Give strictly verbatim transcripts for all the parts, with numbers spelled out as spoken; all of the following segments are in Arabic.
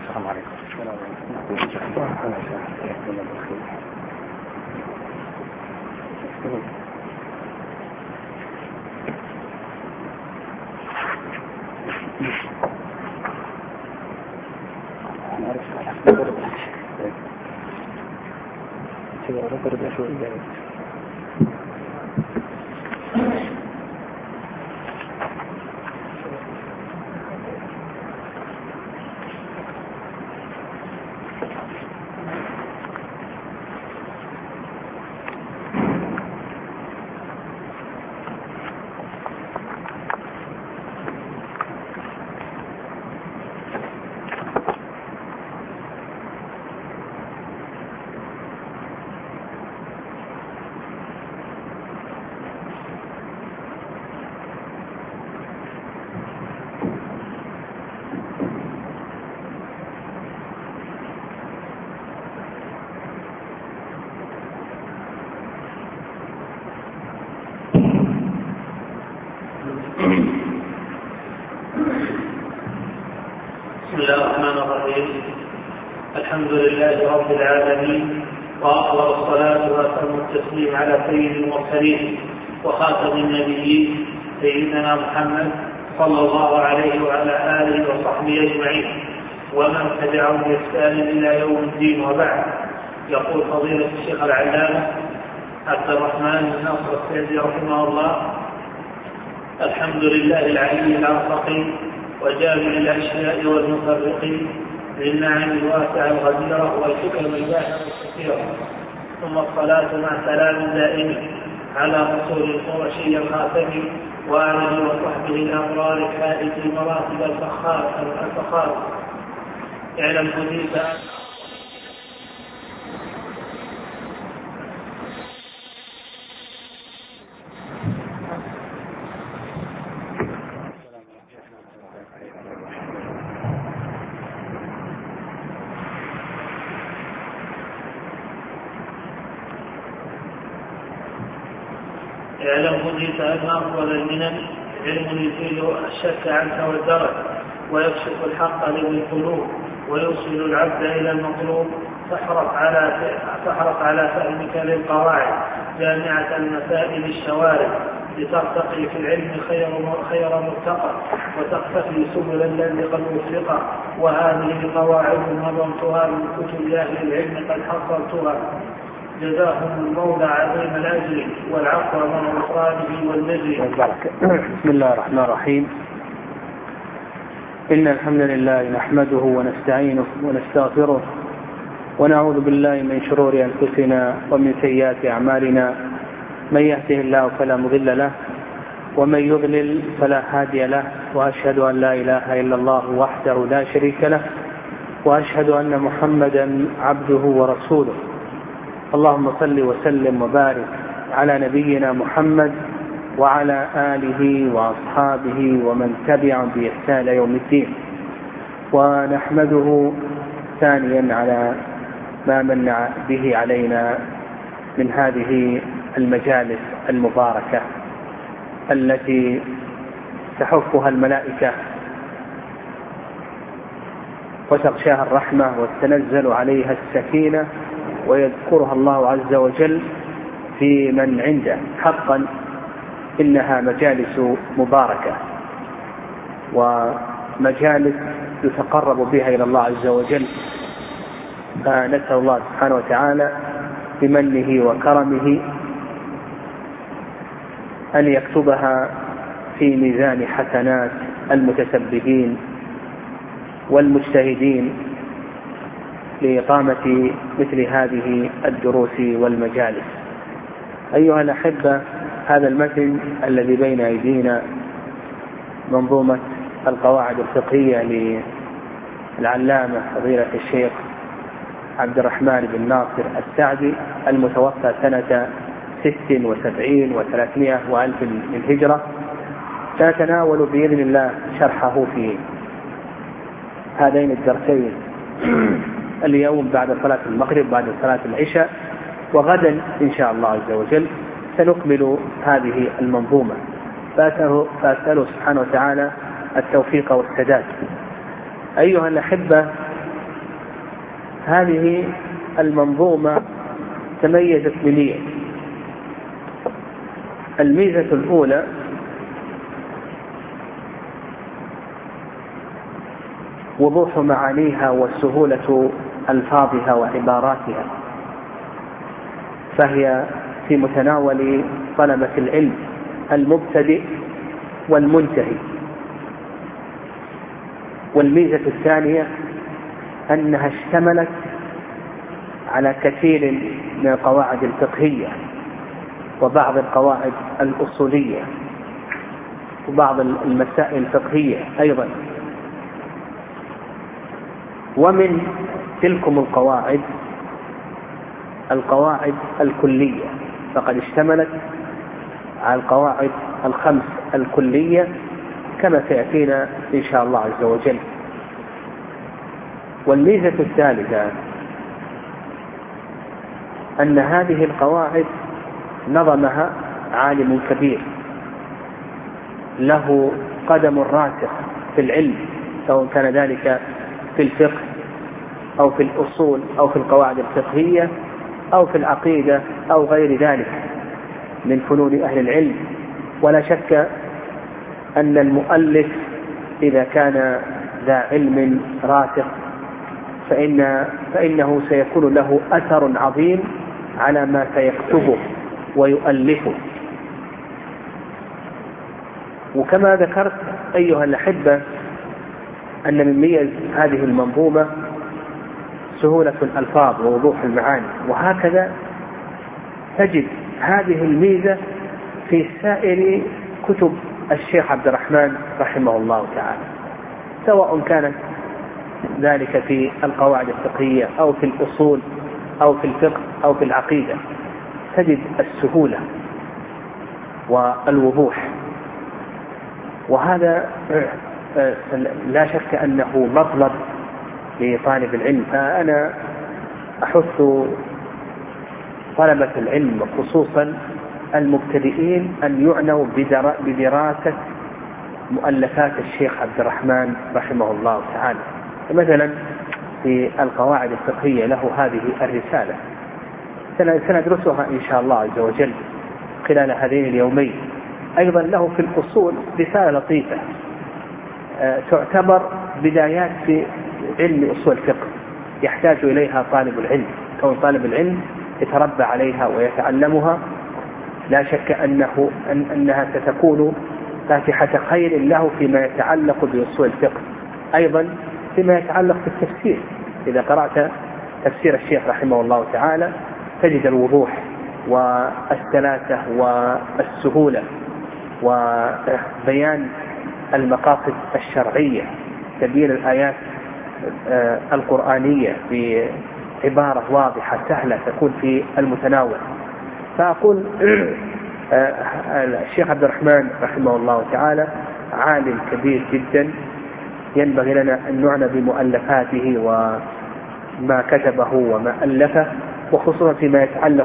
السلام عليكم. بسم الله الرحمن الرحيم. الحمد لله رب العالمين، وأفضل الصلاة وأتم التسليم على سيد المرسلين وخاتم النبيين سيدنا محمد صلى الله عليه وعلى آله وصحبه أجمعين ومن تبعهم بإحسان إلى يوم الدين. وبعد، يقول فضيلة الشيخ العلامة عبد الرحمن بن ناصر السعدي رحمه الله: الحمد لله العلي العظيم وجامع الأشياء والمفرق للنعم الواسعة الغزيرة والحكم الباهرة الكثيرة، ثم الصلاة مع سلام دائم على رسول القرشي الخاتم وآله وصحبه الأبرار الحائز المراتب الفخار الفخار. اعلم حديث اعلم هديت أن أفضل المنن علم يزيل الشك عنك والدرك ويكشف الحق للقلوب ويوصل العبد إلى المطلوب. فاحرص على فاحرص على فهمك للقواعد جامعة المسائل الشوارع لترتقي في العلم خير خير مرتقى وتقتفي سبل الذي قد وفق. وهذه قواعد نظمتها من كتب أهل العلم قد حصلتها. جزاهم المولى عظيم الأجر والعفو من غفرانه والنجر. بسم الله الرحمن الرحيم. إن الحمد لله نحمده ونستعينه ونستغفره ونعوذ بالله من شرور أنفسنا ومن سيئات أعمالنا. من يهده الله فلا مضل له ومن يضلل فلا هادي له، وأشهد أن لا إله إلا الله وحده لا شريك له، وأشهد أن محمدا عبده ورسوله. اللهم صل وسلم وبارك على نبينا محمد وعلى آله وأصحابه ومن تبعهم بإحسان يوم الدين. ونحمده ثانيا على ما من به علينا من هذه المجالس المباركة التي تحفها الملائكة وتغشاها الرحمة وتنزل عليها السكينة ويذكرها الله عز وجل في من عنده. حقا إنها مجالس مباركة ومجالس يتقرب بها إلى الله عز وجل. نسأل الله سبحانه وتعالى بمنه وكرمه أن يكتبها في ميزان حسنات المتسببين والمجتهدين لإقامة مثل هذه الدروس والمجالس. أيها الأحبة، هذا المتن الذي بين أيدينا منظومة القواعد الفقهية للعلامة فضيلة الشيخ عبد الرحمن بن ناصر السعدي المتوفى سنة ست وسبعين وثلاثمائة وألف للهجرة، سنتناول بإذن الله شرحه في هذين الدرسين اليوم بعد صلاة المغرب بعد صلاة العشاء، وغدا إن شاء الله عز وجل سنكمل هذه المنظومة. فأسأله سبحانه وتعالى التوفيق والسداد. أيها الأحبة، هذه المنظومة تميزت بميزة. الميزة الأولى وضوح معانيها وسهولة ألفاظها وعباراتها، فهي في متناول طلبة العلم المبتدئ والمنتهي. والميزة الثانية أنها اشتملت على كثير من القواعد الفقهية وبعض القواعد الأصولية وبعض المسائل الفقهية أيضا. ومن تلكم القواعد القواعد الكلية، فقد اشتملت على القواعد الخمس الكلية كما سيأتينا إن شاء الله عز وجل. والميزة الثالثة أن هذه القواعد نظمها عالم كبير له قدم راسخ في العلم، سواء كان ذلك في الفقه أو في الأصول أو في القواعد الفقهية أو في العقيدة أو غير ذلك من فنون أهل العلم. ولا شك أن المؤلف إذا كان ذا علم راسخ فإن فإنه سيكون له أثر عظيم على ما سيكتبه ويؤلفه. وكما ذكرت أيها الأحبة أن من ميز هذه المنظومة سهولة الألفاظ ووضوح المعاني، وهكذا تجد هذه الميزة في سائر كتب الشيخ عبد الرحمن رحمه الله تعالى، سواء كانت ذلك في القواعد الفقهية أو في الأصول أو في الفقه أو في العقيدة، تجد السهولة والوضوح. وهذا لا شك أنه مطلب لطالب العلم. فأنا أحث طلبة العلم خصوصا المبتدئين أن يعنوا بدراسة مؤلفات الشيخ عبد الرحمن رحمه الله تعالى. مثلا في القواعد الفقهية له هذه الرسالة سندرسها إن شاء الله عز وجل خلال هذين اليومين. أيضا له في الأصول رسالة لطيفة تعتبر بدايات في علم أصول الفقه يحتاج إليها طالب العلم. كون طالب العلم يتربى عليها ويتعلمها لا شك أنه أن أنها ستكون فاتحة خير له فيما يتعلق بأصول الفقه. أيضا فيما يتعلق بالتفسير، إذا قرأت تفسير الشيخ رحمه الله تعالى تجد الوضوح والسلاسة والسهولة وبيان المقاصد الشرعية، تبيين الآيات القرآنية بعبارة واضحة سهلة تكون في المتناول. فأقول الشيخ عبد الرحمن رحمه الله تعالى عالم كبير جدا، ينبغي لنا أن نعنى بمؤلفاته وما كتبه وما ألفه، وخصوصا فيما يتعلق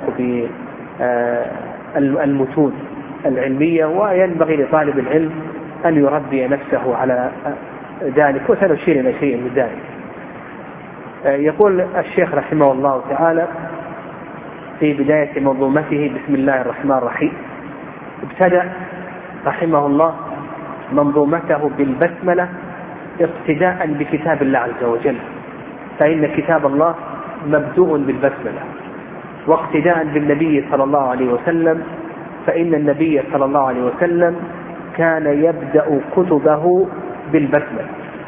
بالمتون العلمية. وينبغي لطالب العلم أن يربي نفسه على ذلك، وسنشير إلى شيء من ذلك. يقول الشيخ رحمه الله تعالى في بداية منظومته: بسم الله الرحمن الرحيم. ابتدأ رحمه الله منظومته بالبسملة اقتداء بكتاب الله عز وجل، فإن كتاب الله مبدوء بالبسملة، واقتداء بالنبي صلى الله عليه وسلم، فإن النبي صلى الله عليه وسلم كان يبدأ كتبه بالبسملة.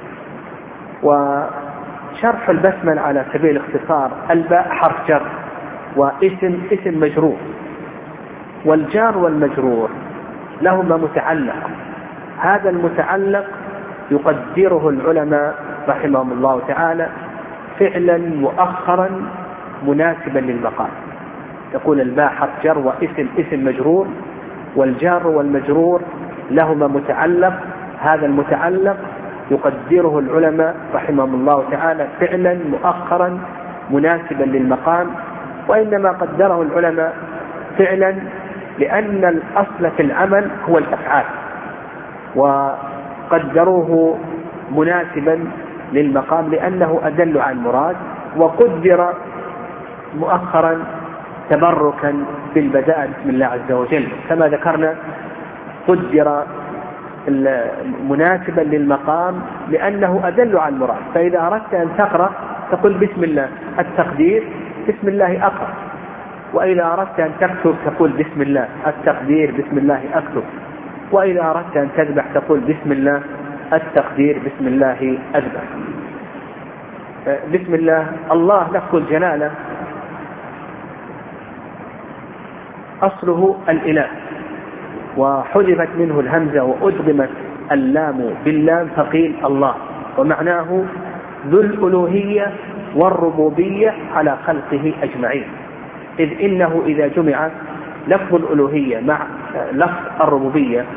وشرح البسملة على سبيل الاختصار: الباء حرف جر، واسم اسم مجرور، والجار والمجرور لهما متعلق. هذا المتعلق يقدره العلماء رحمهم الله تعالى فعلا مؤخرا مناسبا للمقام. يقول الباء حرف جر واسم اسم مجرور، والجار والمجرور لهما متعلق. هذا المتعلق يقدره العلماء رحمهم الله تعالى فعلا مؤخرا مناسبا للمقام. وإنما قدره العلماء فعلا لأن الأصل في العمل هو الأفعال، وقدروه مناسبا للمقام لأنه أدل على المراد وقدر مؤخرا تبركا بالبداء بسم الله عز وجل كما ذكرنا، قدر مناسبا للمقام لأنه أدل على المراد. فإذا أردت أن تقرأ تقول بسم الله، التقدير بسم الله أقرأ، وإذا أردت أن تكتب تقول بسم الله، التقدير بسم الله أكتب، وإذا أردت أن تذبح تقول بسم الله، التقدير بسم الله أذبح. بسم الله. الله لفظ الجلالة أصله الإله، وحذفت منه الهمزة وأدغمت اللام باللام فقيل الله، ومعناه ذو الألوهية والربوبية على خلقه أجمعين، إذ إنه إذا جمع لفظ الألوهية مع لفظ الربوبية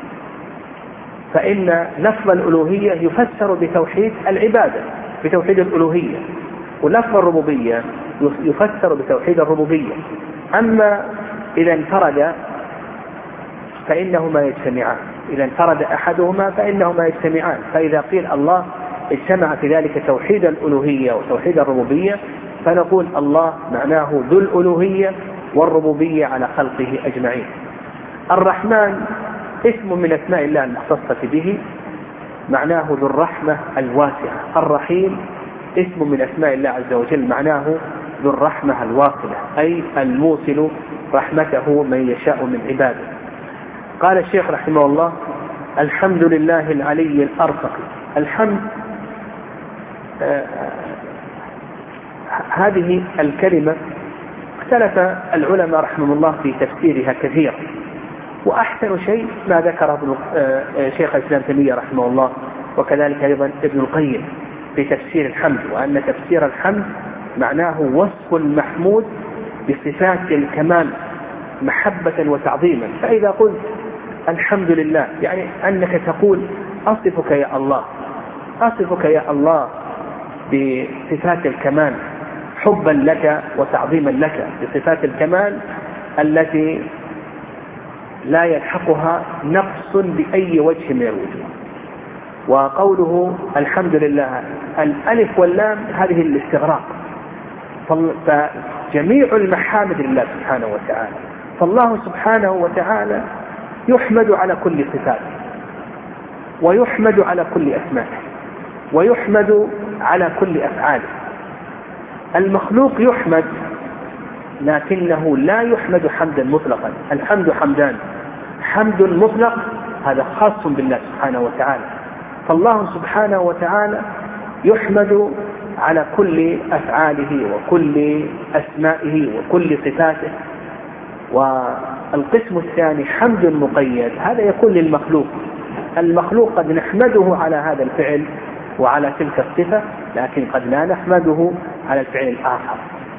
فإن لفظ الألوهية يفسر بتوحيد العبادة بتوحيد الألوهية، ولفظ الربوبية يفسر بتوحيد الربوبية. أما إذا انفرد فإنهما يجتمعان، إذا انفرد أحدهما فإنهما يجتمعان. فإذا قيل الله اجتمع في ذلك توحيد الألوهية وتوحيد الربوبية فنقول الله معناه ذو الألوهية والربوبية على خلقه أجمعين. الرحمن اسم من أسماء الله المختصة به، معناه ذو الرحمة الواسعة. الرحيم اسم من أسماء الله عز وجل، معناه ذو الرحمة الواصلة، أي الموصل رحمته من يشاء من عباده. قال الشيخ رحمه الله: الحمد لله العلي الأرفق. الحمد آه هذه الكلمة اختلف العلماء رحمه الله في تفسيرها كثيرا، وأحسن شيء ما ذكره شيخ الإسلام تيمية رحمه الله وكذلك أيضا ابن القيم في تفسير الحمد، وأن تفسير الحمد معناه وصف المحمود بصفات الكمال محبة وتعظيما. فإذا قلت الحمد لله يعني أنك تقول أصفك يا الله، أصفك يا الله بصفات الكمال حبا لك وتعظيما لك، بصفات الكمال التي لا يلحقها نقص بأي وجه من الوجوه. وقوله الحمد لله الألف واللام هذه الاستغراق، فجميع المحامد لله سبحانه وتعالى، فالله سبحانه وتعالى يحمد على كل صفاته، ويحمد على كل أسمائه، ويحمد على كل أفعاله. المخلوق يحمد لكنه لا يحمد حمدا مطلقا. الحمد حمدان، حمد مطلق هذا خاص بالله سبحانه وتعالى، فالله سبحانه وتعالى يحمد على كل أفعاله وكل أسمائه وكل صفاته. والقسم الثاني حمد مقيد، هذا يكون للمخلوق. المخلوق قد نحمده على هذا الفعل وعلى تلك الصفة، لكن قد لا نحمده على الفعل الآخر.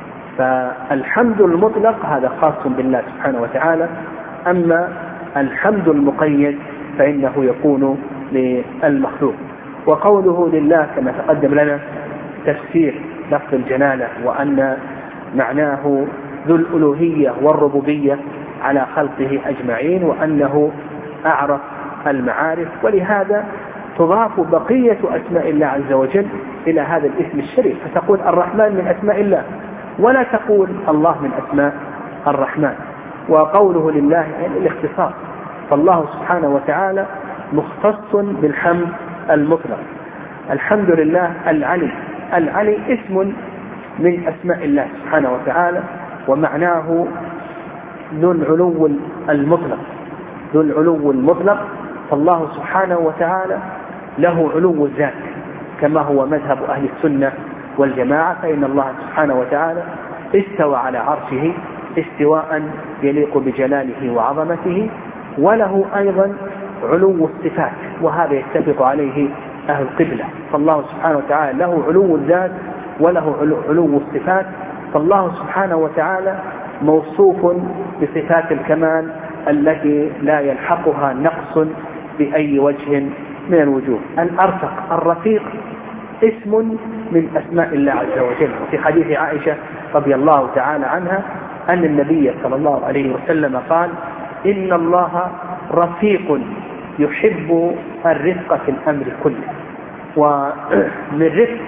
فالحمد المطلق هذا خاص بالله سبحانه وتعالى، أما الحمد المقيد فإنه يكون للمخلوق. وقوله لله كما تقدم لنا تفسير لفظ الجلالة، وأن معناه ذو الألوهية والربوبية على خلقه أجمعين، وأنه أعرف المعارف، ولهذا تضاف بقية أسماء الله عز وجل إلى هذا الاسم الشريف، فتقول الرحمن من أسماء الله ولا تقول الله من أسماء الرحمن. وقوله لله يعني الاختصاص، فالله سبحانه وتعالى مختص بالحمد المطلق. الحمد لله العلي، العلي اسم من أسماء الله سبحانه وتعالى، ومعناه ذو العلو المطلق، ذو العلو المطلق. فالله سبحانه وتعالى له علو الذات كما هو مذهب أهل السنة والجماعة، فإن الله سبحانه وتعالى استوى على عرشه استواء يليق بجلاله وعظمته، وله أيضا علو الصفات، وهذا يتفق عليه أهل القبلة. فالله سبحانه وتعالى له علو الذات وله علو الصفات، فالله سبحانه وتعالى موصوف بصفات الكمال التي لا يلحقها نقص بأي وجه من الوجوه. الأرفق، الرفيق اسم من أسماء الله عز وجل. وفي حديث عائشة رضي الله تعالى عنها أن النبي صلى الله عليه وسلم قال: إن الله رفيق يحب الرفق في الأمر كله. ومن رفق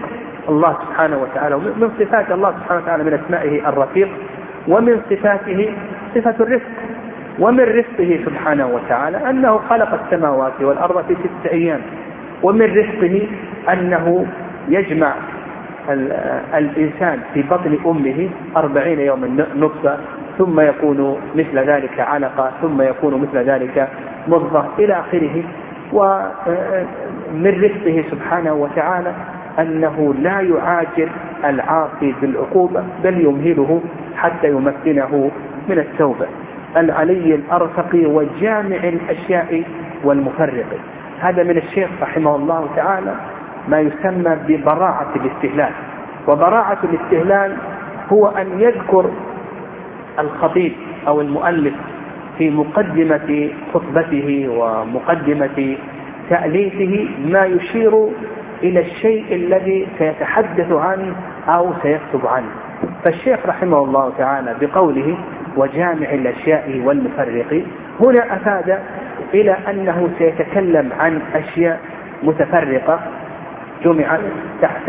الله سبحانه وتعالى. من صفات الله سبحانه وتعالى من أسمائه الرفيق، ومن صفاته صفة الرفق. ومن رفقه سبحانه وتعالى أنه خلق السماوات والأرض في ستة أيام. ومن رفقه أنه يجمع الإنسان في بطن أمه أربعين يوما نطفة، ثم يكون مثل ذلك علقة، ثم يكون مثل ذلك مضغة إلى آخره. ومن رفقه سبحانه وتعالى أنه لا يعاجل العاصي بالعقوبة، بل يمهله حتى يمكنه من التوبة. العلي الأرفق وجامع الأشياء والمفرق. هذا من الشيخ رحمه الله تعالى ما يسمى ببراعة الاستهلال. وبراعة الاستهلال هو أن يذكر الخطيب أو المؤلف في مقدمة خطبته ومقدمة تأليفه ما يشير إلى الشيء الذي سيتحدث عنه أو سيكتب عنه. فالشيخ رحمه الله تعالى بقوله وجامع الأشياء والمفرق هنا أفاد إلى أنه سيتكلم عن أشياء متفرقة جمعت تحت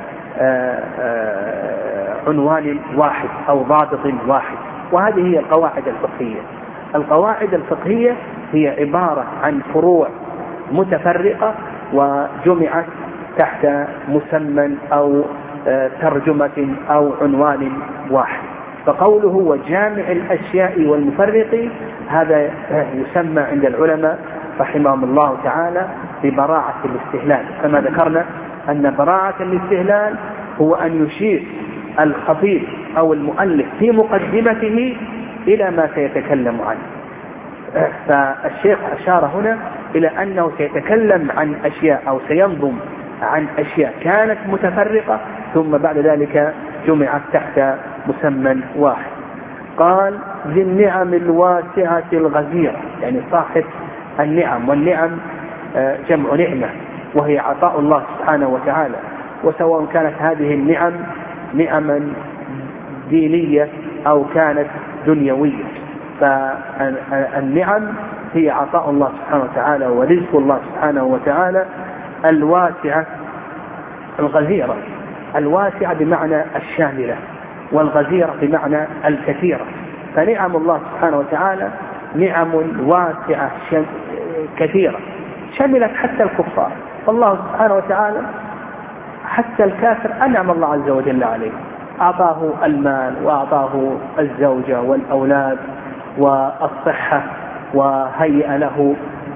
عنوان واحد أو ضابط واحد. وهذه هي القواعد الفقهية. القواعد الفقهية هي عبارة عن فروع متفرقة وجمعت تحت مسمى أو ترجمة أو عنوان واحد. فقوله وجامع الأشياء والمفرق هذا يسمى عند العلماء رحمهم الله تعالى ببراعة الاستهلال. كما ذكرنا أن براعة الاستهلال هو أن يشير الخطيب أو المؤلف في مقدمته إلى ما سيتكلم عنه. فالشيخ أشار هنا إلى أنه سيتكلم عن أشياء أو سينظم عن أشياء كانت متفرقة ثم بعد ذلك جمعت تحت مسمى واحد. قال ذي النعم الواسعة الغزيرة، يعني صاحب النعم. والنعم جمع نعمة وهي عطاء الله سبحانه وتعالى، وسواء كانت هذه النعم نعما دينية أو كانت دنيوية. فالنعم هي عطاء الله سبحانه وتعالى ورزق الله سبحانه وتعالى الواسعة الغزيرة. الواسعة بمعنى الشاملة، والغزيرة بمعنى الكثيرة. فنعم الله سبحانه وتعالى نعم واسعة كثيرة شملت حتى الكفار. فالله سبحانه وتعالى حتى الكافر أنعم الله عز وجل عليه، أعطاه المال وأعطاه الزوجة والأولاد والصحة، وهيأ له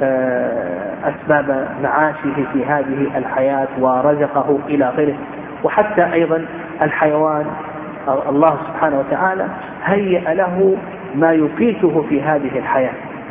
أسباب معاشه في هذه الحياة ورزقه إلى غيره. وحتى أيضا الحيوان الله سبحانه وتعالى هيأ له ما يفيته في هذه الحياة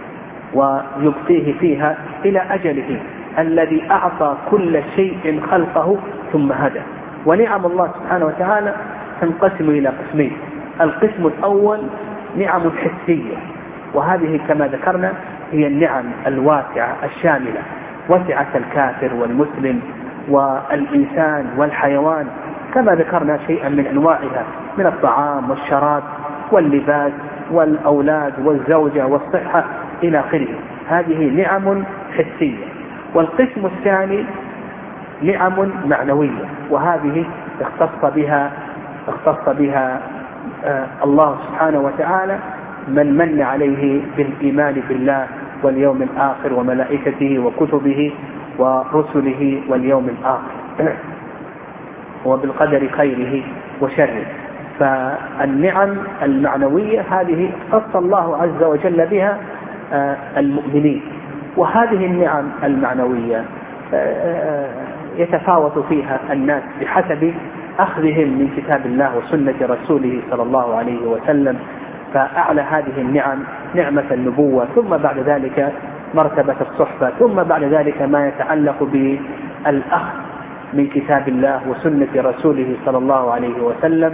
ويبقيه فيها إلى أجله الذي أعطى كل شيء خلقه ثم هدى. ونعم الله سبحانه وتعالى تنقسم إلى قسمين. القسم الأول نعم حسية، وهذه كما ذكرنا هي النعم الواسعة الشاملة، وسعة الكافر والمسلم والإنسان والحيوان، كما ذكرنا شيئا من أنواعها من الطعام والشراب واللباس والأولاد والزوجة والصحة إلى آخره. هذه نعم حسية. والقسم الثاني نعم معنوية، وهذه اختص بها اختص بها آه الله سبحانه وتعالى من من عليه بالإيمان بالله واليوم الآخر وملائكته وكتبه ورسله واليوم الآخر وبالقدر خيره وشره. فالنعم المعنوية هذه اختص الله عز وجل بها آه المؤمنين. وهذه النعم المعنوية آه يتفاوت فيها الناس بحسب أخذهم من كتاب الله وسنة رسوله صلى الله عليه وسلم. فأعلى هذه النعم نعمة النبوة، ثم بعد ذلك مرتبة الصحبة، ثم بعد ذلك ما يتعلق بالأخذ من كتاب الله وسنة رسوله صلى الله عليه وسلم،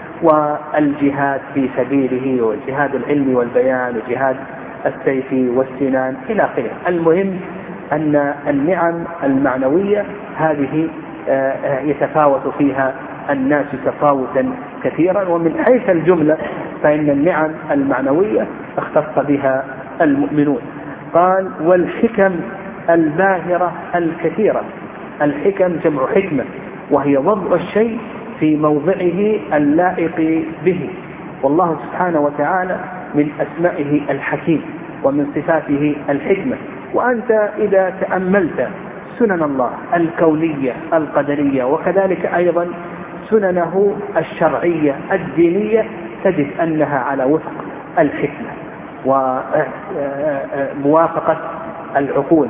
والجهاد في سبيله وجهاد العلم والبيان وجهاد السيف والسنان إلى آخره. المهم أن النعم المعنوية هذه يتفاوت فيها الناس تفاوتا كثيرا. ومن حيث الجملة فإن النعم المعنوية اختص بها المؤمنون. قال والحكم الباهرة الكثيرة. الحكم جمع حكمة، وهي وضع الشيء في موضعه اللائق به. والله سبحانه وتعالى من أسمائه الحكيم ومن صفاته الحكمة. وأنت إذا تأملت سنن الله الكونية القدرية وكذلك أيضا سننه الشرعية الدينية تجد أنها على وفق الحكمة وموافقة العقول،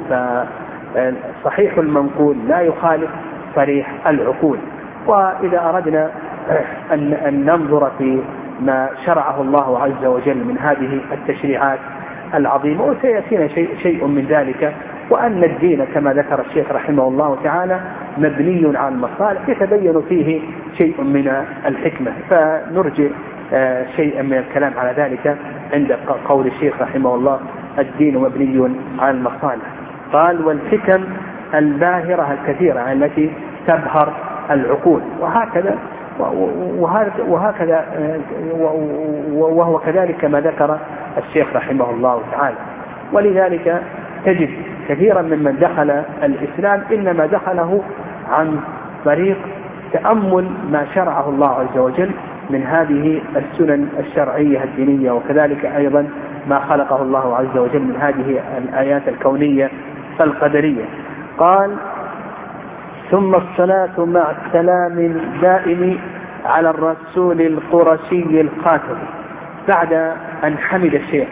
فصحيح المنقول لا يخالف صريح العقول. وإذا أردنا أن ننظر في ما شرعه الله عز وجل من هذه التشريعات العظيمة، وسيأتينا شيء, شيء من ذلك، وأن الدين كما ذكر الشيخ رحمه الله تعالى مبني على المصالح يتبين فيه شيء من الحكمة، فنرجع شيئا من الكلام على ذلك عند قول الشيخ رحمه الله الدين مبني على المصالح. قال والحكم الباهرة الكثيرة التي تبهر العقول، وهكذا وهكذا وهو كذلك ما ذكر الشيخ رحمه الله تعالى. ولذلك تجد كثيرا ممن دخل الإسلام إنما دخله عن طريق تأمل ما شرعه الله عز وجل من هذه السنن الشرعية الدينية، وكذلك أيضا ما خلقه الله عز وجل من هذه الآيات الكونية القدرية. قال ثم الصلاة مع السلام الدائم على الرسول القرشي الخاتم. بعد أن حمد الشيخ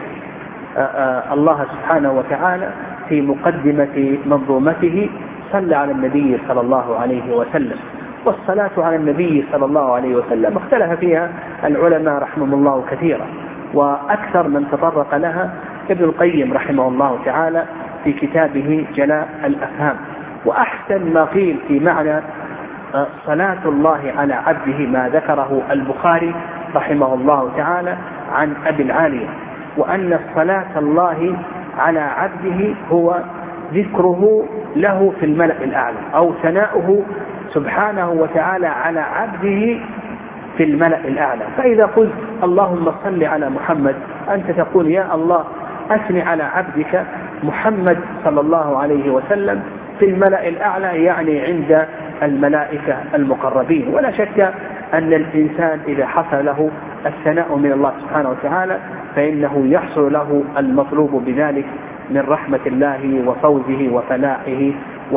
الله سبحانه وتعالى في مقدمة منظومته صلى على النبي صلى الله عليه وسلم. والصلاة على النبي صلى الله عليه وسلم اختلف فيها العلماء رحمهم الله كثيرا، وأكثر من تطرق لها ابن القيم رحمه الله تعالى في كتابه جلاء الأفهام. وأحسن ما قيل في معنى صلاة الله على عبده ما ذكره البخاري رحمه الله تعالى عن أبي العالية، وأن صلاة الله على عبده هو ذكره له في الملأ الأعلى، أو ثناؤه سبحانه وتعالى على عبده في الملأ الأعلى. فإذا قلت اللهم صل على محمد أنت تقول يا الله أثني على عبدك محمد صلى الله عليه وسلم في الملأ الأعلى، يعني عند الملائكة المقربين. ولا شك أن الإنسان إذا حصل له الثناء من الله سبحانه وتعالى فإنه يحصل له المطلوب بذلك من رحمة الله وفوزه وفلاحه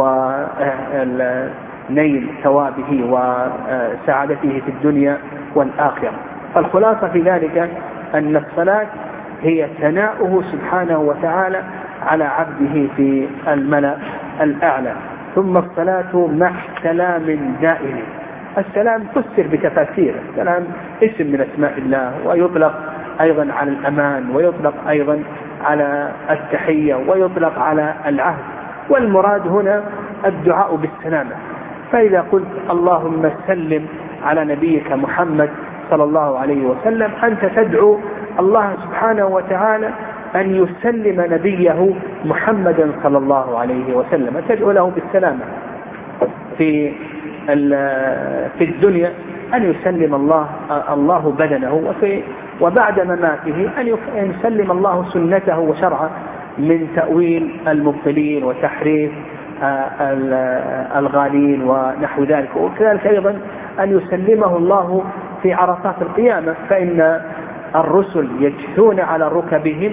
ونيل ثوابه وسعادته في الدنيا والآخرة. فالخلاصة في ذلك أن الصلاة هي ثناؤه سبحانه وتعالى على عبده في الملأ الأعلى. ثم الصلاة مع سلام دائم. السلام فسر بتفاسير، السلام اسم من اسماء الله، ويطلق أيضا على الأمان، ويطلق أيضا على التحية، ويطلق على العهد، والمراد هنا الدعاء بالسلامة. فإذا قلت اللهم سلم على نبيك محمد صلى الله عليه وسلم أنت تدعو الله سبحانه وتعالى أن يسلم نبيه محمدا صلى الله عليه وسلم، تدعو له بالسلامة في في الدنيا، أن يسلم الله الله بدنه، وفي وبعد مماته أن يسلم الله سنته وشرعه من تأويل المبطلين وتحريف الغالين ونحو ذلك. وكذلك أيضا أن يسلمه الله في عرصات القيامة، فإن الرسل يجثون على ركبهم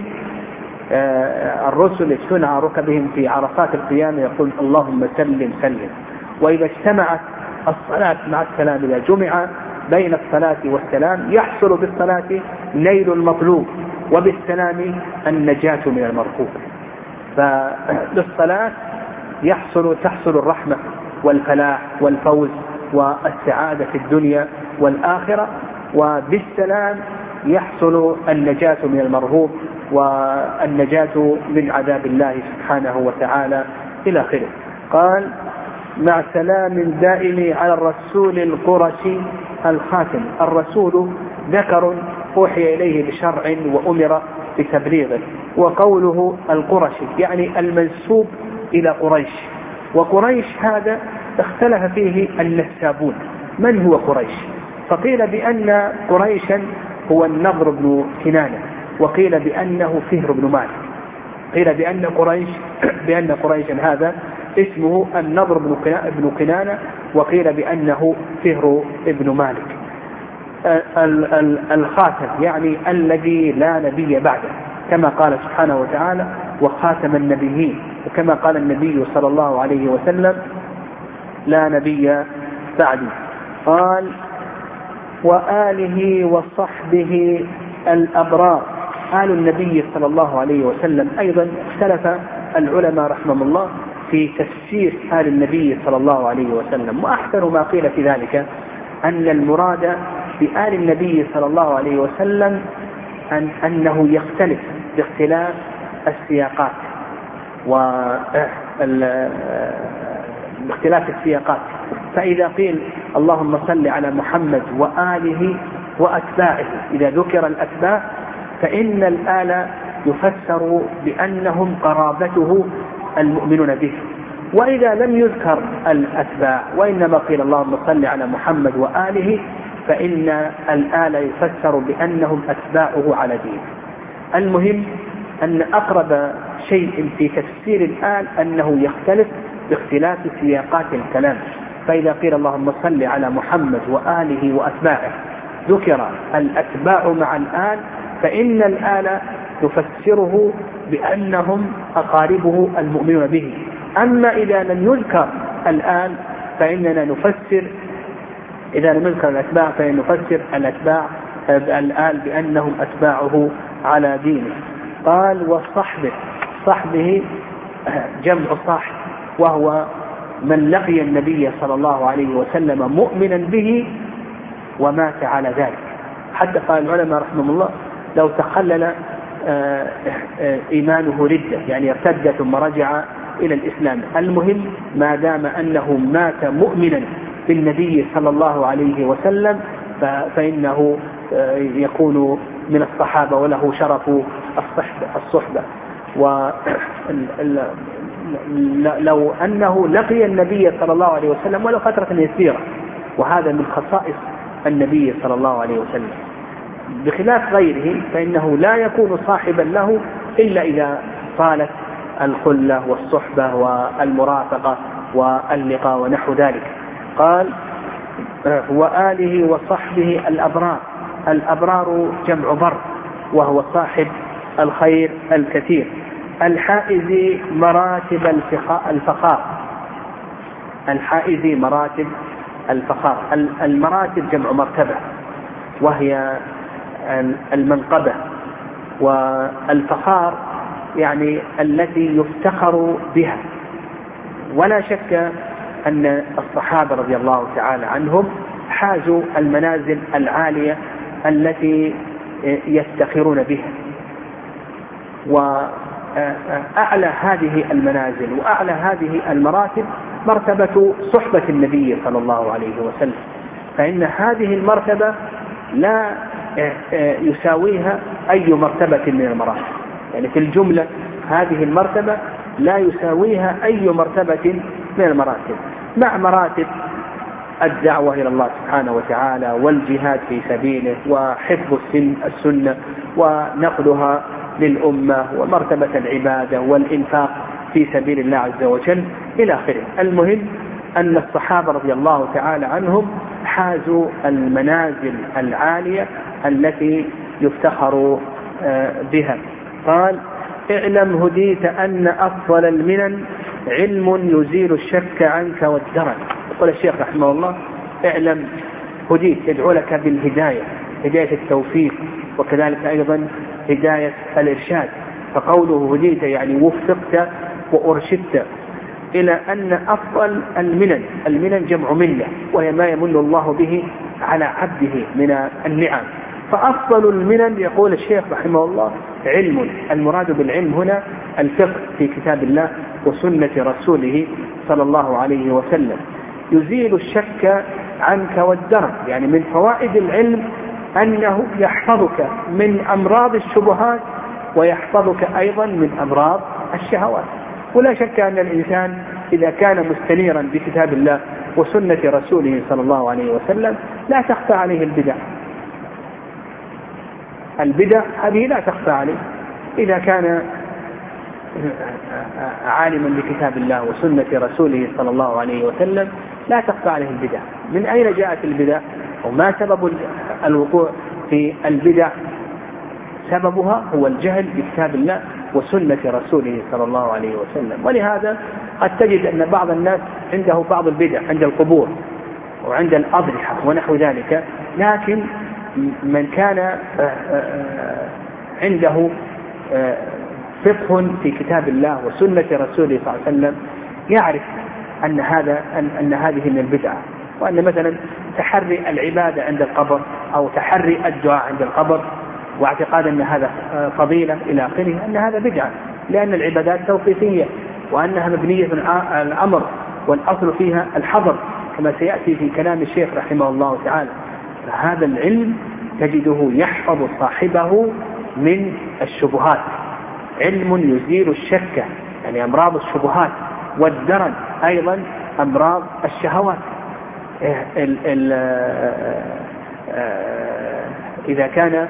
الرسل يجثون على ركبهم في عرصات القيامة يقول اللهم سلم سلم. وإذا اجتمعت الصلاة مع السلام، إذا جمع بين الصلاة والسلام يحصل بالصلاة نيل المطلوب، وبالسلام النجاة من المركوب. فبالصلاة يحصل تحصل الرحمة والفلاح والفوز والسعادة في الدنيا والآخرة، وبالسلام يحصل النجاة من المرهوب والنجاة من عذاب الله سبحانه وتعالى إلى آخره. قال مع سلام دائم على الرسول القرشي الخاتم. الرسول ذكر أوحي إليه بشرع وأمر بتبليغه، وقوله القرشي يعني المنسوب إلى قريش. وقريش هذا اختلف فيه النسابون من هو قريش، فقيل بأن قريشا هو النضر بن كنانة، وقيل بأنه فهر بن مالك، قيل بأن قريش بأن قريشا هذا اسمه النضر بن كنانة، وقيل بأنه فهر ابن مالك. الخاتم يعني الذي لا نبي بعده، كما قال سبحانه وتعالى وخاتم النبيين، وكما قال النبي صلى الله عليه وسلم لا نبي بعدي. قال وآله وصحبه الأبرار. آل النبي صلى الله عليه وسلم أيضا اختلف العلماء رحمهم الله في تفسير آل النبي صلى الله عليه وسلم، وأحسن ما قيل في ذلك أن المراد بآل النبي صلى الله عليه وسلم أن أنه يختلف باختلاف السياقات باختلاف السياقات. فإذا قيل اللهم صل على محمد وآله وأتباعه، إذا ذكر الأتباع فإن الآل يفسر بأنهم قرابته المؤمنون به، وإذا لم يذكر الأتباع وإنما قيل اللهم صل على محمد وآله فإن الآل يفسر بأنهم أتباعه على دين. المهم أن أقرب شيء في تفسير الآل أنه يختلف باختلاف سياقات الكلام. فإذا قيل اللهم صل على محمد وآله وأتباعه ذكر الأتباع مع الآل، فإن الآل تفسره بأنهم أقاربه المؤمنون به. أما إذا لم يذكر الآل فإننا نفسر إذا لم يذكر الأتباع فإن نفسر الأتباع الآل بأنهم أتباعه على دينه. قال وصحبه، صحبه جمع صاحب، وهو من لقي النبي صلى الله عليه وسلم مؤمنا به ومات على ذلك. حتى قال العلماء رحمه الله لو تخلل إيمانه ردة، يعني ارتد ثم رجع إلى الإسلام، المهم ما دام أنه مات مؤمنا بالنبي صلى الله عليه وسلم فإنه يكون من الصحابة وله شرف الصحبة. ولو أنه لقي النبي صلى الله عليه وسلم ولو فترة يسيرة، وهذا من خصائص النبي صلى الله عليه وسلم، بخلاف غيره فإنه لا يكون صاحبا له إلا إذا طالت الخلة والصحبة والمرافقة واللقاء ونحو ذلك. قال وآله وصحبه الأبرار. الأبرار جمع بر، وهو صاحب الخير الكثير، الحائز مراتب الفخار. الحائز مراتب الفخار. المراتب جمع مرتبة، وهي المنقبة، والفخار يعني التي يفتخر بها. ولا شك أن الصحابة رضي الله تعالى عنهم حازوا المنازل العالية التي يفتخرون بها، وأعلى هذه المنازل وأعلى هذه المراتب مرتبة صحبة النبي صلى الله عليه وسلم، فإن هذه المرتبة لا يساويها أي مرتبة من المراتب، يعني في الجملة هذه المرتبة لا يساويها أي مرتبة من المراتب، مع مراتب الدعوة إلى الله سبحانه وتعالى والجهاد في سبيله وحفظ السنة ونقلها للأمة ومرتبة العبادة والإنفاق في سبيل الله عز وجل إلى آخره. المهم أن الصحابة رضي الله تعالى عنهم حازوا المنازل العالية التي يفتخر بها. قال اعلم هديت أن أفضل المنن علم يزيل الشك عنك والدرن. يقول الشيخ رحمه الله اعلم هديت، يدعو لك بالهداية، هداية التوفيق، وكذلك أيضا هداية الإرشاد. فقوله هديت يعني وفقت وأرشدت إلى أن أفضل المنن، المنن جمع منة، وهي ما يمن الله به على عبده من النعم. فأفضل المنن يقول الشيخ رحمه الله علم، المراد بالعلم هنا الفقه في كتاب الله وسنة رسوله صلى الله عليه وسلم، يزيل الشك عنك والدرن. يعني من فوائد العلم أنه يحفظك من أمراض الشبهات ويحفظك أيضا من أمراض الشهوات. ولا شك أن الإنسان إذا كان مستنيرا بكتاب الله وسنة رسوله صلى الله عليه وسلم لا تخفى عليه البدع. البدع هذه لا تخفى عليه إذا كان عالما بكتاب الله وسنة رسوله صلى الله عليه وسلم لا تخفى عليه البدع. من أين جاءت البدع وما سبب الوقوع في البدع؟ سببها هو الجهل بكتاب الله وسنة رسوله صلى الله عليه وسلم. ولهذا قد تجد أن بعض الناس عنده بعض البدع عند القبور وعند الأضرحة ونحو ذلك، لكن من كان عنده فقه في كتاب الله وسنة رسوله صلى الله عليه وسلم يعرف أن هذا أن, أن هذه من البدع، وأن مثلا تحري العبادة عند القبر أو تحري الدعاء عند القبر واعتقاد أن هذا فضيلة إلى آخره أن هذا بدعة، لأن العبادات توقيفية وأنها مبنية على الأمر والأصل فيها الحظر كما سيأتي في كلام الشيخ رحمه الله تعالى. هذا العلم تجده يحفظ صاحبه من الشبهات، علم يزيل الشك يعني أمراض الشبهات، والدرن أيضا أمراض الشهوات. ال ال إذا كان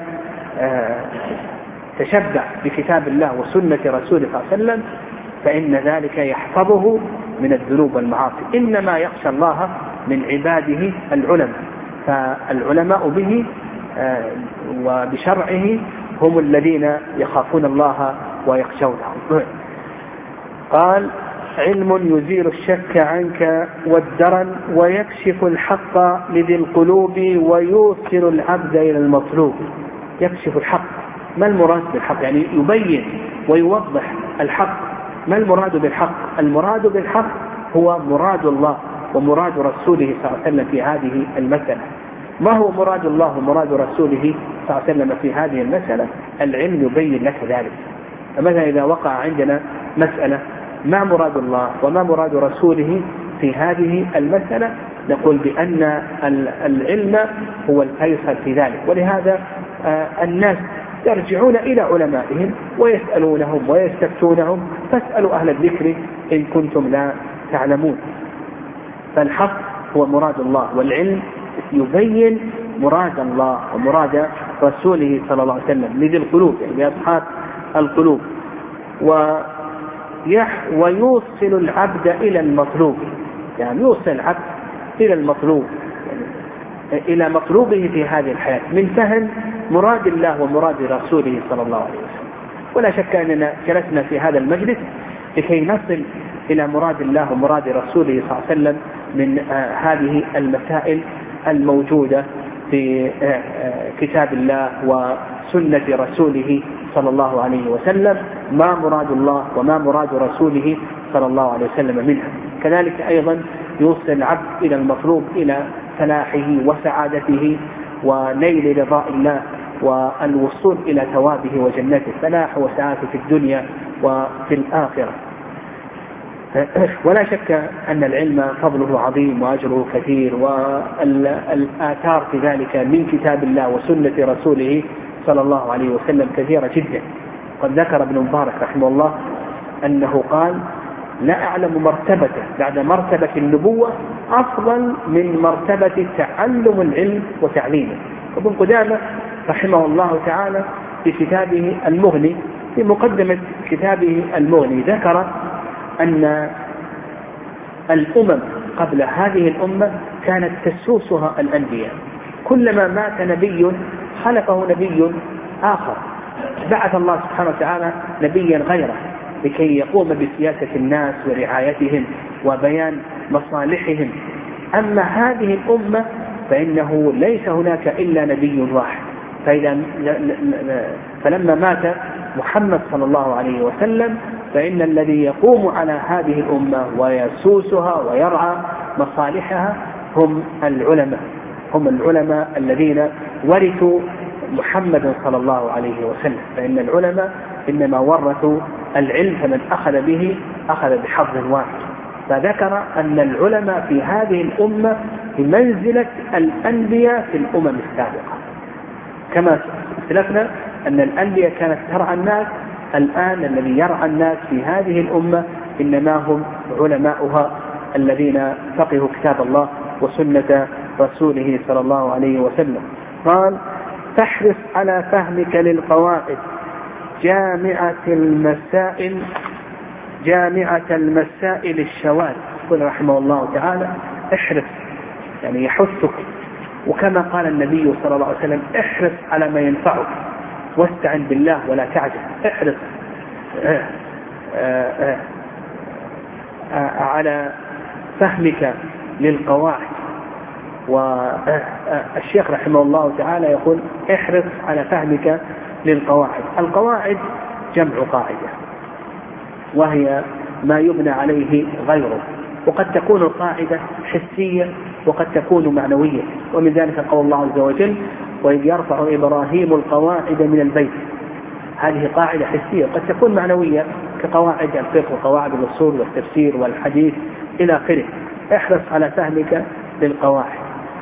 تشبع بكتاب الله وسنة رسوله صلى الله عليه وسلم فإن ذلك يحفظه من الذنوب والمعاصي. إنما يخشى الله من عباده العلماء، فالعلماء به وبشرعه هم الذين يخافون الله ويخشونه. قال علم يزيل الشك عنك والدرن ويكشف الحق لذي القلوب ويوصل العبد إلى المطلوب. يكشف الحق، ما المراد بالحق؟ يعني يبين ويوضح الحق. ما المراد بالحق؟ المراد بالحق هو مراد الله ومراد رسوله صلى الله عليه وسلم في هذه المسألة. ما هو مراد الله ومراد رسوله صلى الله عليه وسلم في هذه المسألة؟ العلم يبين لك ذلك. فمثلا إذا وقع عندنا مسألة ما مراد الله وما مراد رسوله في هذه المسألة نقول بأن العلم هو الفيصل في ذلك. ولهذا الناس يرجعون إلى علمائهم ويسألونهم ويستفتونهم، فاسألوا أهل الذكر إن كنتم لا تعلمون. فالحق هو مراد الله، والعلم يبين مراد الله ومراد رسوله صلى الله عليه وسلم لذي القلوب يعني لأصحاب القلوب. ويوصل العبد إلى المطلوب، يعني يوصل العبد إلى المطلوب يعني إلى مطلوبه في هذه الحياة من فهم مراد الله ومراد رسوله صلى الله عليه وسلم. ولا شك أننا جلسنا في هذا المجلس لكي نصل إلى مراد الله ومراد رسوله صلى الله عليه وسلم من آه هذه المسائل الموجودة في آه آه كتاب الله وسنة رسوله صلى الله عليه وسلم، ما مراد الله وما مراد رسوله صلى الله عليه وسلم منها. كذلك أيضا يوصل العبد إلى المطلوب، إلى فلاحه وسعادته ونيل رضاء الله والوصول إلى ثوابه وجنته، فلاح وسعادة في الدنيا وفي الآخرة. ولا شك أن العلم فضله عظيم وأجره كثير، والآثار في ذلك من كتاب الله وسنة رسوله صلى الله عليه وسلم كثيرة جدا. قد ذكر ابن مبارك رحمه الله أنه قال لا أعلم مرتبة بعد مرتبة النبوة أفضل من مرتبة تعلم العلم وتعليمه. ابن قدامة رحمه الله تعالى في كتابه المغني في مقدمة كتابه المغني ذكر أن الأمم قبل هذه الأمة كانت تسوسها الأنبياء، كلما مات نبي خلفه نبي آخر، بعث الله سبحانه وتعالى نبيا غيره لكي يقوم بسياسة الناس ورعايتهم وبيان مصالحهم. أما هذه الأمة فإنه ليس هناك إلا نبي واحد، فإذا فلما مات محمد صلى الله عليه وسلم فإن الذي يقوم على هذه الأمة ويسوسها ويرعى مصالحها هم العلماء، هم العلماء الذين ورثوا محمد صلى الله عليه وسلم. فإن العلماء إنما ورثوا العلم، فمن أخذ به أخذ بحظ واحد. فذكر أن العلماء في هذه الأمة بمنزلة الأنبياء في الأمم السابقة، كما سلفنا أن الأنبياء كانت ترعى الناس، الآن الذي يرعى الناس في هذه الأمة إنما هم علماؤها الذين فقهوا كتاب الله وسنة رسوله صلى الله عليه وسلم. قال فاحرص على فهمك للقواعد جامعة المسائل جامعة المسائل الشواذ. يقول رحمه الله تعالى احرص، يعني يحثك، وكما قال النبي صلى الله عليه وسلم احرص على ما ينفعك واستعن بالله ولا تعجل. احرص آآ آآ آآ على فهمك للقواعد. والشيخ رحمه الله تعالى يقول احرص على فهمك للقواعد. القواعد جمع قاعدة، وهي ما يبنى عليه غيره، وقد تكون القاعدة حسية وقد تكون معنوية، ومن ذلك قول الله عز وجل وإذ يرفع إبراهيم القواعد من البيت. هذه قاعدة حسية، قد تكون معنوية كقواعد الفقه وقواعد الأصول والتفسير والحديث إلى آخره. احرص على فهمك للقواعد.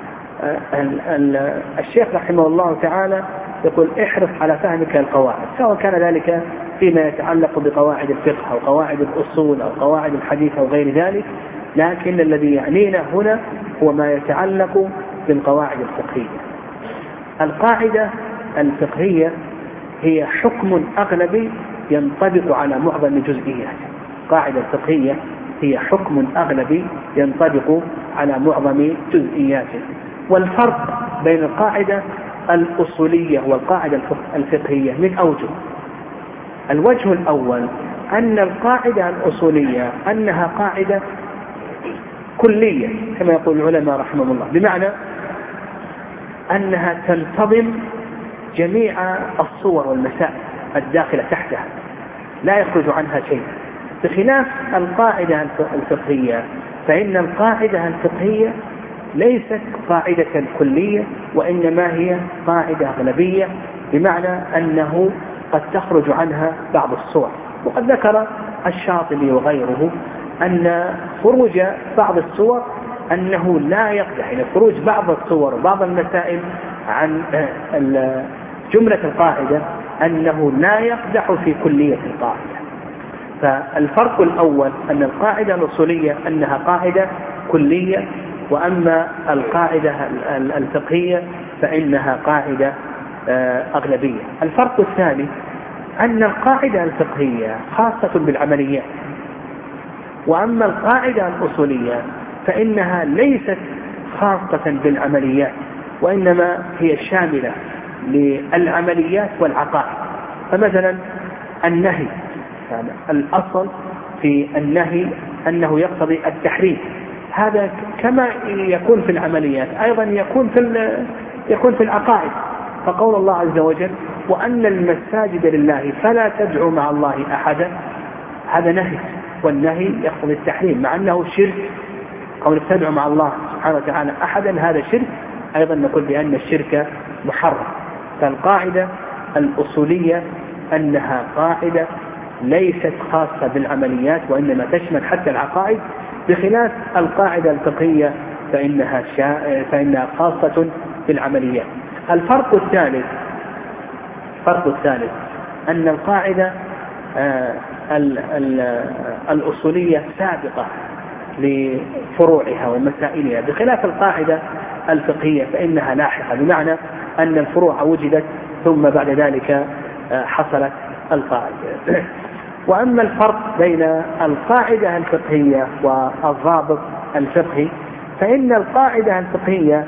الشيخ رحمه الله تعالى يقول احرص على فهمك القواعد، سواء كان ذلك فيما يتعلق بقواعد الفقه أو قواعد الأصول أو قواعد الحديث أو غير ذلك، لكن الذي يعنينا هنا هو ما يتعلق بالقواعد الفقهية. القاعدة الفقهية هي حكم أغلبي ينطبق على معظم جزئياته. القاعدة الفقهية هي حكم أغلبي ينطبق على معظم جزئياته. والفرق بين القاعدة الأصولية والقاعدة الفقهية من أوجه. الوجه الأول أن القاعدة الأصولية أنها قاعدة كلية كما يقول العلماء رحمهم الله، بمعنى أنها تنتظم جميع الصور والمسائل الداخلة تحتها، لا يخرج عنها شيء، بخلاف القاعدة الفقهية. فإن القاعدة الفقهية ليست قاعدة كلية، وإنما هي قاعدة أغلبية، بمعنى أنه قد تخرج عنها بعض الصور. وقد ذكر الشاطبي وغيره أن خروج بعض الصور أنه لا يقدح، يعني خروج بعض الصور وبعض المسائل عن جملة القاعدة أنه لا يقدح في كلية القاعدة. فالفرق الأول أن القاعدة الأصولية أنها قاعدة كلية، وأما القاعدة الفقهية فإنها قاعدة أغلبية. الفرق الثاني أن القاعدة الفقهية خاصة بالعمليات، وأما القاعدة الأصولية فإنها ليست خاصة بالعمليات، وإنما هي شاملة للعمليات والعقائد. فمثلا النهي، يعني الأصل في النهي أنه يقتضي التحريم، هذا كما يكون في العمليات أيضا يكون في يكون في العقائد. فقول الله عز وجل وأن المساجد لله فلا تدعوا مع الله أحدا، هذا نهي، والنهي يقتضي التحريم مع أنه شرك. قول تدعوا مع الله سبحانه وتعالى أحدا هذا شرك، أيضا نقول بأن الشرك محرم. فالقاعدة الأصولية أنها قاعدة ليست خاصة بالعمليات وإنما تشمل حتى العقائد، بخلاف القاعدة الفقهية فإنها, شا... فإنها خاصة بالعمليات. الفرق الثالث الفرق الثالث أن القاعدة آه ال... ال... الأصولية سابقة لفروعها ومسائلها، بخلاف القاعدة الفقهية فإنها لاحقة، بمعنى أن الفروع وجدت ثم بعد ذلك آه حصلت القاعدة. وأما الفرق بين القاعدة الفقهية والضابط الفقهي فإن القاعدة الفقهية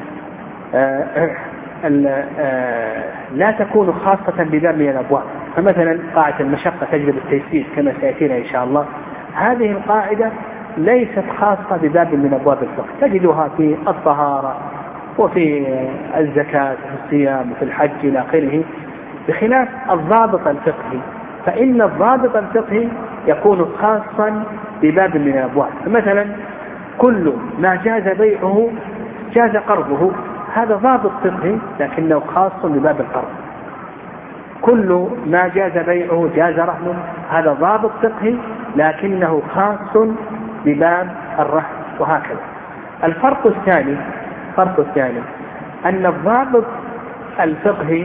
لا تكون خاصة بباب من الأبواب. فمثلا قاعدة المشقة تجلب التيسير كما سيأتينا إن شاء الله، هذه القاعدة ليست خاصة بباب من أبواب الفقه، تجدها في الطهارة وفي الزكاة وفي الصيام وفي الحج إلى آخره، بخلاف الضابط الفقهي فإن الضابط الفقهي يكون خاصا بباب من الأبواب. فمثلا كل ما جاز بيعه جاز قرضه، هذا ضابط فقهي لكنه خاص بباب القرض. كل ما جاز بيعه جاز رهنه، هذا ضابط فقهي لكنه خاص بباب الرهن، وهكذا. الفرق الثاني الفرق الثاني أن الضابط الفقهي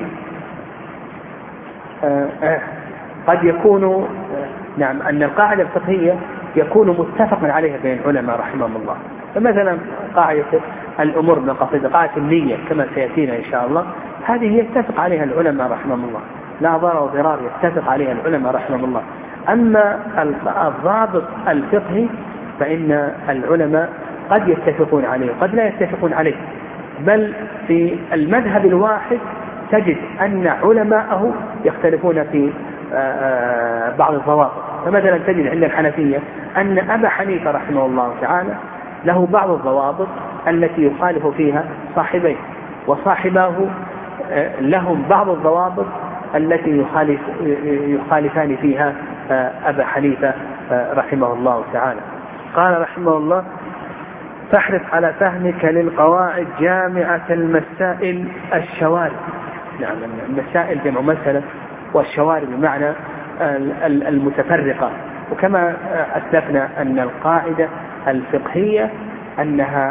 آه آه قد يكون نعم أن القاعدة الفقهية يكون متفقا عليها بين العلماء رحمهم الله. فمثلا قاعدة الأمور مقاصد، قاعدة النية كما سيأتينا إن شاء الله، هذه يتفق عليها العلماء رحمهم الله، لا ضرر وضرار يتفق عليها العلماء رحمهم الله. أما الضابط الفقهي فإن العلماء قد يتفقون عليه وقد لا يتفقون عليه، بل في المذهب الواحد تجد أن علماءه يختلفون في بعض الضوابط. فمثلا تجد عند الحنفية أن أبا حنيفة رحمه الله تعالى له بعض الضوابط التي يخالف فيها صاحبيه، وصاحباه لهم بعض الضوابط التي يخالف يخالفان فيها أبا حنيفة رحمه الله تعالى. قال رحمه الله: فاحرص على فهمك للقواعد جامعة المسائل الشوارب. نعم، المسائل جمع مسألة، والشوارب بمعنى المتفرقة. وكما أسلفنا أن القاعدة الفقهية أنها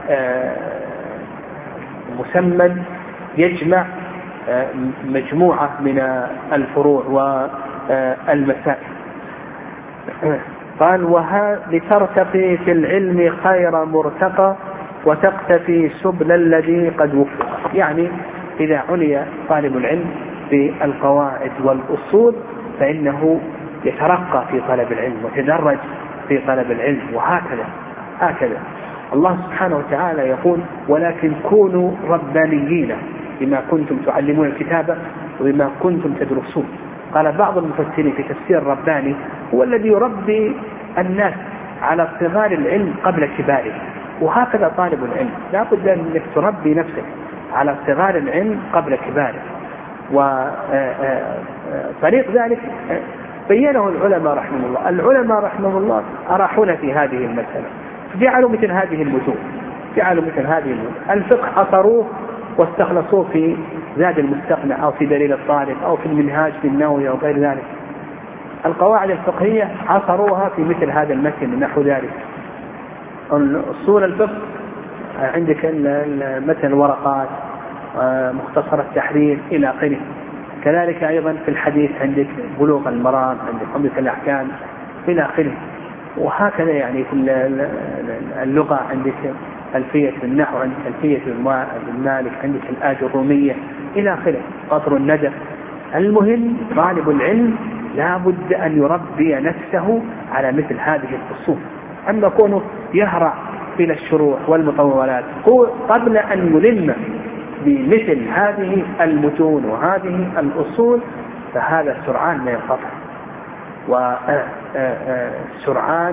مسمى يجمع مجموعة من الفروع والمسائل. قال: وها لترتقي في العلم خير مرتقى وتقتفي سبل الذي قد وفق. يعني إذا عني طالب العلم بالقواعد والأصول فإنه يترقى في طلب العلم ويتدرج في طلب العلم، وهكذا هكذا الله سبحانه وتعالى يقول: ولكن كونوا ربانيين بما كنتم تعلمون الكتاب وبما كنتم تدرسون. قال بعض المفسرين في تفسير الرباني هو الذي يربي الناس على صغار العلم قبل كباره، وهكذا طالب العلم لا بد أن تربي نفسك على صغار العلم قبل كباره. وطريق ذلك بينه العلماء رحمه الله. العلماء رحمه الله أراحونا في هذه المسألة، جعلوا مثل هذه المتون جعلوا مثل هذه المتون الفقه أثروه واستخلصوه في زاد المستقنع أو في دليل الطالب أو في المنهاج في النووي أو غير ذلك. القواعد الفقهية عصروها في مثل هذا المتن نحو ذلك. أصول الفقه عندك مثل الورقات، مختصر التحرير إلى آخره. كذلك أيضا في الحديث عندك بلوغ المرام، عندك عمدة الأحكام إلى آخره. وهكذا يعني في اللغة عندك ألفية النحو، عندك ألفية المالك، عندك الآج الرومية إلى آخره، قطر الندى. المهم طالب العلم لا بد أن يربي نفسه على مثل هذه الأصول. أما كونه يهرع إلى الشروح والمطولات قبل أن يلم بمثل هذه المتون وهذه الأصول فهذا سرعان ما ينقطع، وسرعان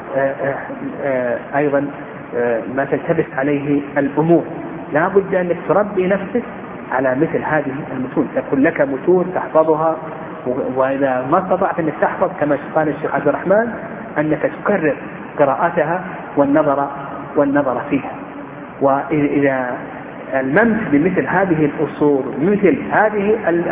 أيضا ما تلتبس عليه الأمور. لا بد أنك تربي نفسك على مثل هذه المتون، تكون لك متون تحفظها، وإذا ما استطعت أنك تحفظ كما قال الشيخ عبد الرحمن أنك تكرر قراءتها والنظر والنظر فيها. وإذا الممت بمثل هذه الأصول مثل هذه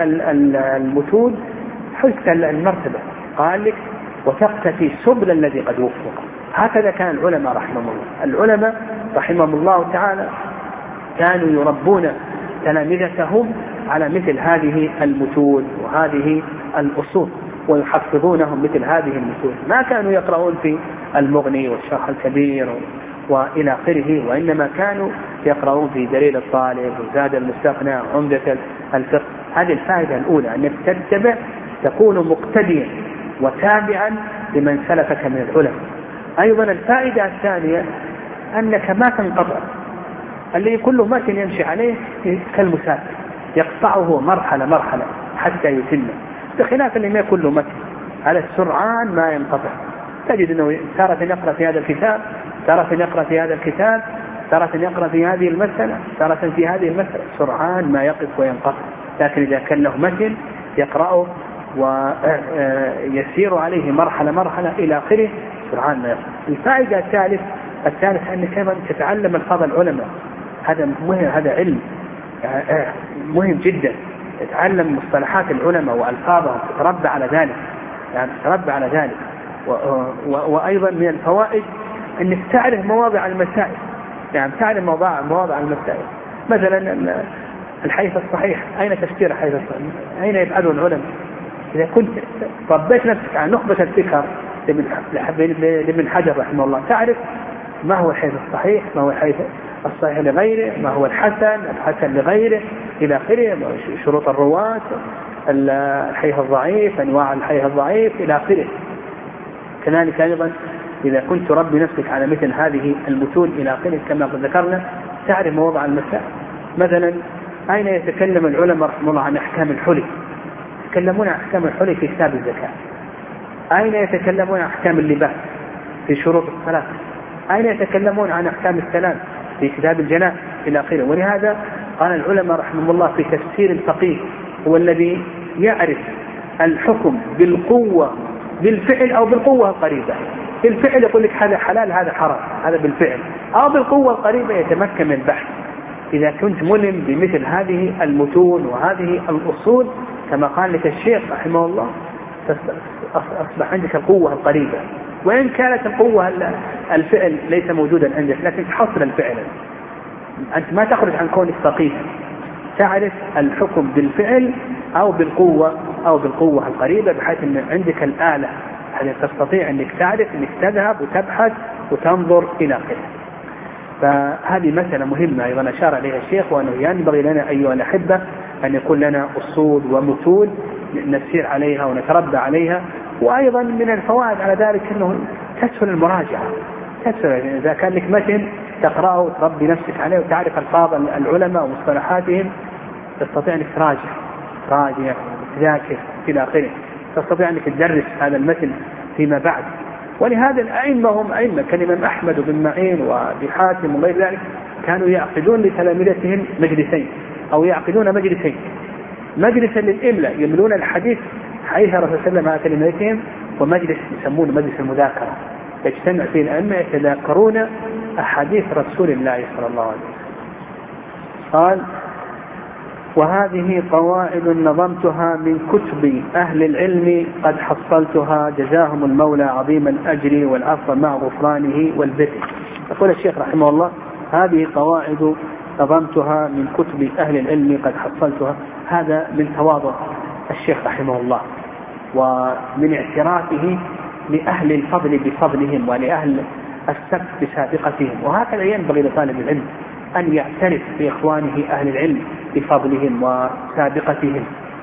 المتون حزت المرتبة. قال لك: وتقتفي سبل الذي قد وفق. هكذا كان العلماء رحمهم الله. العلماء رحمهم الله تعالى كانوا يربون تلامذتهم على مثل هذه المتون وهذه الأصول، ويحفظونهم مثل هذه المتون. ما كانوا يقرؤون في المغني والشرح الكبير وإلى آخره، وإنما كانوا يقرؤون في دليل الطالب وزاد المستقنع وعمدة الفقه. هذه الفائدة الأولى، أنك تتبع تكون مقتديا وتابعا لمن سلفك من العلماء. أيضا الفائدة الثانية أنك ما تنقطع، اللي كله متن يمشي عليه كالمسافر يقطعه مرحلة مرحلة حتى يتم، بخلاف اللي ما كله متن على السرعان ما ينقطع. تجد أنه تارة يقرأ في هذا الكتاب، تارة يقرأ في هذا الكتاب، تارة يقرأ في هذه المسألة، تارة في هذه المسألة، سرعان ما يقف وينقطع. لكن إذا كان له متن يقرأه ويسير عليه مرحلة مرحلة إلى آخره سرعان ما يقف. الفائدة الثالث الثالث أنك كمان تتعلم الفاظ العلماء. هذا مهم، هذا علم مهم جدا. تتعلم مصطلحات العلماء وألفاظهم، تتربى على ذلك يعني تتربى على ذلك. وأيضا من الفوائد أنك تعرف مواضع المسائل، يعني تعرف مواضع مواضع المسائل. مثلا الحديث الصحيح أين تفسير الحديث الصحيح؟ أين يفعله العلماء؟ إذا كنت ربيت نفسك عن نخبة الفكر لابن حجر رحمه الله تعرف ما هو الحديث الصحيح، ما هو الحديث الصحيح لغيره، ما هو الحسن الحسن لغيره إلى آخره، شروط الرواة الحديث الضعيف، أنواع الحديث الضعيف إلى آخره. كذلك أيضا إذا كنت تربي نفسك على مثل هذه المتون إلى آخره كما قد ذكرنا تعرف موضع المسائل. مثلا أين يتكلم العلماء رحمه الله عن أحكام الحلي؟ يتكلمون عن أحكام الحلي في كتاب الزكاة. أين يتكلمون عن أحكام اللباس في شروط الصلاة؟ أين يتكلمون عن أحكام السلام في كتاب الجنائز إلى آخره. ولهذا قال العلماء رحمه الله في تفسير الفقيه هو الذي يعرف الحكم بالقوة بالفعل أو بالقوة القريبة. بالفعل يقول لك هذا حلال هذا حرام هذا بالفعل، أو بالقوة القريبة يتمكن من البحث. إذا كنت ملم بمثل هذه المتون وهذه الأصول كما قال لك الشيخ رحمه الله أصبح عندك القوة القريبة، وإن كانت القوة الفعل ليس موجودا عندك لكن تحصل الفعل. أنت ما تخرج عن كونك فقيه، تعرف الحكم بالفعل أو بالقوة أو بالقوة القريبة بحيث أن عندك الآلة يعني تستطيع أنك تعرف أنك تذهب وتبحث وتنظر إلى آخره. فهذه مسألة مهمة أيضا أشار إليها الشيخ، وأنه ينبغي لنا أيها الأحبة أن يكون لنا أصول ومتون نسير عليها ونتربى عليها. وأيضا من الفوائد على ذلك أنه تسهل المراجعة، تسهل إذا كان لك متن تقرأه وتربي نفسك عليه وتعرف ألفاظ العلماء ومصطلحاتهم تستطيع أنك تراجع راجع تذاكر إلى آخره، تستطيع أنك تدرس هذا المتن فيما بعد. ولهذا الأئمة هم أئمة كالإمام أحمد وبن معين وأبي حاتم وغير ذلك كانوا يعقدون لتلامذتهم مجلسين أو يعقدون مجلسين، مجلسا للإملاء يملون الحديث حيث الرسول صلى الله عليه وسلم على تلامذتهم، ومجلس يسمونه مجلس المذاكرة يجتمع فيه الأئمة يتذاكرون أحاديث رسول الله صلى الله عليه وسلم. قال: وهذه قواعد نظمتها من كتب أهل العلم قد حصلتها جزاهم المولى عظيم الأجر والعفو مع غفرانه والبر. يقول الشيخ رحمه الله: هذه قواعد نظمتها من كتب أهل العلم قد حصلتها. هذا من تواضع الشيخ رحمه الله ومن اعترافه لأهل الفضل بفضلهم ولأهل السبق بسابقتهم. وهكذا ينبغي لطالب العلم أن يعترف بإخوانه أهل العلم بفضلهم وسابقتهم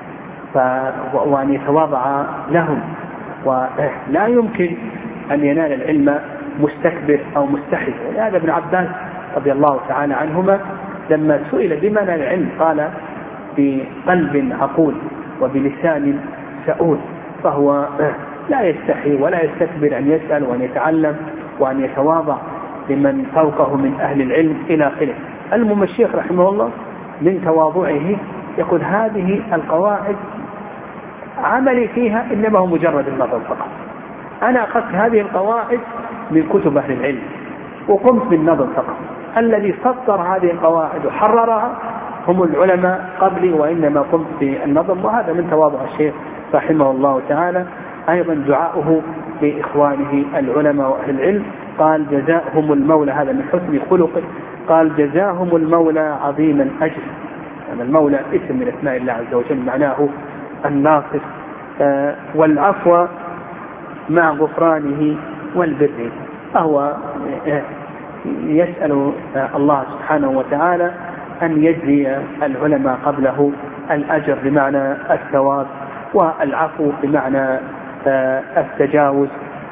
وأن يتواضع لهم. ولا يمكن أن ينال العلم مستكبر أو مستحي. هذا ابن عباس رضي الله تعالى عنهما لما سئل بما نال العلم قال: بقلب عقول وبلسان سؤول. فهو لا يستحي ولا يستكبر أن يسأل وأن يتعلم وأن يتواضع لمن فوقه من أهل العلم إلى آخره. المهم الشيخ رحمه الله من تواضعه يقول: هذه القواعد عملي فيها إنما هو مجرد النظر فقط. أنا أخذت هذه القواعد من كتب أهل العلم وقمت بالنظر فقط. الذي سطر هذه القواعد وحررها هم العلماء قبلي، وإنما قمت بالنظر. وهذا من تواضع الشيخ رحمه الله تعالى. أيضا دعاؤه لإخوانه العلماء وأهل العلم قال: جزاهم المولى، هذا من حسن خلقه، قال: جزاهم المولى عظيم الأجر. يعني المولى اسم من اسماء الله عز وجل معناه الناصر، آه والعفو مع غفرانه والبر. فهو آه يسأل آه الله سبحانه وتعالى أن يجزي العلماء قبله الأجر بمعنى الثواب، والعفو بمعنى آه التجاوز،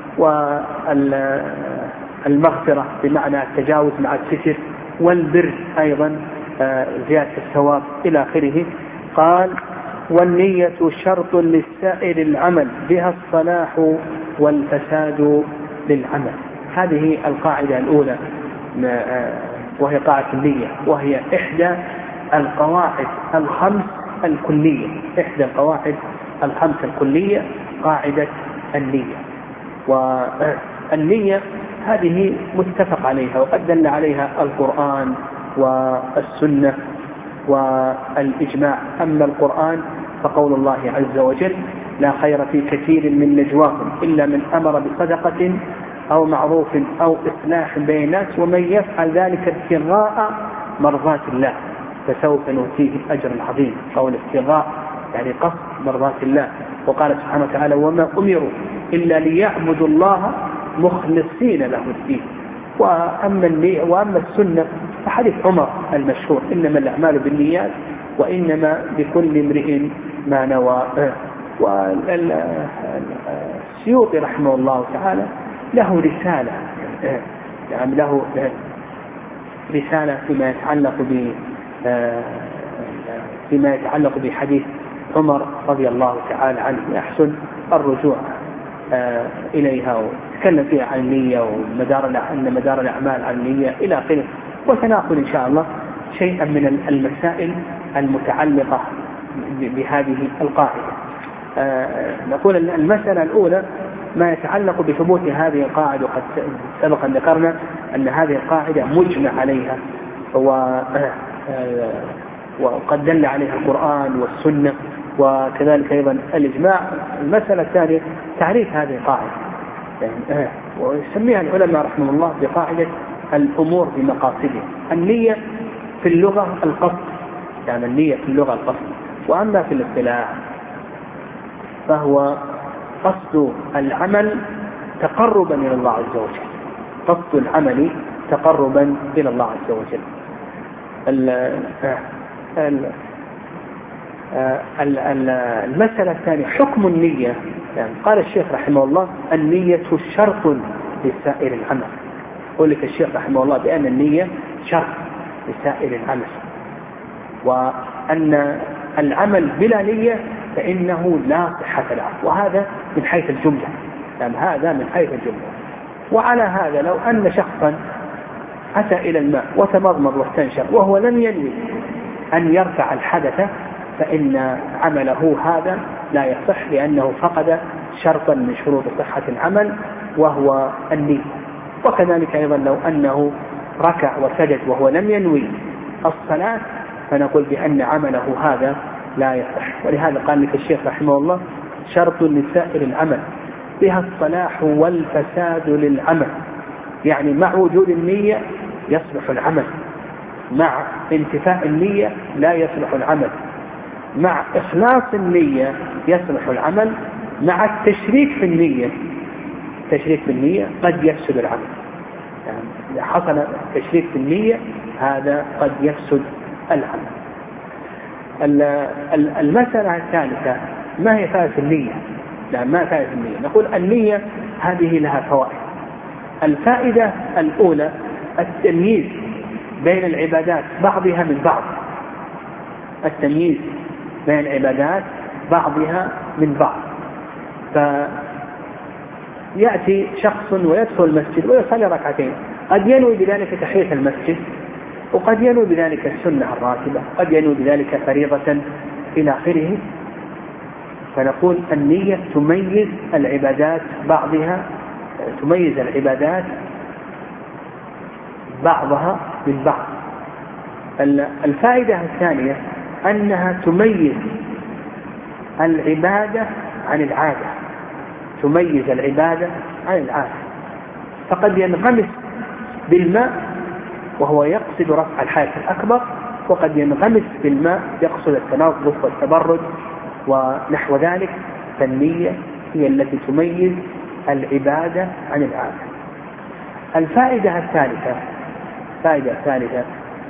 والمغفرة بمعنى التجاوز مع الستر، والبر أيضا زيادة الثواب إلى آخره. قال: والنية شرط للسائر العمل بها الصلاح والفساد للعمل. هذه القاعدة الأولى وهي قاعدة النية، وهي إحدى القواعد الخمس الكلية، إحدى القواعد الخمس الكلية قاعدة النية. والنية هذه متفق عليها وقد دل عليها القرآن والسنة والإجماع. أما القرآن فقول الله عز وجل: لا خير في كثير من نجواهم إلا من أمر بصدقة أو معروف أو إصلاح بين الناس ومن يفعل ذلك ابتغاء مرضات الله فسوف نؤتيه أجرا عظيما. قول ابتغاء يعني قصد مرضات الله. وقال سبحانه وتعالى: وما أمروا إلا ليعبدوا الله مخلصين له الدين. وأما, وأما السنة فحديث عمر المشهور: إنما الأعمال بالنيات وإنما لكل امرئ ما نوى. والسيوطي رحمه الله تعالى له رسالة، يعني له رسالة فيما يتعلق ب فيما يتعلق بحديث عمر رضي الله تعالى عنه، يحسن الرجوع إليها، وتكلم فيها عن النية ومدار أن مدار الأعمال عن النية إلى آخره. وسنأخذ إن شاء الله شيئا من المسائل المتعلقة بهذه القاعدة. نقول المسألة الأولى ما يتعلق بثبوت هذه القاعدة، وقد سبق أن ذكرنا أن هذه القاعدة مجمع عليها وقد دل عليها القرآن والسنة وكذلك أيضا الإجماع. المسألة الثانية تعريف هذه القاعدة، يعني ويسميها العلماء رحمه الله بقاعدة الأمور بمقاصدها. النية في اللغة القصد، يعني النية في اللغة القصد، وأما في الاصطلاح فهو قصد العمل تقربا إلى الله عز وجل، قصد العمل تقربا إلى الله عز وجل. المسألة الثانية حكم النية، يعني قال الشيخ رحمه الله النية شرط لسائر العمل. يقول لك الشيخ رحمه الله بأن النية شرط لسائر العمل، وأن العمل بلا نية فإنه لا صحة له، وهذا من حيث الجملة، يعني هذا من حيث الجملة. وعلى هذا لو أن شخصا أتى إلى الماء وتمضمض واستنشق وهو لم ينوي أن يرفع الحدث فإن عمله هذا لا يصح، لأنه فقد شرطا من شروط صحة العمل وهو النية. وكذلك أيضا لو أنه ركع وسجد وهو لم ينوي الصلاة فنقول بأن عمله هذا لا يصح. ولهذا قال لك الشيخ رحمه الله شرط لسائر العمل بها الصلاح والفساد للعمل، يعني مع وجود النية يصلح العمل، مع انتفاء النية لا يصلح العمل، مع إخلاص النية يصلح العمل، مع التشريك في النية تشريك في النية قد يفسد العمل. يعني إذا حصل تشريك في النية هذا قد يفسد العمل. المسألة الثالثة ما هي فائدة النية؟ لا ما فائدة النية. نقول النية هذه لها فوائد. الفائدة الأولى التمييز بين العبادات بعضها من بعض، التمييز بين العبادات بعضها من بعض. فيأتي شخص ويدخل المسجد ويصلي ركعتين، قد ينوي بذلك تحية المسجد، وقد ينوي بذلك السنة الراتبة، قد ينوي بذلك فريضة إلى آخره. فنقول النية تميز العبادات بعضها تميز العبادات بعضها من بعض. الفائدة الثانية أنها تميز العبادة عن العادة، تميز العبادة عن العادة. فقد ينغمس بالماء وهو يقصد رفع الحدث الأكبر، وقد ينغمس بالماء يقصد التنظف والتبرد ونحو ذلك. فالنية هي التي تميز العبادة عن العادة. الفائدة الثالثة فائدة الثالثة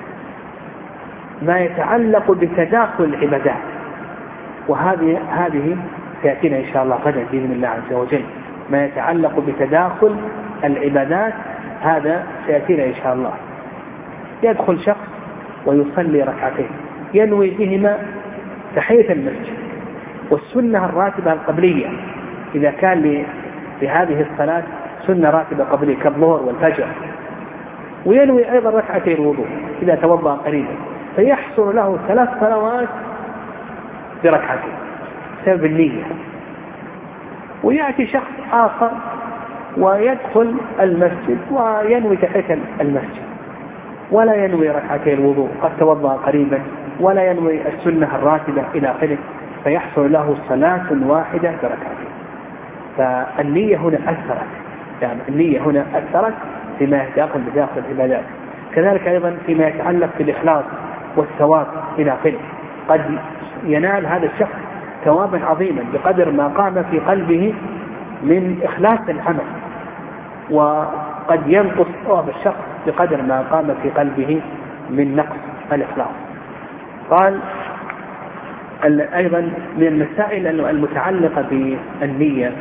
ما يتعلق بتداخل العبادات، وهذه هذه سيأتينا إن شاء الله غدا بإذن الله عز وجل. ما يتعلق بتداخل العبادات هذا سيأتينا إن شاء الله. يدخل شخص ويصلي ركعتين ينوي بهما تحية المسجد والسنة الراتبة القبلية، إذا كان لهذه الصلاة سنة راتبة قبلية كالظهر والفجر، وينوي أيضا ركعتين الوضوء إذا توضأ قريبا، فيحصل له ثلاث صلوات بركعتين بسبب النية. ويأتي شخص آخر ويدخل المسجد وينوي تحية المسجد ولا ينوي ركعتين الوضوء، قد توضأ قريبا، ولا ينوي السنة الراتبة إلى آخره، فيحصل له صلاة واحدة بركعتين. فالنية هنا أثرت، يعني النية هنا أثرت فيما يتداخل بداخل العبادات. كذلك أيضا فيما يتعلق بالإخلاص والثواب إلى آخره، قد ينال هذا الشخص ثوابا عظيما بقدر ما قام في قلبه من إخلاص العمل، وقد ينقص ثواب الشخص بقدر ما قام في قلبه من نقص الإخلاص. قال أيضا من المسائل المتعلقة بالنية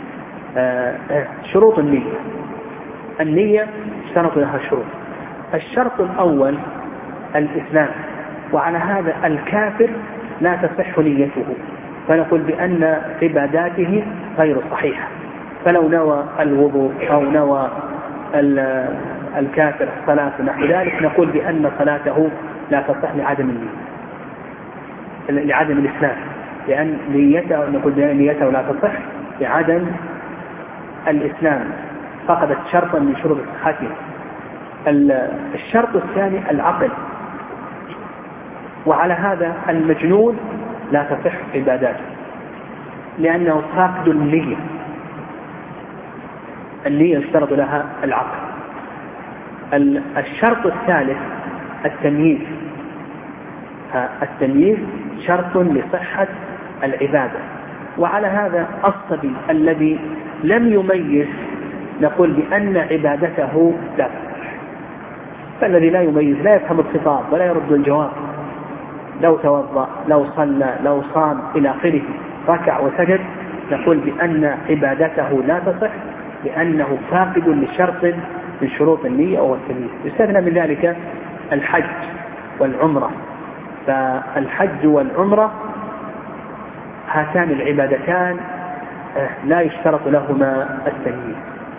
شروط النية. النية اشترط لها شروط. الشرط الأول الإسلام، وعلى هذا الكافر لا تصح نيته، فنقول بأن عباداته غير صحيحة. فلو نوى الوضوء أو نوى الكافر الصلاة ونحو ذلك نقول بأن صلاته لا تصح لعدم النية، لعدم الإسلام، لأن نيته نقول بأن نيته لا تصح لعدم الإسلام، فقدت شرطا من شروط صحته. الشرط الثاني العقل، وعلى هذا المجنون لا تصح عباداته لأنه فاقد النية. النية يشترط لها العقل. الشرط الثالث التمييز. التمييز شرط لصحة العبادة، وعلى هذا الصبي الذي لم يميز نقول بأن عبادته لا تصح. فالذي لا يميز لا يفهم الخطاب ولا يرد الجواب، لو توضأ لو صلى لو صام إلى آخره ركع وسجد نقول بأن عبادته لا تصح لأنه فاقد لشرط من شروط النية أو التمييز. يستثنى من ذلك الحج والعمرة. فالحج والعمرة هاتان العبادتان لا يشترط لهما التمييز.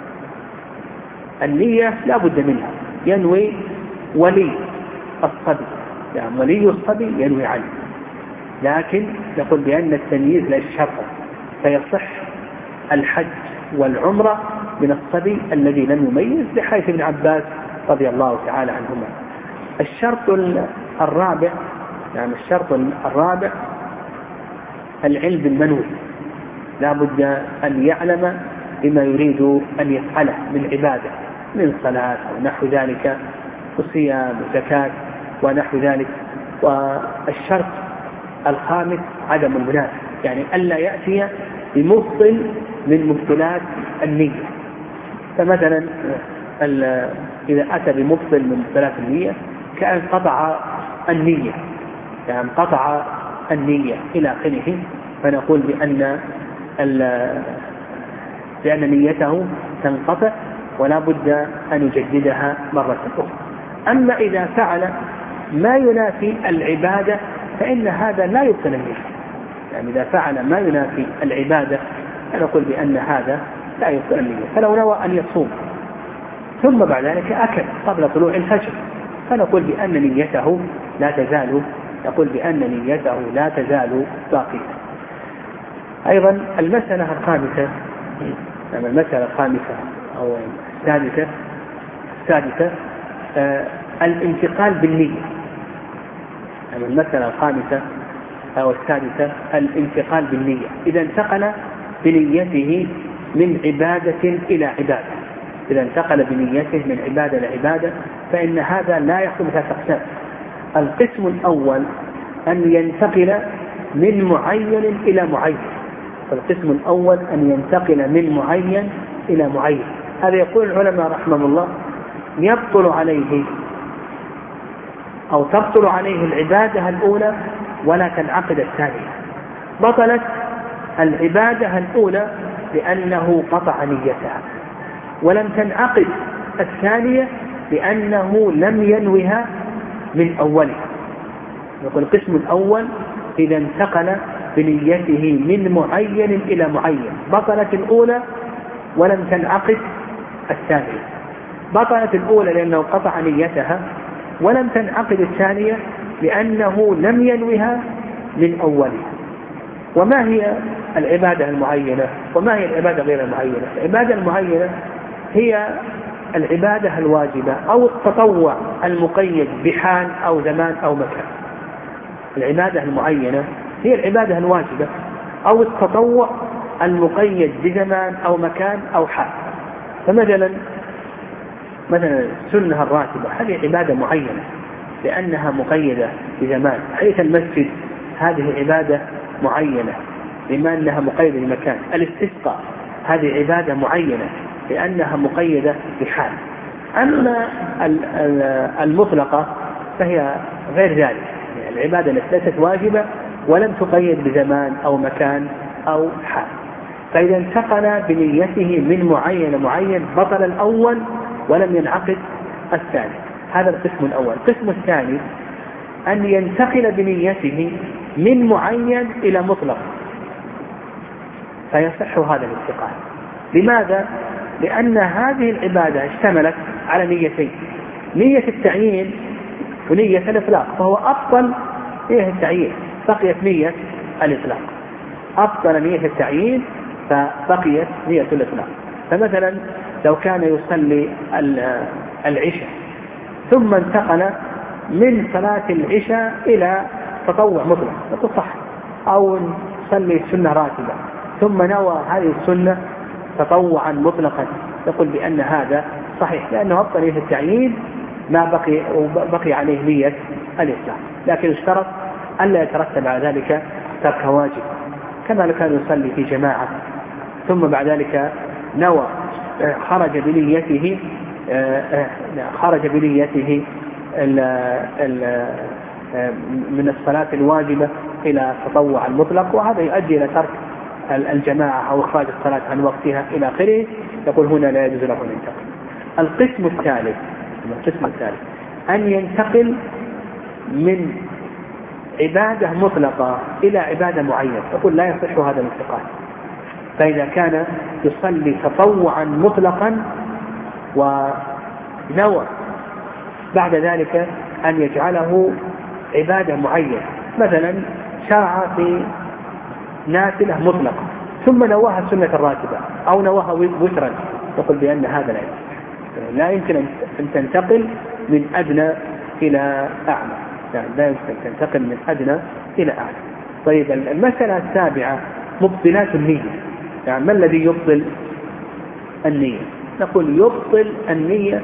النية لا بد منها، ينوي ولي الصبي، يعني ولي الصبي ينوي عنه، لكن نقول بأن التمييز لا شرط، فيصح الحج والعمرة من الصبي الذي لم يميز لحديث ابن عباس رضي الله تعالى عنهما. الشرط الرابع يعني الشرط الرابع العلم بالمنوي، لا بد أن يعلم بما يريد أن يفعله من عبادة من صلاة أو نحو ذلك وصيام وزكاة ونحو ذلك. والشرط الخامس عدم المنافي، يعني ألا يأتي بمبطل من مبطلات النية. فمثلا إذا أتى بمبطل من مبطلات النية كأن قطع النية، يعني قطع النية إلى آخره، فنقول بأن بأن نيته تنقطع ولا بد أن يجددها مرة أخرى. أما إذا فعل ما ينافي العبادة فإن هذا لا يبطل النية، يعني إذا فعل ما ينافي العبادة فنقول بأن هذا لا يبطل النية. فلو نوى أن يصوم ثم بعد ذلك أكل قبل طلوع الفجر فنقول بأن نيته لا تزال نقول بأن نيته لا تزال باقية. أيضا المسألة الخامسة يعني المسألة الخامسة أو السادسة السادسة آه الانتقال بالنية. يعني المسألة الخامسة أو السادسة الانتقال بالنية، إذا انتقل بنيته من عبادة إلى عبادة، إذا انتقل بنيته من عبادة إلى عبادة فإن هذا لا يخرج ثلاث أقسام. القسم الأول أن ينتقل من معين إلى معين. فالقسم الأول أن ينتقل من معين إلى معين. هذا يقول العلماء رحمه الله يبطل عليه أو تبطل عليه العبادة الأولى ولا تنعقد الثانية. بطلت العبادة الأولى لأنه قطع نيتها، ولم تنعقد الثانية لأنه لم ينوها من أولها. يقول القسم الأول إذا انتقل بنيته من معين إلى معين بطلت الأولى ولم تنعقد الثانية. بطلت الأولى لأنه قطع نيتها، ولم تنعقد الثانية لأنه لم ينوها من أولها. وما هي العبادة المعينة وما هي العبادة غير المعينة؟ العبادة المعينة هي العبادة الواجبة أو التطوع المقيد بحال أو زمان أو مكان. العبادة المعينة هي العبادة الواجبة أو التطوع المقيد بزمان أو مكان أو حال. فمثلا مثلا السنة الراتبة هذه عبادة معينة لأنها مقيدة بزمان، حيث المسجد هذه عبادة معينة بما أنها مقيدة بمكان. الاستسقاء هذه عبادة معينة لأنها مقيدة بحال. أما المطلقة فهي غير ذلك، يعني العبادة التي ليست واجبة ولم تقيد بزمان أو مكان أو حال. فإذا انتقل بنيته من معين معين بطل الأول ولم ينعقد الثاني. هذا القسم الأول. القسم الثاني أن ينتقل بنيته من معين إلى مطلق فيصح هذا الانتقال. لماذا؟ لأن هذه العبادة اشتملت على نيتين، نية التعيين ونية الإطلاق، فهو أفضل نية التعيين بقيت نية الإطلاق، أفضل نية التعيين فبقيت نية الإطلاق. فمثلا لو كان يصلي العشاء ثم انتقل من صلاة العشاء إلى تطوع مطلق يقول صح، أو يصلي سنة راتبة ثم نوى هذه السنة تطوعا مطلقا يقول بأن هذا صحيح، لأنه أفضل نية التعيين ما بقي وبقي عليه نية الإسلام. لكن اشترط ألا يترتب على ذلك ترك واجب، كما لو كان يصلي في جماعة ثم بعد ذلك نوى خرج بنيته خرج بنيته من الصلاة الواجبة إلى التطوع المطلق، وهذا يؤدي إلى ترك الجماعة أو إخراج الصلاة عن وقتها إلى آخره، يقول هنا لا يجوز له أن ينتقل. القسم الثالث القسم الثالث أن ينتقل من عبادة مطلقة إلى عبادة معينة، يقول لا يصح هذا الانتقال. فإذا كان يصلي تطوعا مطلقا ونوى بعد ذلك أن يجعله عبادة معينة، مثلا شرع في نافلة مطلقة ثم نواها سنة الراتبة أو نواها وترا، يقول بأن هذا لا يصح، لا يمكن أن تنتقل من أدنى إلى أعلى، يعني لا يمكن أن تنتقل من أدنى إلى أعلى. طيب المسألة السابعة مبطلات النية، يعني ما الذي يبطل النية؟ نقول يبطل النية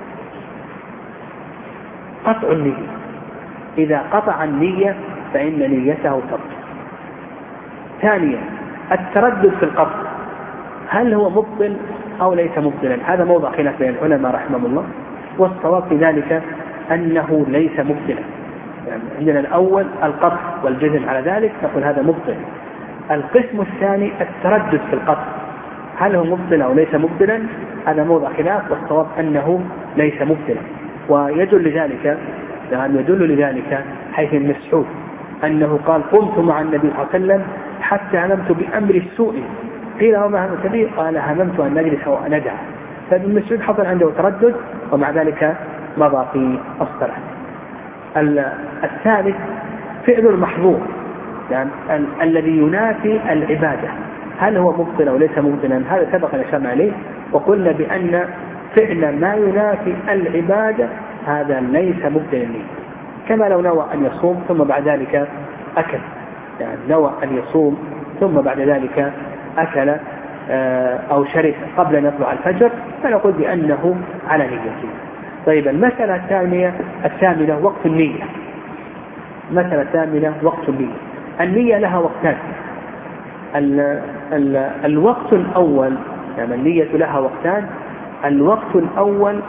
قطع النية، إذا قطع النية فإن نيته تبطل. ثانيا التردد في القطع، هل هو مبطل أو ليس مبطلا؟ هذا موضع خلاف بين العلماء رحمهم الله، والصواب في ذلك أنه ليس مبطلا. يعني عندنا الأول القطع والجزم على ذلك، نقول هذا مبطل. القسم الثاني التردد في القطع، هل هو مبطل أو ليس مبطلا؟ هذا موضع خلاف، والصواب أنه ليس مبطلا. ويدل لذلك يعني يدل لذلك حيث المسعود أنه قال قمت مع النبي صلى الله عليه وسلم حتى هممت بأمر السوء، قيل وما هممت به؟ قال هممت أن نجلس وندع. فابن مسعود حصل عنده تردد ومع ذلك مضى في الصلاة. الثالث فعل المحظور، يعني ال- الذي ينافي العبادة، هل هو مبطل أو ليس مبطلا؟ هذا سبق الإشارة عليه، وقلنا بأن فعل ما ينافي العبادة هذا ليس مبطلا، كما لو نوى أن يصوم ثم بعد ذلك أكل، يعني نوى أن يصوم ثم بعد ذلك أكل أو شرب قبل أن يطلع الفجر، فنقول بأنه على نيته. طيب المسألة الثانية الثامنة وقت النية. مسألة ثامنة وقت النية. النية لها وقتان. ال ال الوقت الأول، يعني النية لها وقتان. الوقت الأول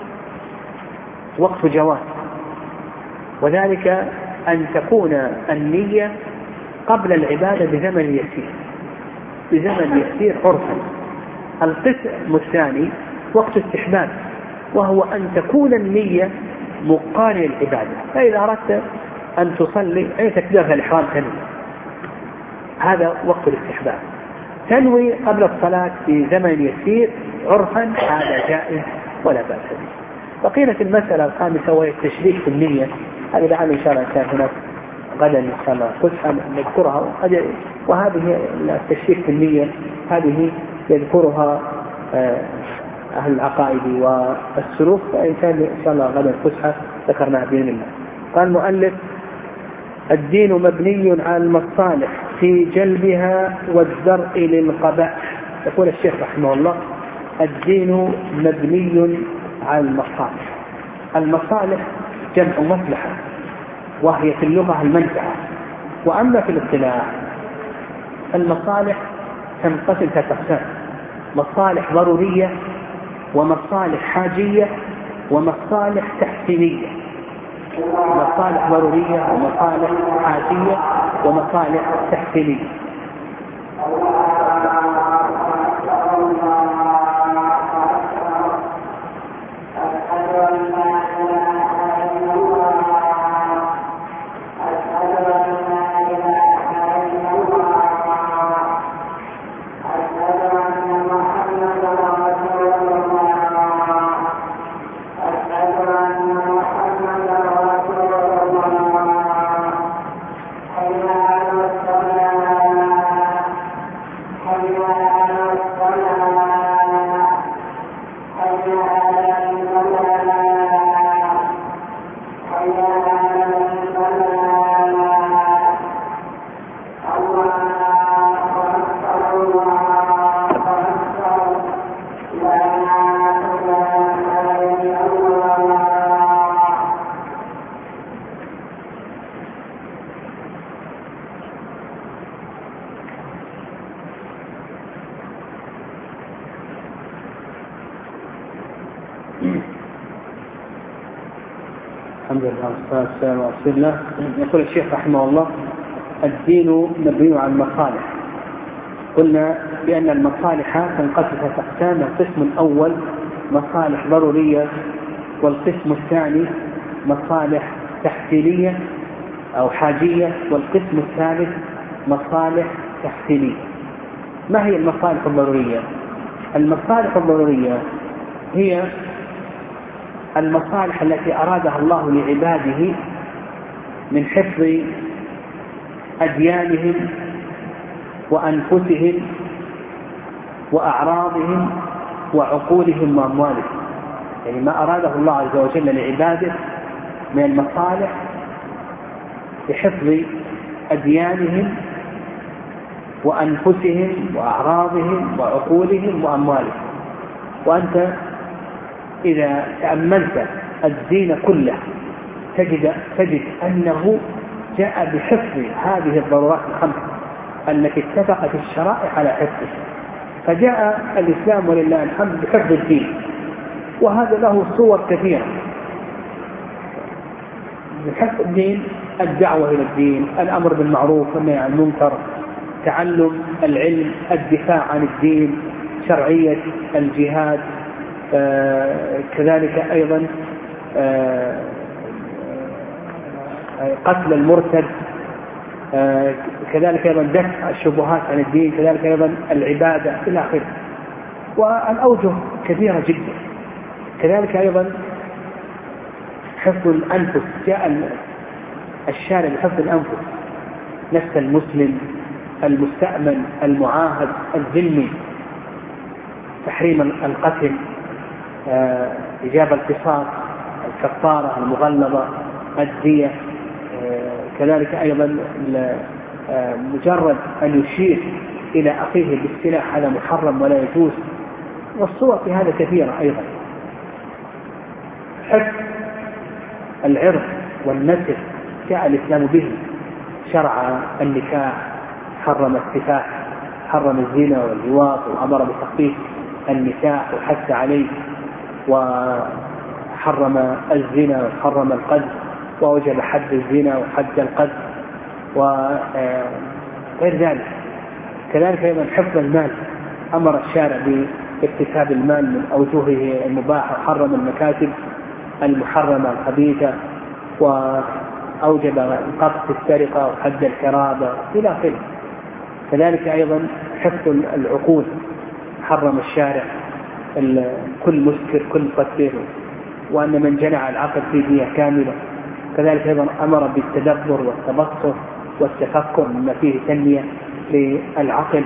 وقت جواز، وذلك أن تكون النية قبل العبادة بزمن يسير، بزمن يسير عرفا. القسم الثاني وقت استحباب، وهو أن تكون النية مقارنة العبادة. فإذا أردت أن تصلي أي تكبيرة الإحرام تنوي، هذا وقت الاستحباب. تنوي قبل الصلاة في زمن يسير عرفا، هذا جائز ولا بأس به. بقيت المسألة الخامسة وهي التشريك في النية. هذه لعل إن شاء الله كان هناك غدا إن شاء الله فسحة نذكرها، وهذه التشريك في النية هذه يذكرها أهل العقائد والسلوك، فإن كان إن شاء الله غدا فسحة ذكرناها بإذن الله. قال المؤلف الدين مبني على المصالح في جلبها والدرء للقبائح. يقول الشيخ رحمه الله الدين مبني على المصالح. المصالح جمع مصلحة، وهي في اللغة المنفعة، وأما في الاصطلاح المصالح تنقسم ثلاث أقسام: مصالح ضرورية، ومصالح حاجية، ومصالح تحسينية. مصالح ضرورية ومصالح حاجية ومصالح تحسينية. الحمد لله والصلاة والسلام على رسول الله. يقول الشيخ رحمه الله: الدين مبني على المصالح. قلنا بأن المصالح تنقسم أقسام: القسم الأول مصالح ضرورية، والقسم الثاني مصالح تحصيلية أو حاجية، والقسم الثالث مصالح تحصيلية. ما هي المصالح الضرورية؟ المصالح الضرورية هي المصالح التي أرادها الله لعباده من حفظ أديانهم وأنفسهم وأعراضهم وعقولهم وأموالهم. يعني ما أراده الله عز وجل لعباده من المصالح لحفظ أديانهم وأنفسهم وأعراضهم وعقولهم وأموالهم. وأنت إذا تأملت الدين كله تجد, تجد أنه جاء بحفظ هذه الضرورات الخمس التي اتفقت الشرائع على حفظها. فجاء الإسلام ولله الحمد بحفظ الدين، وهذا له صور كثيرة. بحفظ الدين: الدعوة إلى الدين، الأمر بالمعروف والنهي عن المنكر، تعلم العلم، الدفاع عن الدين، شرعية الجهاد، آه كذلك أيضا آه قتل المرتد، آه كذلك أيضا دفع الشبهات عن الدين، كذلك أيضا العبادة إلى آخره. والأوجه كثيرة جدا. كذلك أيضا حفظ الأنفس، جاء الشارع بحفظ الأنفس، نفس المسلم، المستأمن، المعاهد، الذمي، تحريم القتل، آه، إجابة القصاص، الكفارة المغلظة، الدية، آه، كذلك أيضا آه، مجرد أن يشير إلى أخيه بالسلاح هذا محرم ولا يجوز. والصور في هذا كثيرة أيضا. حفظ العرض والنسل جاء الإسلام به، شرع النكاح، حرم السفاح، حرم الزنا واللواط، وأمر بتخفيف النكاح وحث عليه، وحرم الزنا وحرم القذف، ووجب حد الزنا وحد القذف وغير ذلك. كذلك أيضا حفظ المال، أمر الشارع باكتساب المال من أوجهه المباحة، وحرم المكاسب المحرمة الخبيثة، وأوجب قطع السرقة وحد الكرابة إلى آخره. كذلك أيضا حفظ العقول، حرم الشارع كل مسكر كل قتيل، وأن من جنع العقل في دية كاملة. كذلك أيضا أمر بالتدبر والتبصر والتفكر مما فيه تنمية للعقل،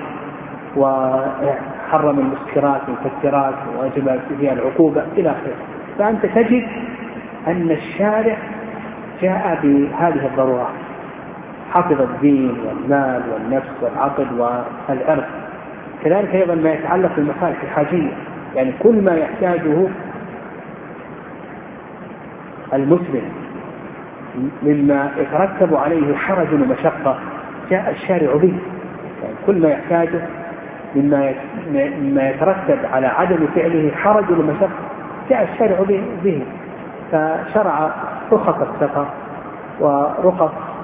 وحرم المسكرات والمفسرات وواجب فيها العقوبة إلى آخره. فأنت تجد أن الشارع جاء بهذه الضرورات: حفظ الدين والمال والنفس والعقل والعرض. كذلك أيضا ما يتعلق بالمصالح الحاجية، يعني كل ما يحتاجه المسلم مما يترتب عليه حرج ومشقة جاء الشارع به. يعني كل ما يحتاجه مما مما يترتب على عدم فعله حرج ومشقة جاء الشارع به. فشرع رخص السفر ورخص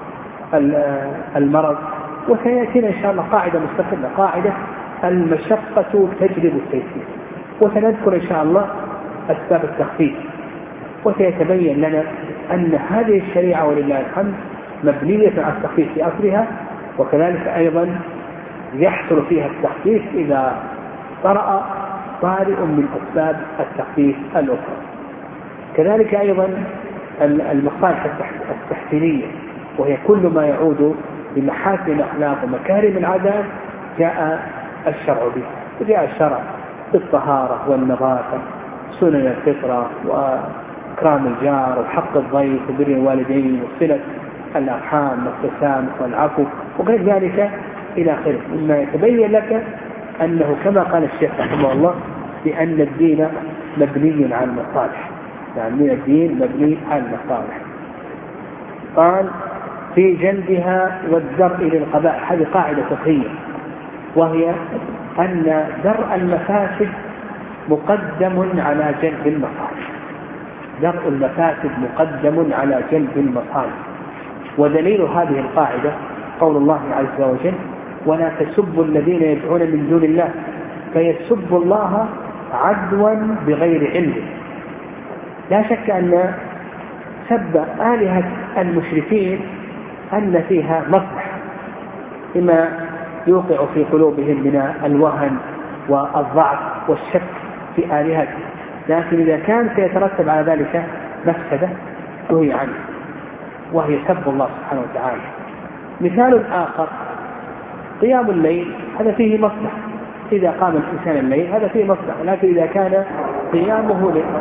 المرض. وسيأتينا إن شاء الله قاعدة مستقلة، قاعدة المشقة تجلب التيسير، وسنذكر إن شاء الله أسباب التخفيف، وسيتبين لنا أن هذه الشريعة ولله الحمد مبنية على التخفيف في أصلها، وكذلك أيضا يحصل فيها التخفيف إذا طرأ طارئ من أسباب التخفيف الأخرى. كذلك أيضا المصالح التحسينية، وهي كل ما يعود بمحاسن الأخلاق ومكارم العادات جاء الشرع به، وجاء الشرع بالطهارة والنظافة، سنن الفطرة وإكرام الجار وحق الضيف وبر الوالدين وصلة الأرحام والتسامح والعفو وغير ذلك إلى آخره، مما يتبين لك أنه كما قال الشيخ رحمه الله بأن الدين مبني على المصالح، يعني الدين مبني على المصالح. قال في جلبها والدرء للقبائح، هذه قاعدة فقهية، وهي أن درء المفاسد مقدم على جلب المصالح، درء المفاسد مقدم على جلب المصالح. ودليل هذه القاعدة قول الله عز وجل ولا تسبوا الذين يدعون من دون الله فيسبوا الله عدوا بغير علم. لا شك أن سب آلهة المشركين أن فيها مصلحة بما يوقع في قلوبهم من الوهن والضعف والشك في آلهته، لكن إذا كان سيترتب على ذلك مفسدة نهي عنه، وهي سب الله سبحانه وتعالى. مثال آخر قيام الليل، هذا فيه مصلحة، إذا قام الإنسان الليل هذا فيه مصلحة، لكن إذا كان قيامه ل...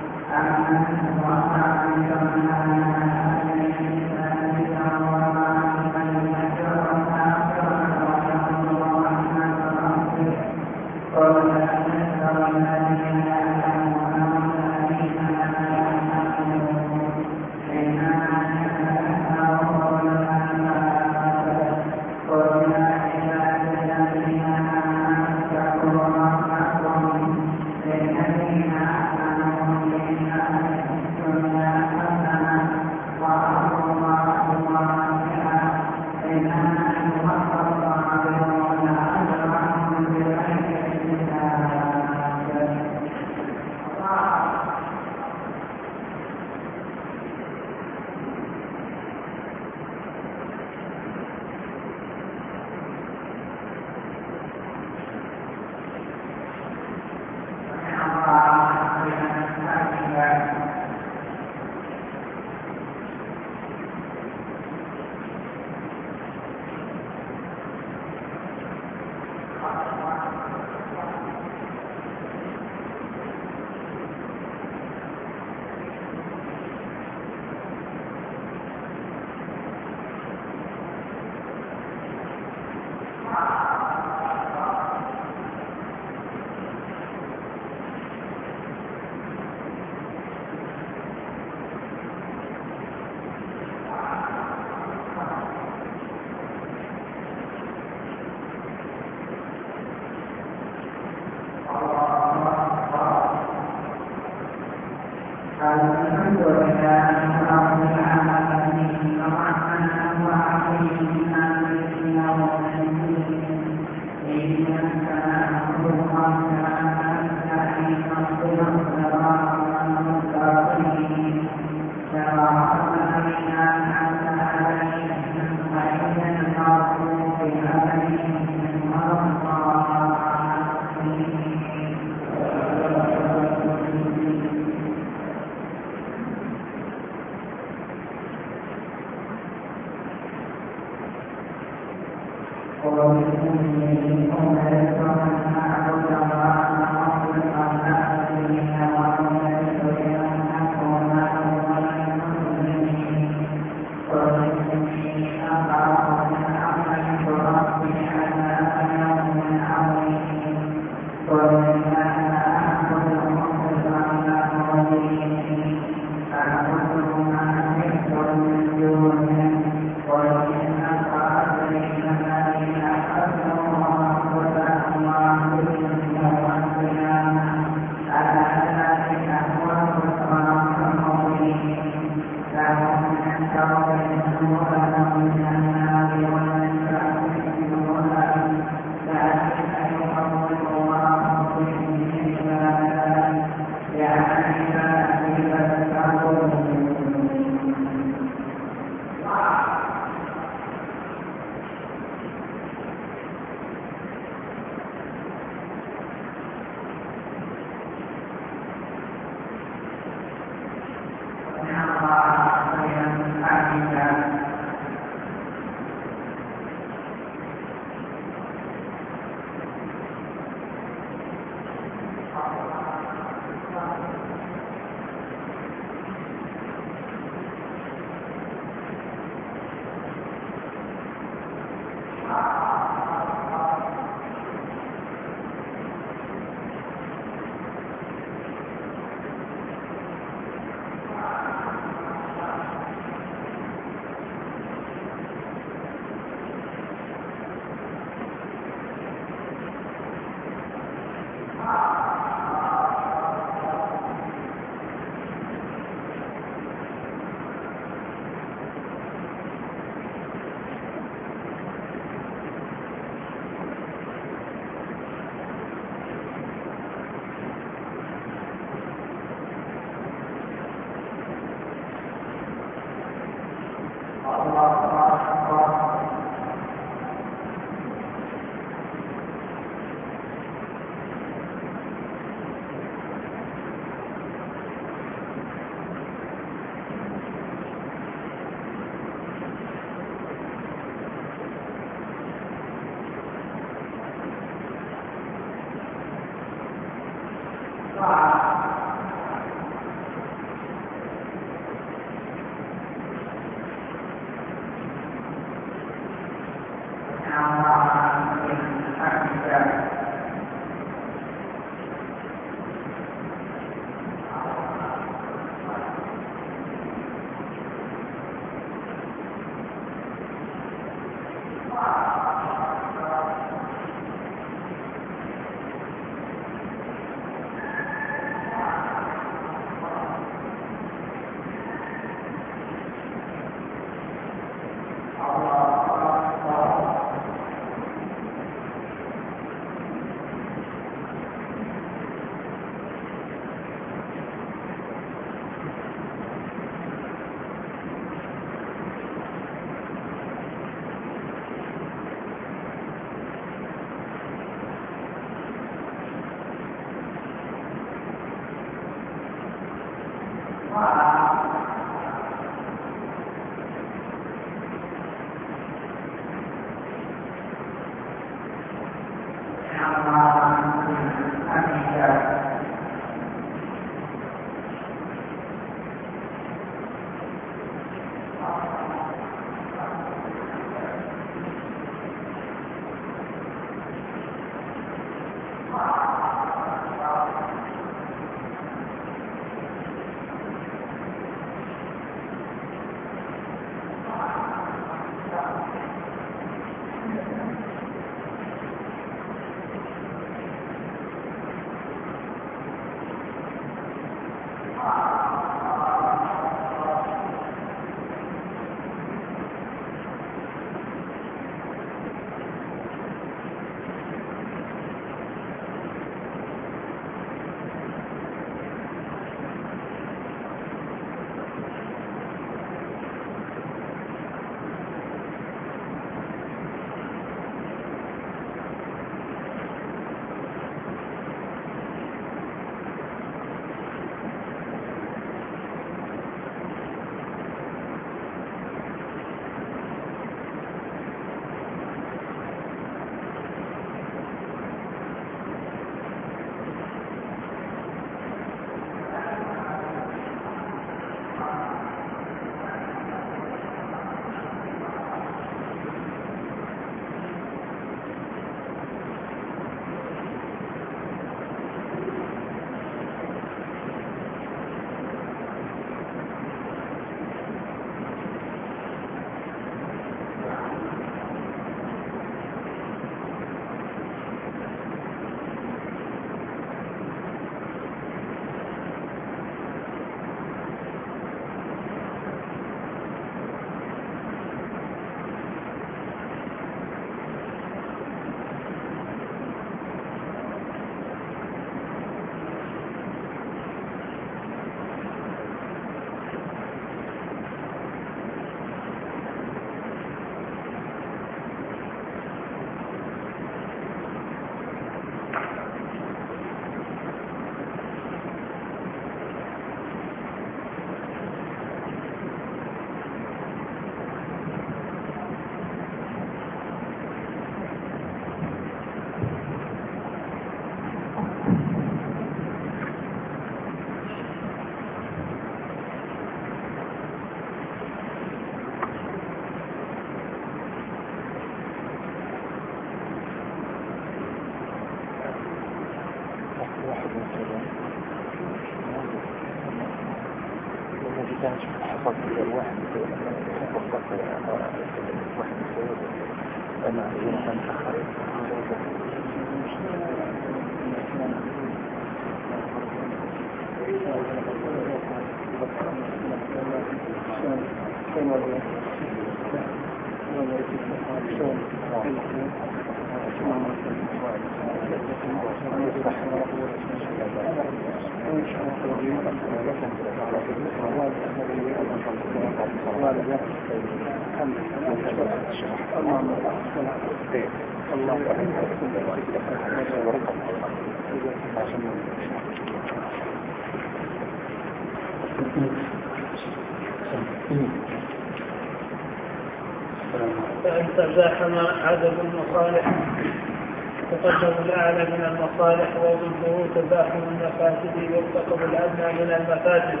فإن تزاحم عدد المصالح تقدم الأعلى من المصالح، وضده تزاحم المفاسد يرتكب الأدنى من المفاسد.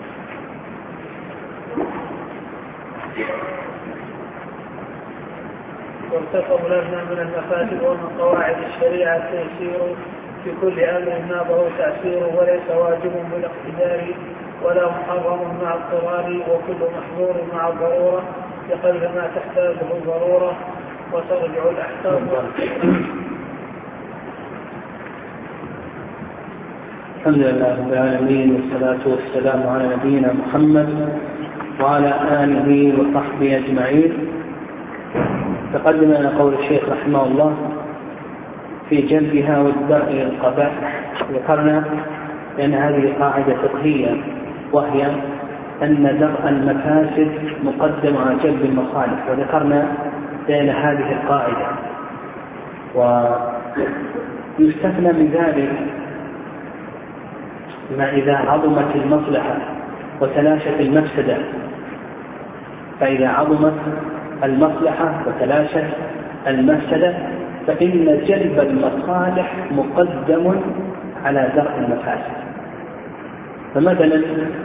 يرتكب الأدنى من المفاسد. ومن قواعد الشريعة التيسير في كل أمر نابه تأثيره، وليس واجب بالاقتدار ولا محرم مع اضطرار، وكل محظور مع الضرورة بقدر ما تحتاجه الضرورة، وترجع الأحكام. الحمد لله رب العالمين، والصلاة والسلام على نبينا محمد وعلى آله وصحبه أجمعين. تقدم لنا قول الشيخ رحمه الله في جلبها والدرء القبائح. ذكرنا لأن هذه قاعدة فقهية، وهي أن درء المفاسد مقدم على جلب المصالح، وذكرنا بين هذه القاعدة. ويستثنى من ذلك ما إذا عظمت المصلحة وتلاشت المفسدة. فإذا عظمت المصلحة وتلاشت المفسدة فإن جلب المصالح مقدم على درء المفاسد. فمثلا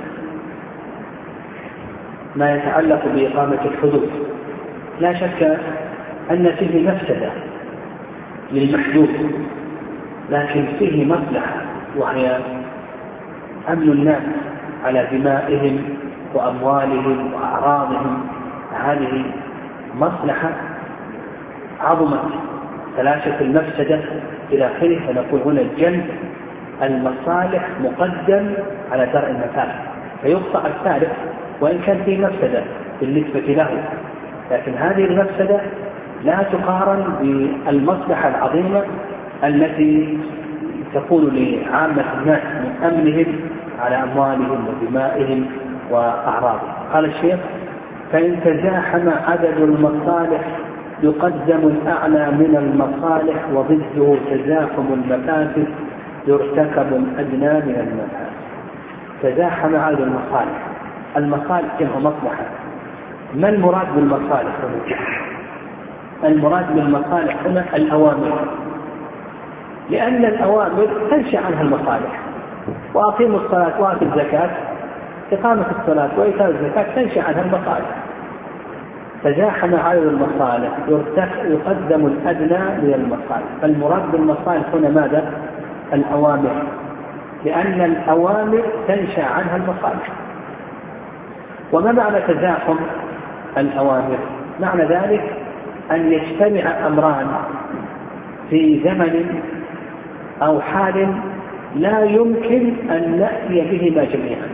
ما يتعلق بإقامة الحدود، لا شك أن فيه مفسدة للمحدود، لكن فيه مصلحة، وهي أمن الناس على دمائهم وأموالهم وأعراضهم. هذه مصلحة عظمت، تلاشت المفسدة إلى آخره. فنقول هنا جلب المصالح مقدم على درء المفاسد، فيخطأ الثالث وإن كان فيه مفسدة بالنسبة له، لكن هذه المفسدة لا تقارن بالمصلحة العظيمة التي تكون لعامة الناس من أمنهم على أموالهم ودمائهم وأعراضهم. قال الشيخ: فإن تزاحم عدد المصالح يقدم الأعلى من المصالح، وضده تزاحم المفاسد يرتكب الأدنى من المفاسد. تزاحم عدد المصالح، المصالح جمع مصلحة. ما المراد بالمصالح هنا؟ المراد بالمصالح هنا الأوامر، لأن الأوامر تنشأ عنها المصالح. وأقيموا الصلاة وآتوا الزكاة، إقامة الصلاة وإيتاء الزكاة تنشأ عنها المصالح. تزاحم عدد المصالح يقدم الأدنى من المصالح. فالمراد بالمصالح هنا ماذا؟ الأوامر، لأن الأوامر تنشأ عنها المصالح. وما معنى تزاحم الأوامر؟ معنى ذلك أن يجتمع أمران في زمن أو حال لا يمكن أن نأتي بهما جميعا.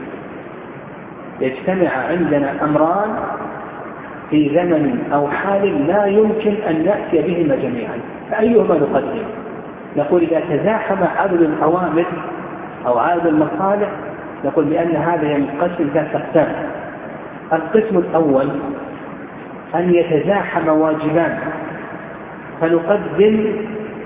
يجتمع عندنا أمران في زمن أو حال لا يمكن أن نأتي بهما جميعا، فأيهما نقدم؟ نقول إذا تزاحم عدد الأوامر أو عدد المصالح نقول بأن هذا ينقسم ثلاث أقسام. القسم الأول أن يتزاحم واجبان فنقدم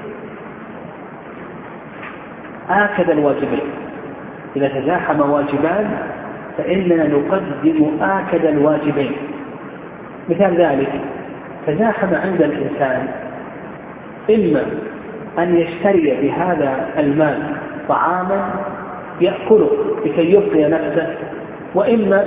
آكد الواجبين. إذا تزاحم واجبان فإننا نقدم آكد الواجبين. مثال ذلك: تزاحم عند الإنسان إما أن يشتري بهذا المال طعاما يأكله لكي يبقي نفسه، وإما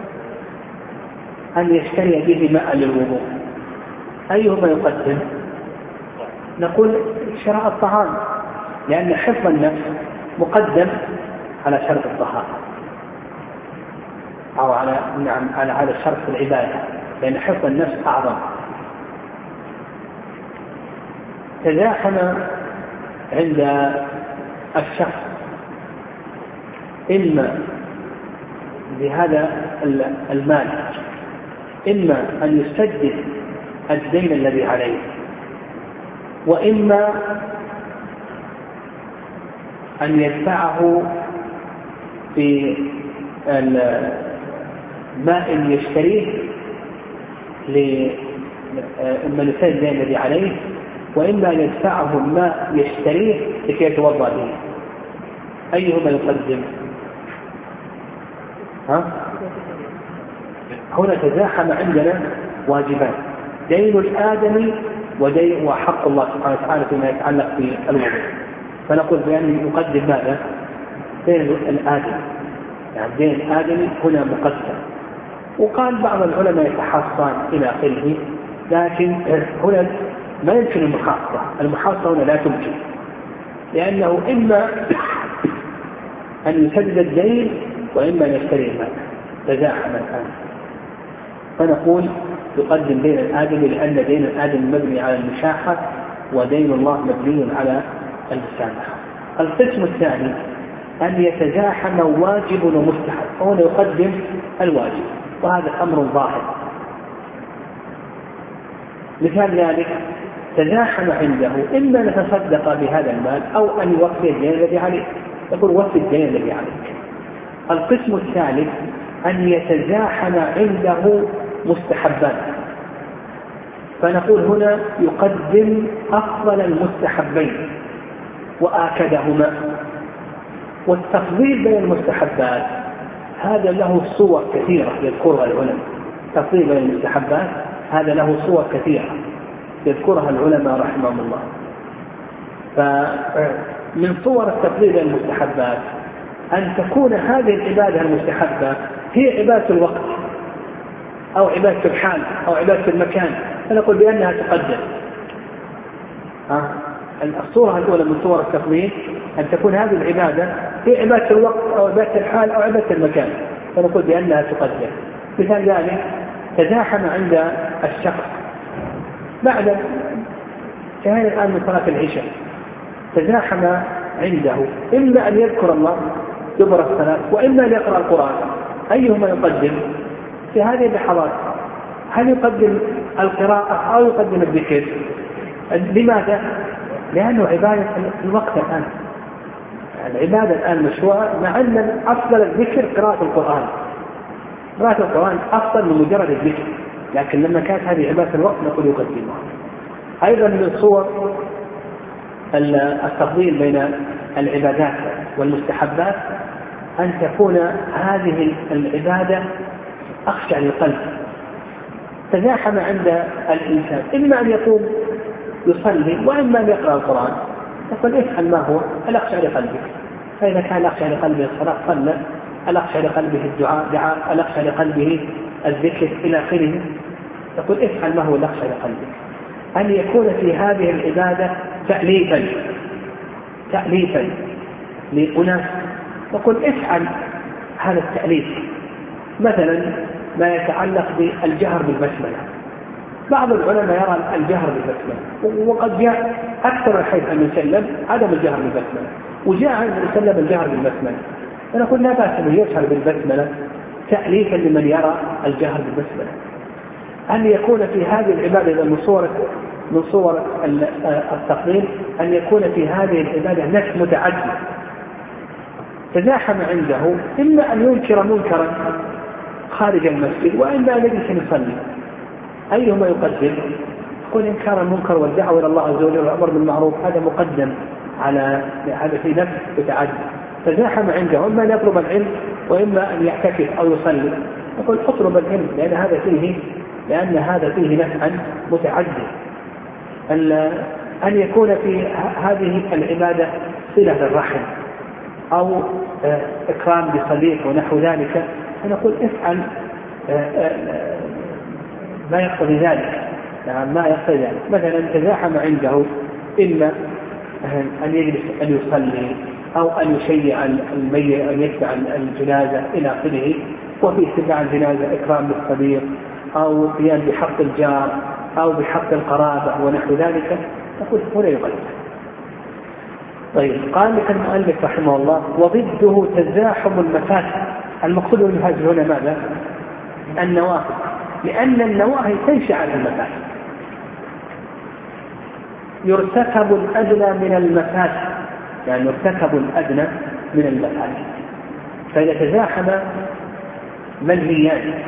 أن يشتري به ماء للوضوء. أيهما يقدم؟ نقول شراء الطعام، لأن حفظ النفس مقدم على شرط الطهارة. أو على نعم على هذا الشرط في العبادة، لأن حفظ النفس أعظم. تزاحم عند الشخص إما بهذا المال إما أن يسدد الدين الذي عليه، وإما أن يدفعه في الماء يشتريه لما يسدد الدين الذي عليه، وإما أن يدفعه الماء يشتريه لكي يتوضأ به. أيهما يقدم؟ ها؟ هنا تزاحم عندنا واجبان: دين الآدمي ودين وحق الله سبحانه وتعالى فيما يتعلق بالوضوء. فنقول بأن يقدم ماذا؟ دين الآدمي، يعني دين الآدمي هنا مقدم. وقال بعض العلماء يتحصن إلى آخره، لكن هنا ما يمكن المحاصة، المحاصة هنا لا تمكن، لأنه إما أن يسدد الدين وإما أن يشتري المال. تزاحم الآن، فنقول يقدم دين الآدمي لأن دين الآدمي مبني على المشاحة ودين الله مبني على المسامحة. القسم الثاني أن يتزاحم واجب ومستحب، هنا يقدم الواجب، وهذا أمر ظاهر. مثال ذلك: تزاحم عنده إما نتصدق بهذا المال أو أن يوفي الدين الذي عليه، يقول وفي الدين الذي عليك. القسم الثالث أن يتزاحم عنده مستحبات، فنقول هنا يقدم أفضل المستحبين وآكدهما. والتفضيل بين المستحبات هذا له صور كثيرة يذكرها العلماء. التفضيل بين المستحبات هذا له صور كثيرة يذكرها العلماء رحمهم الله. فمن صور التفضيل بين المستحبات أن تكون هذه العبادة المستحبة هي عبادة الوقت أو عبادة الحال أو عبادة المكان، فنقول بأنها تقدم. الصورة الأولى من صور التفضيل أن تكون هذه العبادة هي عبادة الوقت أو عبادة الحال أو عبادة المكان، فنقول بأنها تقدم. مثال ذلك: تزاحم عند الشخص بعد كان الآن من صلاة العشاء، تزاحم عنده إما أن يذكر الله دبر الصلاة وإما أن يقرأ القرآن. أيهما يقدم في هذه اللحظات؟ هل يقدم القراءة أو يقدم الذكر؟ لماذا؟ لأنه عبادة الوقت الآن، العبادة الآن مشروعة، مع أن أفضل الذكر قراءة القرآن. قراءة القرآن أفضل من مجرد الذكر، لكن لما كانت هذه عبادة الوقت نقول يقدمها. أيضا من صور التفضيل بين العبادات والمستحبات أن تكون هذه العبادة أخشع للقلب. تزاحم عند الإنسان إما أن يقوم يصلي وإما أن يقرأ القرآن، تقول افعل ما هو الأخشع لقلبك. فإذا كان الأخشع لقلبه الصلاة صلى، الأخشع لقلبه الدعاء دعاء، الأخشع لقلبه الذكر إلى آخره، تقول افعل ما هو الأخشع لقلبك. أن يكون في هذه العبادة تأليفا تأليفا لأناس، تقول افعل هذا التأليف. مثلا ما يتعلق بالجهر بالبسملة، بعض العلماء يرى الجهر بالبسملة، وقد جاء أكثر الحديث عن وسلم عدم الجهر بالبسملة، وجاء عن وسلم الجهر بالبسملة. فنقول لا بأس أن يجهر بالبسملة تأليفا لمن يرى الجهر بالبسملة. أن يكون في هذه العبادة من صور من صور التقديم أن يكون في هذه العبادة نفس متعدد. تزاحم عنده إما أن ينكر منكرا خارج المسجد وإما أن يجلس يصلي. أيهما يقدم؟ يقول إنكار المنكر والدعوة إلى الله عز وجل والأمر بالمعروف هذا مقدم على هذا في نفس متعدد. تزاحم عنده إما أن يطلب العلم وإما أن يعتكف أو يصلي، يقول اطلب العلم لأن هذا فيه لأن هذا فيه نفعا متعدد. أن يكون في هذه العبادة صلة الرحم أو إكرام بصديق ونحو ذلك، فنقول افعل ما يقتضي ذلك، ما يقتضي ذلك. مثلا تزاحم عنده إما أن يجلس أن يصلي أو أن يشيع الميت أن يتبع الجنازة إلى آخره، وفي اتباع الجنازة إكرام للصديق أو قيام بحق الجار أو بحق القرابة ونحو ذلك، نقول هنا يقدم. طيب، قال لك المؤلف رحمه الله: وضده تزاحم المفاسد. المقصود بالمفاسد هنا ماذا؟ النوافل، لأن النواهي تنشأ عن المفاسد. يرتكب الأدنى من المفاسد، يعني يرتكب الأدنى من المفاسد. فإذا تزاحم منهيان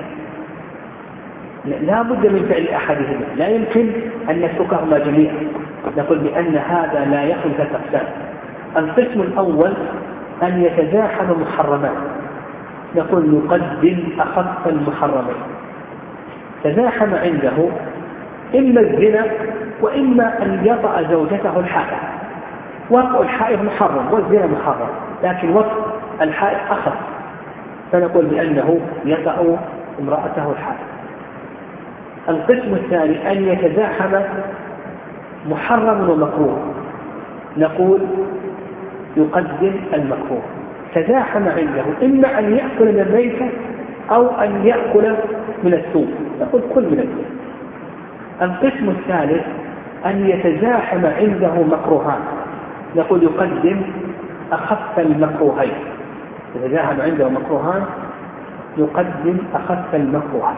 لا بد من فعل أحدهما، لا يمكن أن نتركهما جميعا. نقول بأن هذا لا يخلو ثلاث أقسام. القسم الأول أن يتزاحم المحرمات، نقول نقدم أخف المحرمين. تزاحم عنده إما الزنا وإما أن يطأ زوجته الحائض. وطأ الحائض محرم والزنا محرم، لكن وطأ الحائض أخف، فنقول بأنه يطأ امرأته الحائض. القسم الثاني أن يتزاحم محرم ومكروه، نقول يقدم المكروه. تزاحم عنده إما أن يأكل من الميتة أو أن يأكل من الثوم، نقول كل من الثوم. القسم الثالث أن يتزاحم عنده مكروهان، نقول يقدم أخف المكروهين. يتزاحم عنده مكروهان يقدم أخف المكروهين.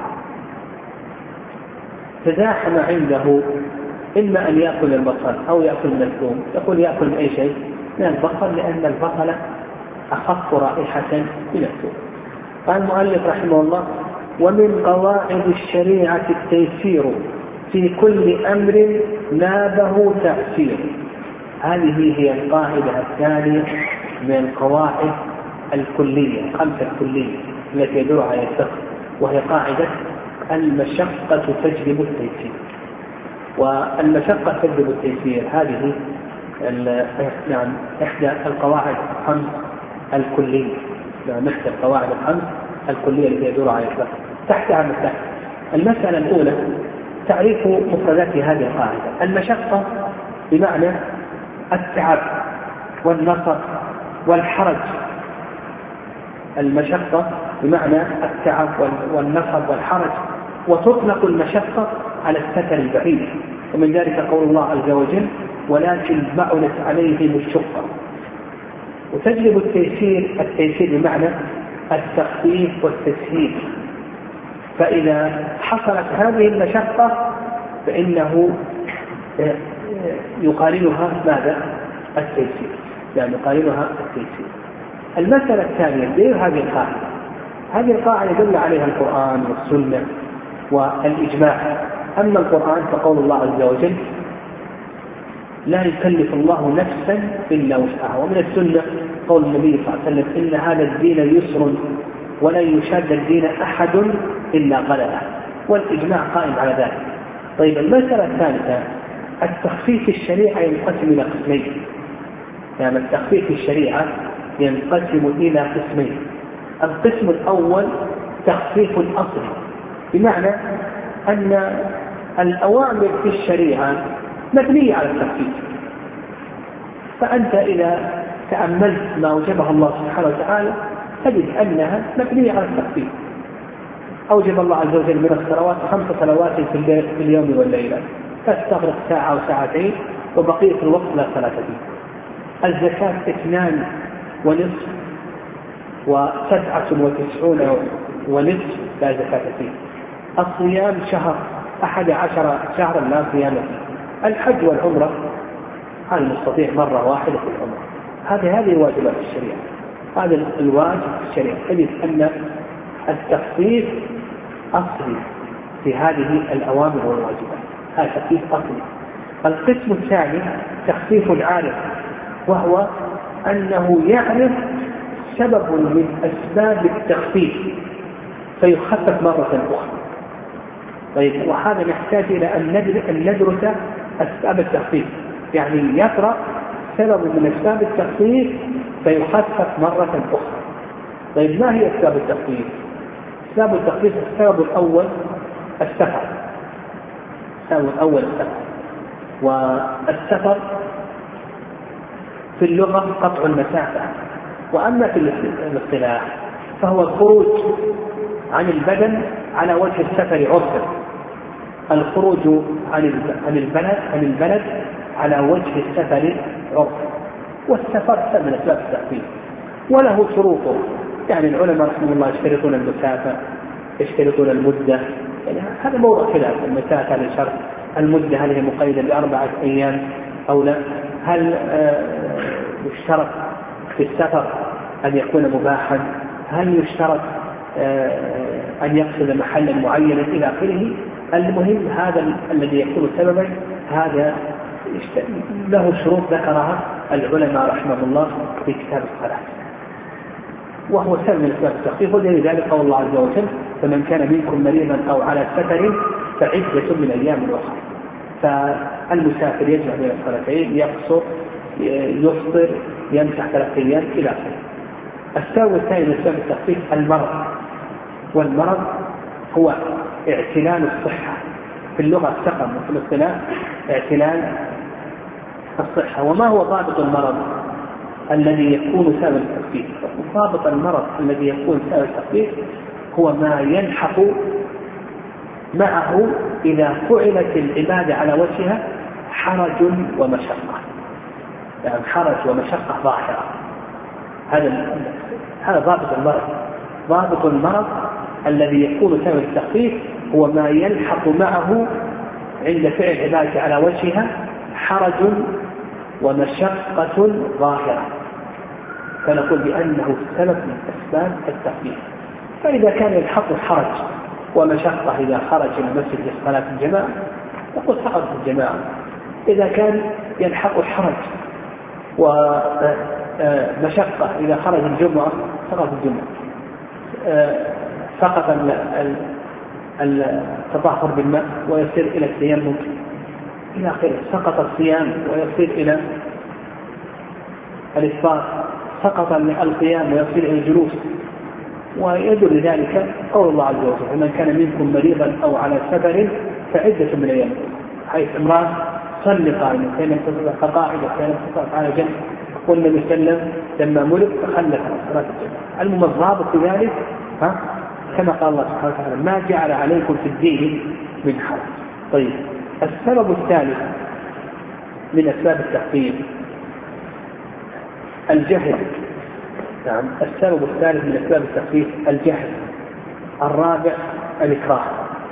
تزاحم عنده إما أن يأكل البصل أو يأكل من الثوم، يقول يأكل من أي شيء؟ من البصل، لأن البصل أخف رائحة من الثوم. قال المؤلف رحمه الله: ومن قواعد الشريعة التيسير في كل أمر نابه تأثير. هذه هي القاعدة الثانية من القواعد الكلية، الخمسة الكلية التي يدور عليها الفقه، وهي قاعدة المشقة تجلب التيسير. والمشقة تجلب التيسير هذه نعم إحدى القواعد الخمس الكلية، نعم إحدى القواعد الخمس الكلية التي يدور عليها الفقه. تحتها مسائل. المسألة الأولى تعريف مفردات هذه القاعدة. المشقة بمعنى التعب والنصب والحرج. المشقة بمعنى التعب والنصب والحرج، وتطلق المشقة على السفر البعيد، ومن ذلك قول الله عز وجل: ولكن بعدت عليهم الشقة. وتجلب التيسير، التيسير بمعنى التخفيف والتسهيل. فإذا حصلت هذه المشقة فإنه يقارنها ماذا؟ التيسير، يعني يقارنها التيسير. المسألة الثانية غير هذه القاعدة. هذه القاعدة دل عليها القرآن والسنة والإجماع. أما القرآن فقول الله عز وجل: لا يكلف الله نفسا إلا وسعها. ومن السنة قول النبي صلى الله عليه وسلم: إن هذا الدين يسر ولن يشاد الدين أحد إلا غلبه. والإجماع قائم على ذلك. طيب، المسألة الثالثة التخفيف الشريعة ينقسم إلى قسمين. يعني التخفيف الشريعة ينقسم إلى قسمين. القسم الأول تخفيف أصلي، بمعنى أن الأوامر في الشريعة مبنية على التخفيف. فأنت إذا تأملت ما أوجبها الله سبحانه وتعالى تجد أنها مبنية على التخفيف. أوجب الله عز وجل من الصلوات خمس صلوات في اليوم والليلة، تستغرق ساعة أو ساعتين، وبقية الوقت لا صلاة فيه. الزكاة اثنان ونصف وسبعة وتسعون ونصف لا زكاة فيه. الصيام شهر أحد عشر شهرا لا صيام فيه. الحج والعمرة على المستطيع مرة واحدة في العمرة. هذه هذه واجبات الشريعة. هذا الواجب في الشريعة. تجد أن التخفيف أصلي في هذه الأوامر والواجبات. هذا تخفيف أصلي. القسم الثاني تخفيف عارف، وهو أنه يعرف سبب من أسباب التخفيف فيخفف مرة أخرى. طيب، وهذا نحتاج إلى أن ندرس أسباب التخفيف، يعني يقرأ سبب من أسباب التخفيف فيخفف مرة أخرى. طيب، ما هي أسباب التخفيف؟ أسباب التخفيف: السبب الأول السفر. السبب الأول السفر. والسفر في اللغة قطع المسافة، وأما في الاصطلاح فهو الخروج عن البدن على وجه السفر عرفا، الخروج عن البلد عن البلد على وجه السفر عرفا، والسفر من أسباب التخفيف وله شروطه. يعني العلماء رحمه الله يشترطون المسافة، يشترطون المدة، يعني هذا موضوع خلاف. المسافة هذا شرط، المدة هل هي مقيدة بأربعة أيام أو لا؟ هل يشترط في السفر أن يكون مباحا؟ هل يشترط أن يقصد محلا معينا إلى آخره؟ المهم هذا الذي يكون سببا هذا له شروط ذكرها العلماء رحمه الله في كتاب الصلاة، وهو سبب من أسباب التخفيف. ولذلك قول الله عز وجل: فمن كان منكم مريضا أو على سفر فعدة من أيام أخرى. فالمسافر يجمع بين الصلاتين، يقصر، يفطر، يمسح ثلاث أيام إلى آخره. السبب الثاني من أسباب التخفيف المرض، والمرض هو اعتلال الصحة في اللغة السقم، وفي الاصطلاح اعتلال الصحة. وما هو ضابط المرض الذي يكون سبب التخفيف؟ ضابط المرض الذي يكون سبب التخفيف هو ما يلحق معه إذا فعلت العبادة على وجهها حرج ومشقة، يعني حرج ومشقة ظاهرة. هذا هذا ضابط المرض. ضابط المرض الذي يكون سبب التخفيف هو ما يلحق معه عند فعل العبادة على وجهها حرج ومشقة ظاهرة، فنقول بأنه سبب من أسباب التخفيف. فإذا كان يلحق حرج ومشقة إذا خرج إلى المسجد لصلاة الجماعة نقول سقط الجماعة. إذا كان يلحق حرج ومشقة إذا خرج الجمعة سقط الجمعة. سقط التطهر بالماء ويصير إلى التيمم إلى آخره. سقط الصيام ويصير إلى الإفطار. سقط القيام ويصير إلى الجلوس. ويدل ذلك قول الله عز وجل: فمن كان منكم مريضا أو على سفر فعدة من أيام، حيث امرأة صلي قائما كان تستطيع قاعدة كان تستطيع على جنب. قلنا بسلم لما ملك فخلف صلاة الجماعة. المهم الضابط في ذلك ها كما قال الله سبحانه وتعالى: ما جعل عليكم في الدين من حرج. طيب، السبب الثالث من أسباب التخفيف الجهل. نعم، السبب الثالث من أسباب التخفيف الجهل. الرابع الإكراه.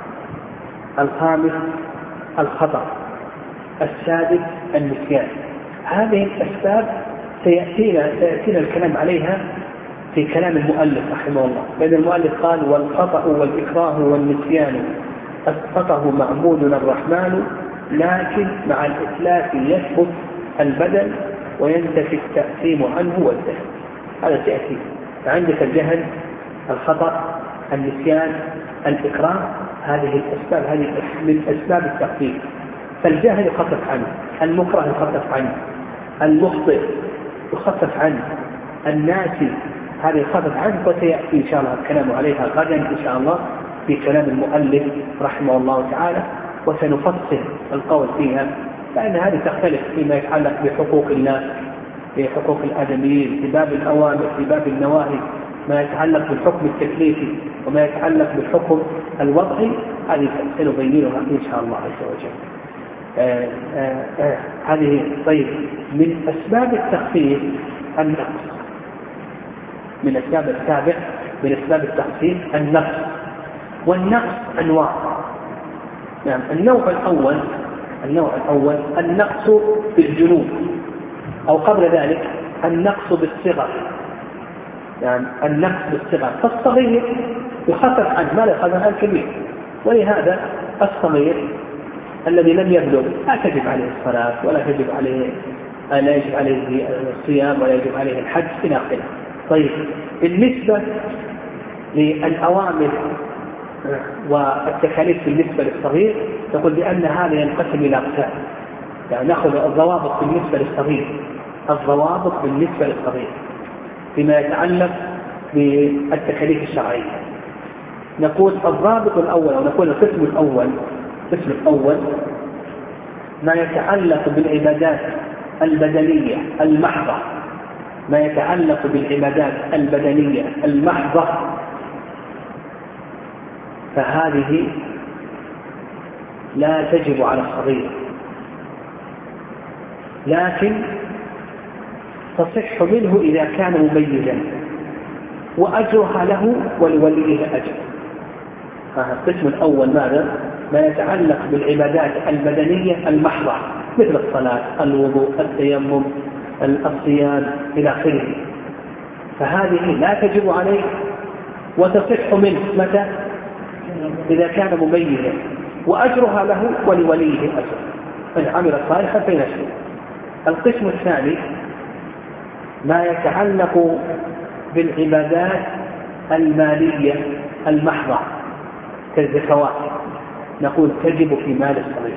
الخامس الخطأ. السادس النسيان. هذه الأسباب سيأتينا سيأتينا الكلام عليها في كلام المؤلف رحمه الله، لأن المؤلف قال: والخطأ والإكراه والنسيان أسقطه معبودنا الرحمن، لكن مع الإتلاف يثبت البدل وينتفي التأثيم عنه والذهن. هذا سيأتي. عندك الجهل، الخطأ، النسيان، الإكراه، هذه الأسباب هذه من أسباب التخفيف. فالجهل يخفف عنه، المكره يخفف عنه، المخطئ يخفف عنه، الناسي هذا يخفف عنه. وسيأتي إن شاء الله الكلام عليها غدا إن شاء الله في كلام المؤلف رحمه الله تعالى، وسنفصل القول فيها، لأن هذه تختلف فيما يتعلق بحقوق الناس، في حقوق الآدميين، في باب الأوامر، في باب النواهي، ما يتعلق بالحكم التكليفي وما يتعلق بالحكم الوضعي. هذه سنبينها إن شاء الله عز وجل. آآ آآ هذه طيب. من أسباب التخفيف النقص. من أسباب السابع من أسباب التخفيف النقص. والنقص أنواع. نعم، النوع الأول النوع الأول النقص بالجنوب، أو قبل ذلك النقص بالصغر. يعني النقص بالصغر، فالصغير يخفف عنه ما لا يخفف عن الكبير. ولهذا الصغير الذي لم يبلغ لا تجب عليه الصلاة ولا تجب عليه لا يجب عليه الصيام ولا يجب عليه الحج إلى آخره. طيب، بالنسبة للأوامر والتكاليف بالنسبة للصغير نقول بأن هذا ينقسم إلى أقسام. يعني نأخذ الضوابط بالنسبة للصغير الضوابط بالنسبة للصغير فيما يتعلق بالتكاليف الشرعية. نقول الضابط الأول أو نقول القسم الأول القسم الأول ما يتعلق بالعبادات البدنية المحضة ما يتعلق بالعبادات البدنية المحضة فهذه لا تجب على الصغير، لكن تصح منه إذا كان مميزا وأجرها له ولوليه أجر. القسم الأول ماذا؟ ما يتعلق بالعبادات البدنية المحضة مثل الصلاة، الوضوء، التيمم، الصيام إلى آخره، فهذه لا تجب عليه وتصح منه متى؟ إذا كان مميزا وأجرها له ولوليه أجر، من عمل صالحا فلنفسه. القسم الثاني ما يتعلق بالعبادات المالية المحضة كالزكوات، نقول تجب في مال الصغير.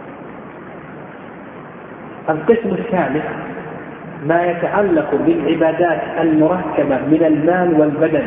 القسم الثالث ما يتعلق بالعبادات المركبة من المال والبدن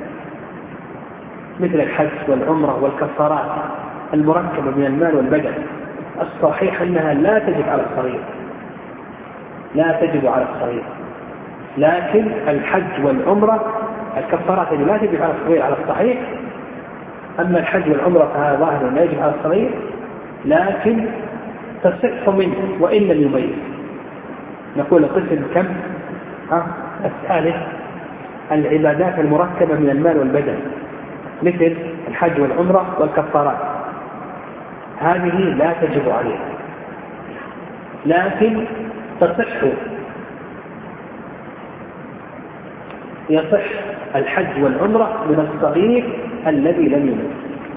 مثل الحج والعمرة والكفارات المركبة من المال والبدن، الصحيح أنها لا تجب على الصغير، لا تجب على الصغير، لكن الحج والعمرة الكفارات لا تجب على الصغير على الصحيح. أما الحج والعمرة فهذا ظاهر لا يجب على الصغير، لكن تصح منه وإن لم يميز. نقول القسم كم؟ ها؟ الثالث العبادات المركبة من المال والبدن مثل الحج والعمرة والكفارات، هذه لا تجب عليها، لكن تصح، يصح الحج والعمرة من الصغير الذي لم يميز.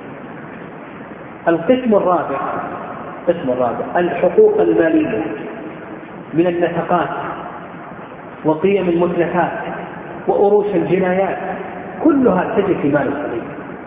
القسم الرابع القسم الرابع الحقوق المالية من النفقات وقيم المتلفات وأروش الجنايات، كلها تجب في مال الصغير،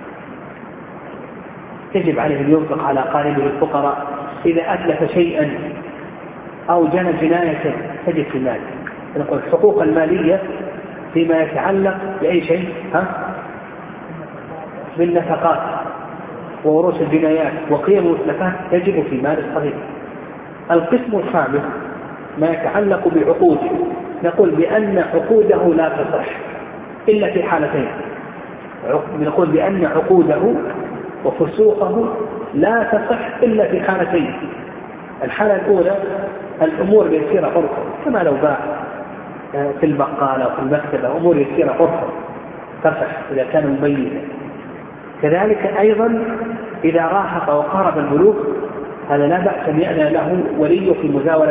تجب عليه أن ينفق على أقاربه الفقراء، إذا أتلف شيئا أو جنى جناية تجب في مال. نقول الحقوق المالية فيما يتعلق بأي شيء ها؟ بالنفقات وأروش الجنايات وقيم المتلفات تجب في مال الصغير. القسم الخامس ما يتعلق بعقوده، نقول بأن عقوده لا تصح إلا في حالتين، نقول بأن عقوده وفسوقه لا تصح إلا في حالتين. الحالة الأولى الأمور يسيرة عرفا، كما لو باع في البقالة أو في المكتبة أمور يسيرة عرفا تصح إذا كان مميزا. كذلك أيضا إذا راهق وقارب الملوك هذا لا بأس أن يأذن له ولي في مزاولة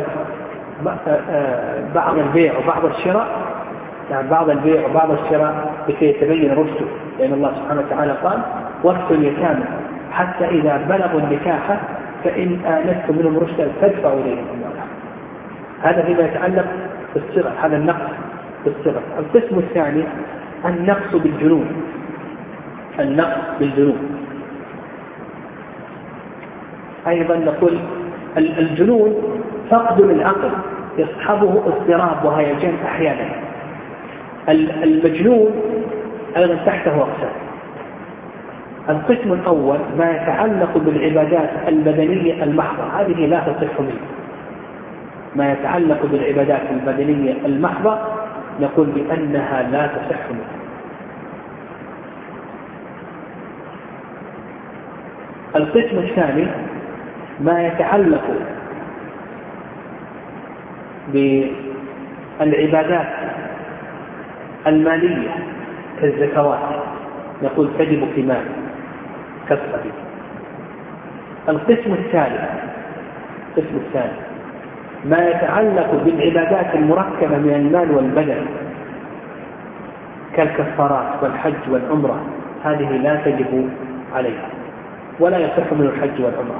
بعض البيع وبعض الشراء، يعني بعض البيع وبعض الشراء لكي يتبين رشده، لأن الله سبحانه وتعالى قال وارثوا اليتامى حتى إذا بلغوا النكاح فإن آنستم منهم رشدا فادفعوا إليهم أموالهم. هذا فيما يتعلق بالصغر، هذا النقص بالصغر. القسم الثاني النقص بالجنون، النقص بالجنون أيضا نقول الجنون فقد للعقل يصحبه اضطراب وهيجان أحيانا. المجنون أيضا تحته أقسام. القسم الأول ما يتعلق بالعبادات البدنية المحضة، هذه لا تصح منه. ما يتعلق بالعبادات البدنية المحضة نقول بأنها لا تصح منه. القسم الثاني ما يتعلق بالعبادات المالية كالزكوات، نقول تجب في مال كالصديق. القسم الثالث القسم الثالث ما يتعلق بالعبادات المركبة من المال والبدن كالكفارات والحج والعمرة، هذه لا تجب عليها ولا يصح من الحج والعمرة.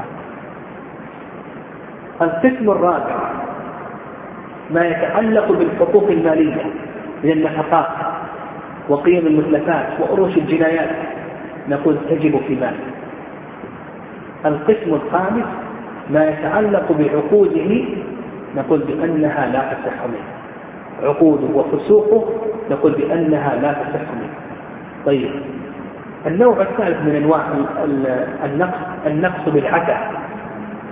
القسم الرابع ما يتعلق بالحقوق المالية من النفقات وقيم المتلفات وأروش الجنايات، نقول تجب في مال. القسم الخامس ما يتعلق بعقوده، نقول بأنها لا تصح منه، عقوده وفسوقه نقول بأنها لا تصح منه. طيب النوع الثالث من أنواع النقص النقص بالعتة،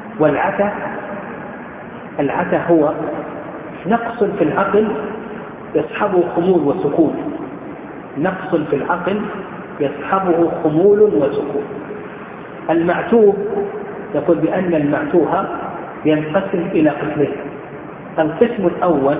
والعتة العتة هو نقص في العقل يصحبه خمول وسكون، نقص في العقل يصحبه خمول وسكون. المعتوه يقول بأن المعتوه ينقسم إلى قسمين. القسم الأول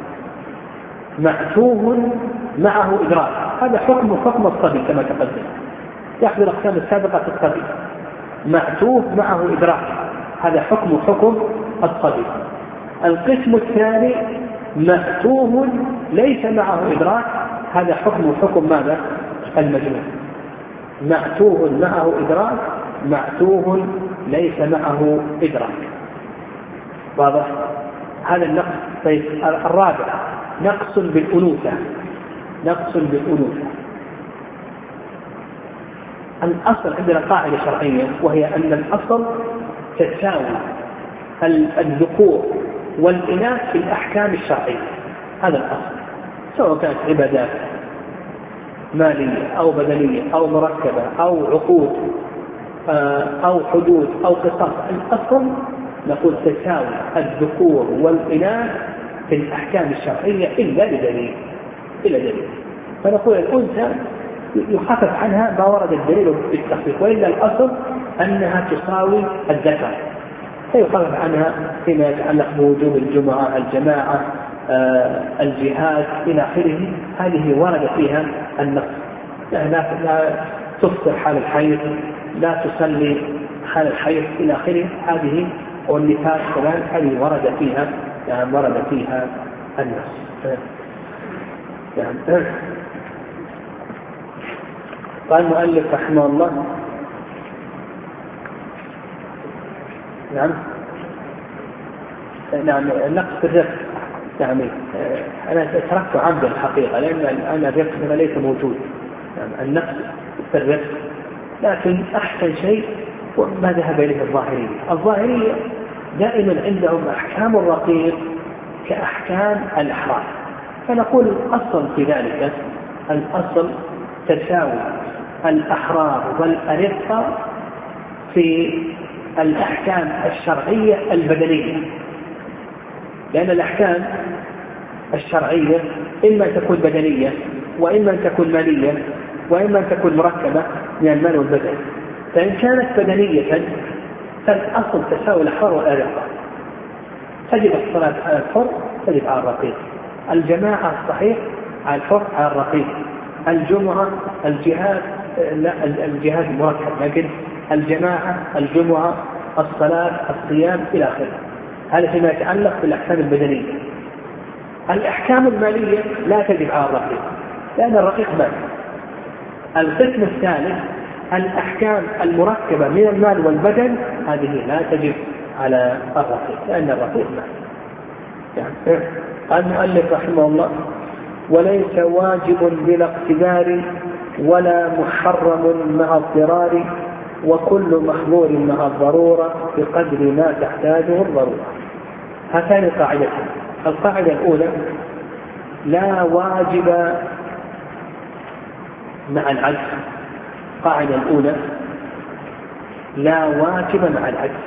معتوه معه إدراك، هذا حكم حكم الصبي كما تقدم، يأخذ الأقسام السابقة في الصبي. معتوه معه إدراك، هذا حكم حكم الصبي. القسم الثاني معتوه ليس معه إدراك، هذا حكم حكم ماذا؟ المجنون. معتوه معه إدراك، معتوه ليس معه إدراك. واضح؟ هذا النقص. طيب الرابع نقص بالأنوثة. نقص بالأنوثة الأصل عندنا قاعدة شرعية، وهي أن الأصل تساوي الذكور والإناث في الأحكام الشرعية. هذا الأصل، سواء كانت عبادات مالية أو بدنية أو مركبة أو عقود أو حدود أو قصاص. الأصل نقول تساوي الذكور والإناث في الأحكام الشرعية إلا لدليل إلا دليل فنقول الأنثى يخفف عنها ما ورد الدليل بالتخفيف، وإلا الأصل أنها تساوي الذكر، فيخفف عنها فيما يتعلق بوجوب الجمعة، الجماعة، آه، الجهاد إلى آخره. هذه ورد فيها النص، لا, لا تفطر حال الحيض، لا تصلي حال الحيض إلى آخره. هذه والنفاس كمان هذه ورد فيها يعني ورد فيها النص. يعني قال المؤلف رحمه الله نعم نعم النقص في الرزق. يعني أنا تركت عمدا الحقيقة، لأن أنا الرزق ليس موجود. يعني النقص في الرزق، لكن أحسن شيء ما ذهب إليه الظاهرية. الظاهرية دائما عندهم أحكام الرقيق كأحكام الأحرار، فنقول الأصل في ذلك الأصل تساوي الأحرار والأرقة في الأحكام الشرعية البدنية، لأن الأحكام الشرعية إما تكون بدنية وإما تكون مالية وإما تكون مركبة من المال والبدن. فإن كانت بدنية فالأصل تساوي الأحرار والأرقة، تجب الصلاة على الحر تجب على الرقيق، الجماعة الصحيح على الحر على الرقيق، الجمعة الجهاد لا الجهاد مركب، لكن الجماعة الجمعة الصلاة الصيام إلى آخره. هذا فيما يتعلق بالأحكام البدنية. الأحكام المالية لا تجب على الرقيق لأن الرقيق مال. القسم الثالث الأحكام المركبة من المال والبدن، هذه لا تجب على الرقيق لأن الرقيق مال. يعني قال المؤلف رحمه الله: وليس واجب بلا اقتدار ولا محرم مع اضطرار، وكل محظور مع الضرورة بقدر ما تحتاجه الضرورة. هاتان قاعدتان. القاعدة الأولى: لا واجب مع العجز. القاعدة الأولى: لا واجب مع العجز.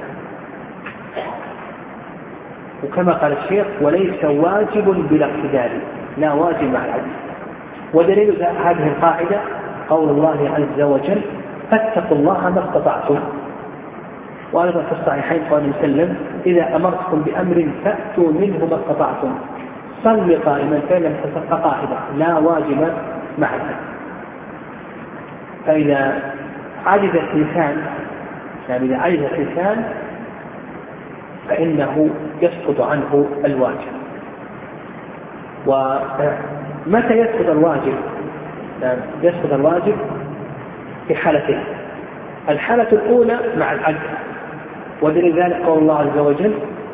وكما قال الشيخ: وليس واجب بلا اقتدار، لا واجب مع العجز. ودليل هذه القاعدة قول الله عز وجل: فاتقوا الله ما استطعتم. وأيضا في الصحيحين قال النبي صلى الله عليه وسلم: إذا أمرتكم بأمر فأتوا منه ما استطعتم. صل قائما فإن لم تستطع قاعدة، لا واجب مع العجز. فإذا عجز الإنسان يعني إذا عجز الإنسان فإنه يسقط عنه الواجب. ومتى يسقط الواجب؟ يعني يسقط الواجب في حالتين. الحالة الأولى مع العجز، ودليل ذلك قول الله عز وجل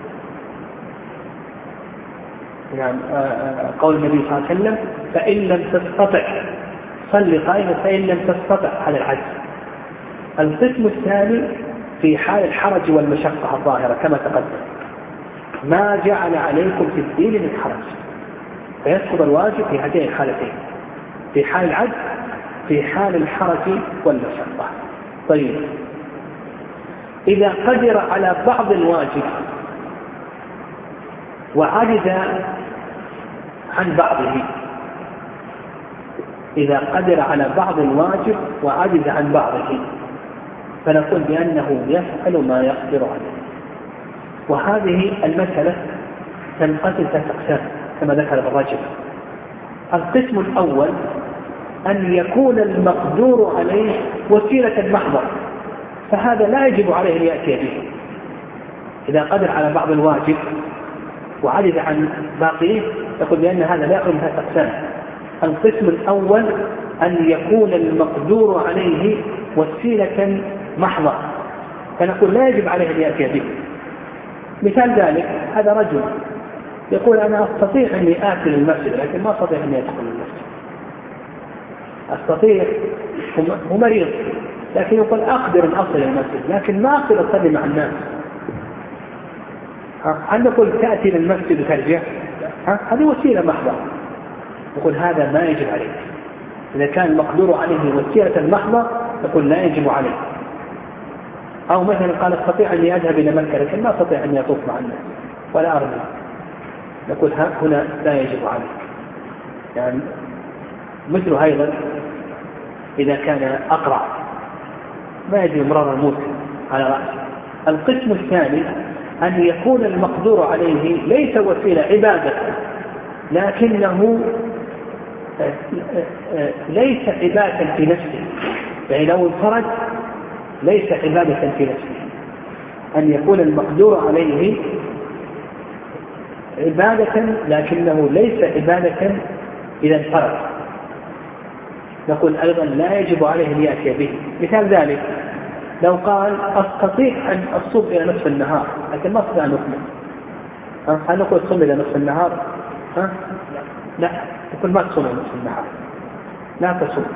يعني قول النبي صلى الله عليه وسلم: فإن لم تستطع صل قائما فإن لم تستطع على العجز. القسم الثاني في حال الحرج والمشقة الظاهرة كما تقدم: ما جعل عليكم في الدين من حرج، فيسقط الواجب في هذين الحالتين، في حال العجز في حال الحرج والمشقة. طيب، إذا قدر على بعض الواجب وعجز عن بعضه، إذا قدر على بعض الواجب وعجز عن بعضه فنقول بأنه يفعل ما يقدر عليه. وهذه المسألة تنقسم ثلاث أقسام كما ذكر الرجل. القسم الأول أن يكون المقدور عليه وسيلة محضة، فهذا لا يجب عليه أن يأتي به. إذا قدر على بعض الواجب وعجز عن باقيه يقول بأن هذا لا يأخذ ثلاث أقسام. القسم الأول أن يكون المقدور عليه وسيلة محضة، فنقول لا يجب عليه أن يأتي به. مثال ذلك هذا رجل يقول أنا أستطيع أني آتي للمسجد لكن ما أستطيع أني أدخل المسجد. أستطيع، هو مريض لكن يقول أقدر أن أصل المسجد لكن ما أقدر أصلي مع الناس. هل نقول تأتي للمسجد وترجع؟ هذه وسيلة محضة، نقول هذا ما يجب عليه. إذا كان المقدور عليه وسيلة محضة نقول لا يجب عليه. أو مثلا قال أستطيع أني أذهب إلى مكة لكن ما أستطيع أني أطوف مع الناس ولا أرمي، نقول هنا لا يجب عليه. يعني مثل أيضا إذا كان أقرع ما يجب إمرار الموت على رأسه. القسم الثاني أن يكون المقدور عليه ليس وسيلة عبادة لكنه ليس عبادة في نفسه، يعني لو انفرد ليس عبادة في نفسه. أن يكون المقدور عليه عبادة لكنه ليس عبادة إذا انفرد، نقول أيضا لا يجب عليه أن يأتي به. مثال ذلك لو قال أستطيع أن أصوم إلى نصف النهار لكن ما أستطيع أن أكمل، هل نقول صوم إلى نصف النهار؟ ها؟ لا، نقول ما تصوم إلى نصف النهار، لا تصوم.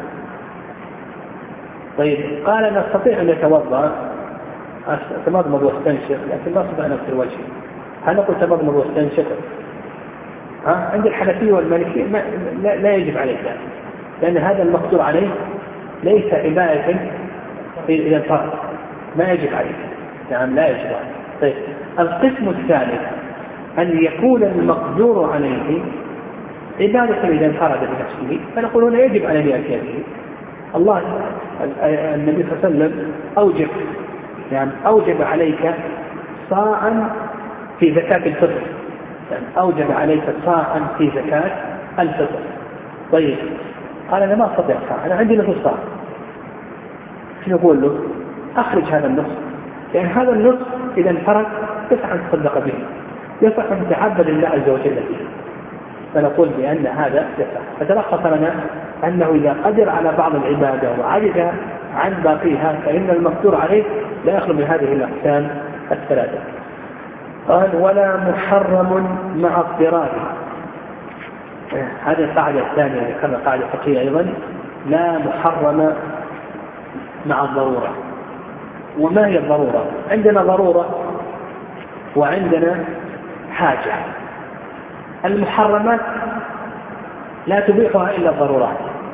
طيب قال أنا أستطيع أن أتوضأ، أتمضمض واستنشق لكن ما أستطيع أن أغسل وجهي، هل نقول تمضمض واستنشق؟ ها؟ عند الحنفية والمالكية لا, لا يجب عليه ذلك، لأن هذا المقدور عليه ليس عبادة إذا انفرد، ما يجب عليه، يعني لا يجب عليه. طيب القسم الثالث أن يكون المقدور عليه عبادة إذا انفرد بنفسه، فنقول هنا يجب على أن يأتي به. الله النبي صلى الله عليه وسلم أوجب، يعني أوجب عليك صاعا في زكاة الفطر، يعني أوجب عليك صاعا في زكاة الفطر. طيب قال أنا ما أستطيع صاع، أنا عندي نصف صاع، شو نقول له؟ أخرج هذا النصف، لأن يعني هذا النصف إذا انفرد يصح أن تصدق به، يصح أن تعبد الله عز وجل به، فنقول بأن هذا يصح. فتلخص لنا أنه إذا قدر على بعض العبادة وعجز عن باقيها فإن المقدور عليه لا يخلو من هذه الأقسام الثلاثة. قال ولا محرم مع اضطرار. هذه القاعدة الثانية كما قاعدة فقهية أيضا، لا محرم مع الضرورة. وما هي الضرورة؟ عندنا ضرورة وعندنا حاجة. المحرمات لا تبيحها إلا الضرورات،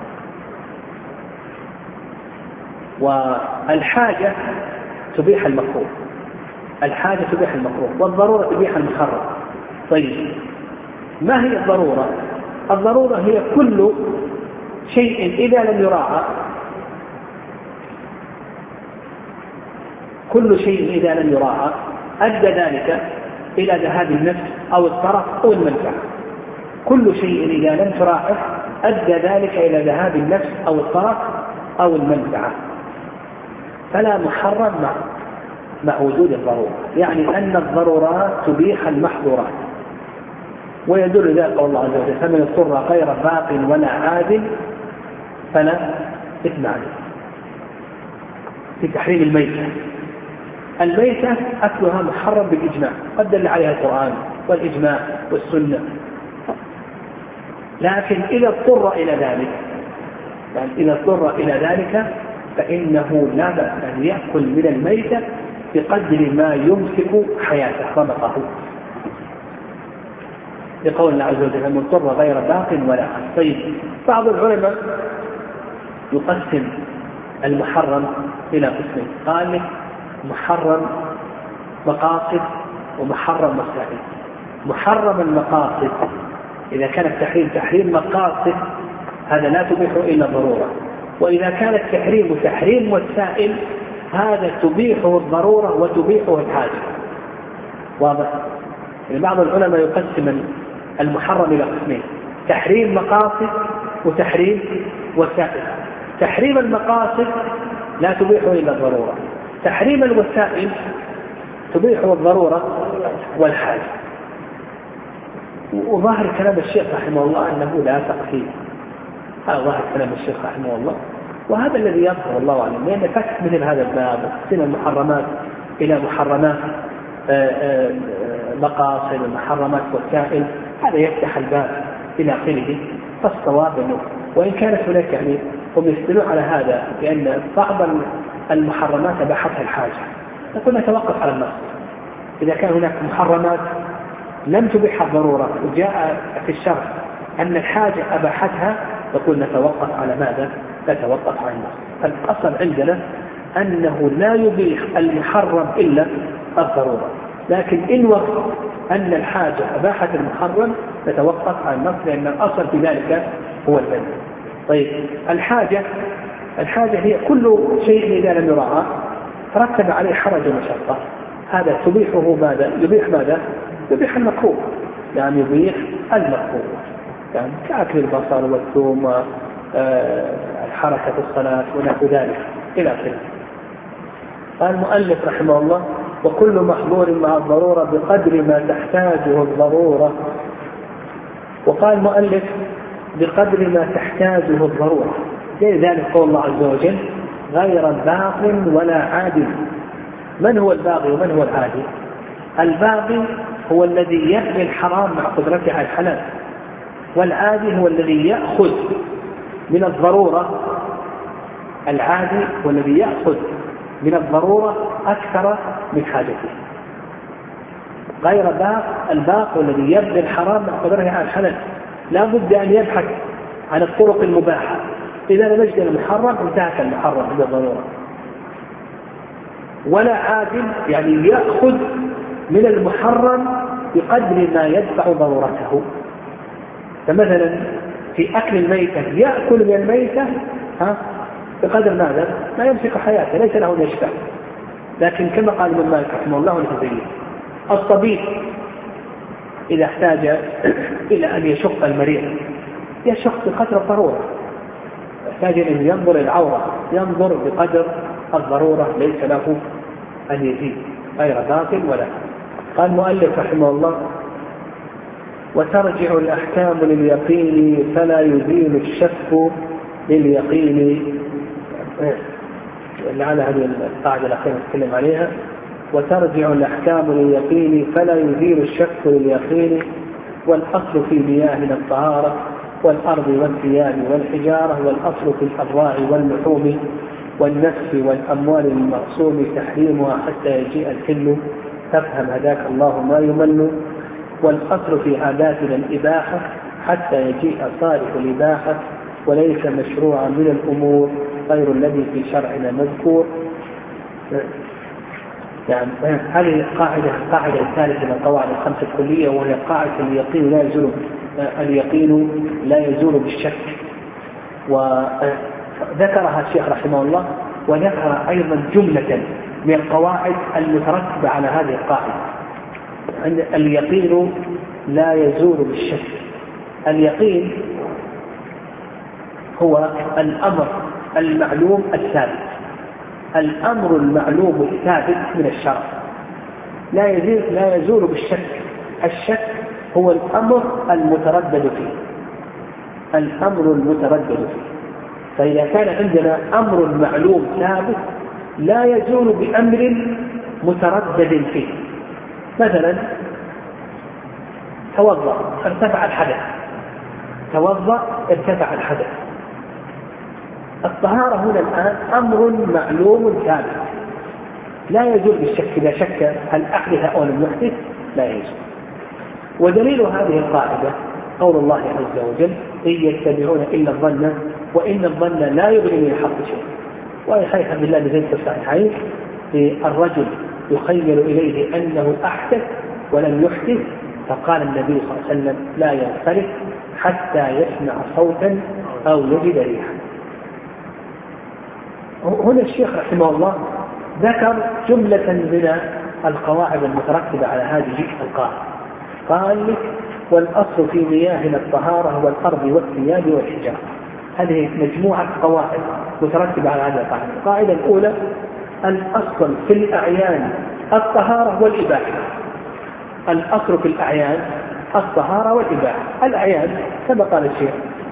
والحاجة تبيح المكروه، الحاجة تبيح المكروه والضرورة تبيح المحرم. طيب ما هي الضرورة؟ الضرورة هي كل شيء إذا لم يراعى، كل شيء إذا لم يراعى أدى ذلك إلى ذهاب النفس أو الطرف أو المنفعة. كل شيء إذا لم تراعى أدى ذلك إلى ذهاب النفس أو الطرف أو المنفعة، فلا محرم مع مع وجود الضرورة، يعني أن الضرورات تبيح المحظورات. ويدل ذلك قول الله عز وجل فمن اضطر غير باق ولا عاد فلا إثم عليه. في تحريم الميتة، الميتة أكلها محرم بالإجماع، قد دل عليها القرآن والإجماع والسنة، لكن إذا اضطر إلى ذلك، يعني إذا اضطر إلى ذلك فإنه لا بأس أن يأكل من الميتة بقدر ما يمسك حياته رمقه، لقول الله عز وجل فمن اضطر غير باق ولا عاد. طيب بعض العلماء يقسم المحرم إلى قسمين، قال محرم مقاصد ومحرم مسائل. محرم المقاصد إذا كان التحريم تحريم مقاصد هذا لا تبيح إلا الضرورة، وإذا كان التحريم تحريم وسائل هذا تبيحه الضرورة وتبيحه الحاجة. واضح؟ بعض العلماء يقسم المحرم إلى قسمين: تحريم مقاصد وتحريم وسائل. تحريم المقاصد لا تبيحه إلا الضرورة، تحريم الوسائل تبيحه الضرورة والحاجة. وظاهر كلام الشيخ رحمه الله أنه لا تقسيم، هذا ظاهر كلام الشيخ رحمه الله، وهذا الذي يظهر الله أعلم، لأن فتح مثل هذا الباب وقسم المحرمات إلى محرمات مقاصد ومحرمات وسائل، هذا يفتح الباب إلى آخره. فالصواب أنه وإن كانت هناك يعني هم يستدلون على هذا لأن بعض المحرمات أباحتها الحاجة، نقول نتوقف على النص. إذا كان هناك محرمات لم تبيحها الضرورة وجاء في الشرع أن الحاجة أباحتها، نقول نتوقف على ماذا؟ نتوقف على النص. الأصل عندنا أنه لا يبيح المحرم إلا الضرورة، لكن إن وقت أن الحاجة أباحت المحرم نتوقف على النص، لأن الأصل في ذلك هو المنع. طيب الحاجة الحاجة هي كل شيء إذا لم يراعى ترتب عليه حرج ومشقة، هذا تبيحه ماذا؟ يبيح ماذا؟ يبيح المكروه، يعني يبيح المكروه، يعني كأكل البصل والثوم والحركة في الصلاة ونحو ذلك إلى آخره. قال المؤلف رحمه الله: وكل محظور مع الضرورة بقدر ما تحتاجه الضرورة. وقال المؤلف: بقدر ما تحتاجه الضرورة، زي ذلك قول الله عز وجل: غير باغ ولا عادل. من هو الباغي ومن هو العادل؟ الباغي هو الذي يأتي الحرام مع قدرته على الحلال، والعادي هو الذي يأخذ من الضرورة. العادي هو الذي يأخذ من الضرورة أكثر من حاجته. غير باغ، الباغ هو الذي يبذل الحرام مع قدرته على الحلال، لا بد أن يبحث عن الطرق المباحة، إذا لم يجد المحرم انتهك المحرم بالضرورة. ولا عادل يعني يأخذ من المحرم بقدر ما يدفع ضرورته. فمثلا في أكل الميتة يأكل من الميتة ها بقدر ماذا؟ ما يمسك حياته، ليس له يشبع. لكن كما قال ابن مالك رحمه الله الهذيل: الطبيب إذا احتاج إلى أن يشق المريض يشق بقدر الضرورة، يحتاج أن ينظر العورة ينظر بقدر الضرورة، ليس له أن يزيد غير باطل ولا. قال المؤلف رحمه الله: وترجع الأحكام لليقين فلا يزيل الشك لليقين. لعل هذه القاعدة الأخيرة نتكلم عليها: وترجع الأحكام لليقين فلا يزيل الشك لليقين، والأصل في مياهنا الطهارة والأرض والثياب والحجارة، والأصل في الأضراع واللحوم والنفس والأموال المغصوم تحريمها حتى يجيء الحل، تفهم هداك الله ما يمل، والأصل في عاداتنا الإباحة حتى يجيء صالح الإباحة، وليس مشروعا من الأمور غير الذي في شرعنا مذكور. يعني هذه القاعدة القاعدة الثالثة من القواعد الخمسة الكلية، وهي قاعدة اليقين لا يزول اليقين لا يزول بالشك. وذكرها الشيخ رحمه الله، وذكر أيضا جملة من القواعد المترتبة على هذه القاعدة. اليقين لا يزول بالشك. اليقين هو الأمر المعلوم الثابت، الأمر المعلوم الثابت من الشرع، لا يزول لا يزول بالشك. الشك هو الأمر المتردد فيه، الأمر المتردد فيه. فإذا كان عندنا أمر معلوم ثابت لا يزول بأمر متردد فيه. مثلا توضأ ارتفع الحدث، توضأ ارتفع الحدث. الطهارة هنا الآن أمر معلوم ثابت لا يزول بالشك. إذا شك هل أحدث أو لم يحدث لا يزول. ودليل هذه القاعدة قول الله عز وجل: إن يتبعون إلا الظن وإن الظن لا يغني من الحق شيء. وهي حديث عبد الله بن زيد في الصحيحين: الرجل يخيل إليه أنه أحدث ولم يحدث فقال النبي صلى الله عليه وسلم لا ينصرف حتى يسمع صوتا أو يجد ريحا. هنا الشيخ رحمه الله ذكر جملة من القواعد المترتبة على هذه القاعدة. قال لك والأصل في مياهنا الطهارة والأرض والثياب والحجارة. هذه مجموعة قواعد مترتبة على هذه القاعدة. القاعدة الأولى الأصل في الأعيان الطهارة والإباحة. الأصل في الأعيان الطهارة والإباحة. الأعيان كما قال الشيخ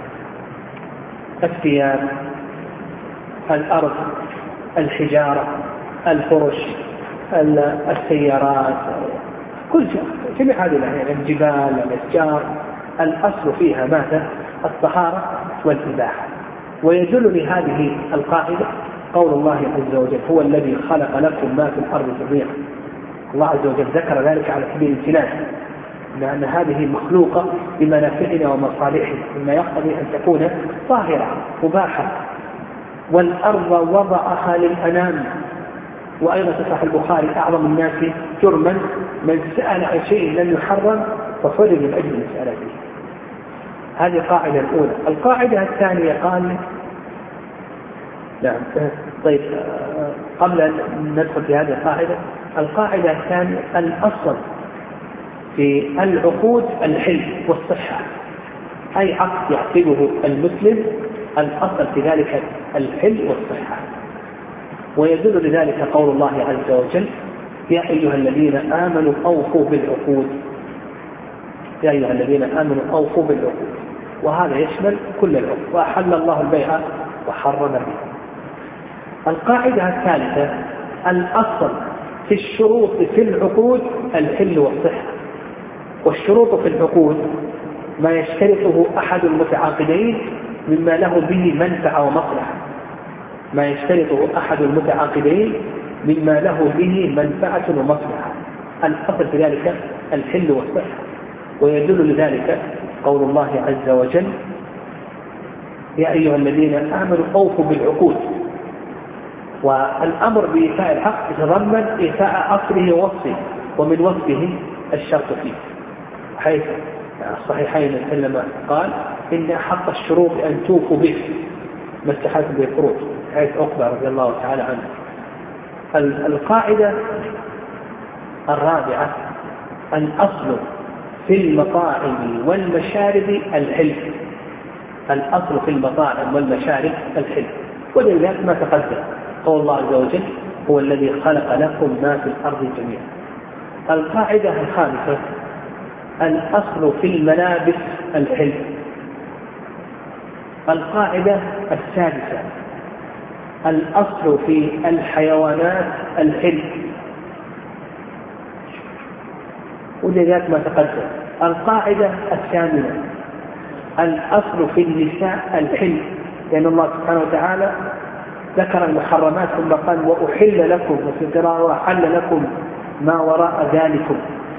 الثياب، الأرض، الحجارة، الفرش، السيارات، كل شيء، جميع هذه الأعيان، الجبال، الأشجار، الأصل فيها ماذا؟ الطهارة والإباحة. ويدل لهذه القاعدة قول الله عز وجل هو الذي خلق لكم ما في الأرض جميعا. الله عز وجل ذكر ذلك على سبيل الامتنان، لأن هذه مخلوقة بمنافعنا ومصالحنا مما يقتضي أن تكون طاهرة مباحة. والأرض وضعها للأنام. وأيضا في صحيح البخاري أعظم الناس جرما من سأل عن شيء لم يحرم فحرم من أجل مسألته. هذه القاعدة الأولى. القاعدة الثانية قال نعم طيب قبل أن ندخل في هذه القاعدة، القاعدة الثانية الأصل في العقود الحل والصحة. أي عقد يعقده المسلم الأصل في ذلك الحل والصحة. ويدل لذلك قول الله عز وجل يا أيها الذين آمنوا أوفوا بالعقود. يا أيها الذين آمنوا أوفوا بالعقود، وهذا يشمل كل العقود. وأحل الله البيع وحرم الربا. القاعدة الثالثة الأصل في الشروط في العقود الحل والصحة. والشروط في العقود ما يشترطه أحد المتعاقدين مما له به منفعة ومصلحة. ما يشترطه أحد المتعاقدين مما له به منفعة ومصلحة. الأصل في ذلك الحل والصحة. ويدل لذلك قول الله عز وجل يا أيها الذين آمنوا أوفوا بالعقود. والأمر بإيفاء الحق يتضمن إيفاء أصله ووصفه، ومن وصفه الشرط فيه، حيث الصحيحين سلم قال إن أحق الشروط أن توفوا به ما استحلتم به الفروج، حيث عقبة رضي الله تعالى عنه. القاعدة الرابعة الأصل في المطاعم والمشارب الحل. الأصل في المطاعم والمشارب الحل. ولذلك ما تقدم قول الله عز وجل هو الذي خلق لكم ما في الأرض جميعا. القاعدة الخامسة الأصل في الملابس الحل. القاعدة السادسة الأصل في الحيوانات الحل. ولذلك ما تقدم. القاعدة الثامنة الأصل في النساء الحل، لأن الله سبحانه وتعالى ذكر المحرمات ثم قال وأحل لكم، وفي قراءة وأحل لكم ما وراء ذلكم.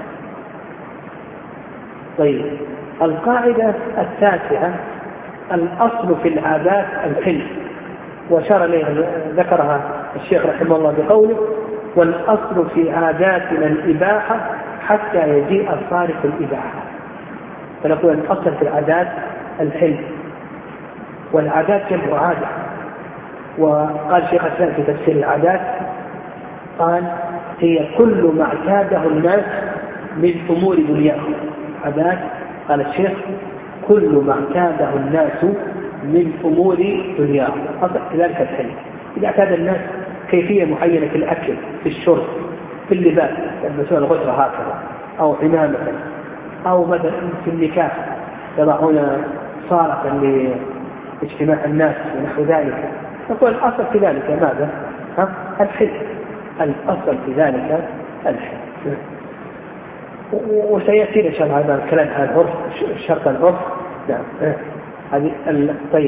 طيب القاعدة التاسعة الأصل في العادات الحل، وأشار إليها ذكرها الشيخ رحمه الله بقوله والأصل في عاداتنا الإباحة حتى يجيء صارف الإباحة. فنقول الأصل في العادات الحل. والعادات جمع عادة. وقال شيخ الإسلام في تفسير العادات قال هي كل ما اعتاده الناس من أمور دنياهم. عادات قال الشيخ كل ما اعتاده الناس من أمور دنياهم. أصل ذلك الحل. إذا اعتاد الناس كيفية معينة في الأكل، في الشرب، في اللباس، يلبسون الغترة هكذا، أو عمامة، أو مثلا في النكاح يضعون صالة لاجتماع الناس ونحو ذلك، نقول الأصل في ذلك ماذا؟ ها؟ الحل. الأصل في ذلك الحل. وسيأتي إن شاء الله هذا الكلام عن العرف، شرط العرف. نعم. هذه طيب.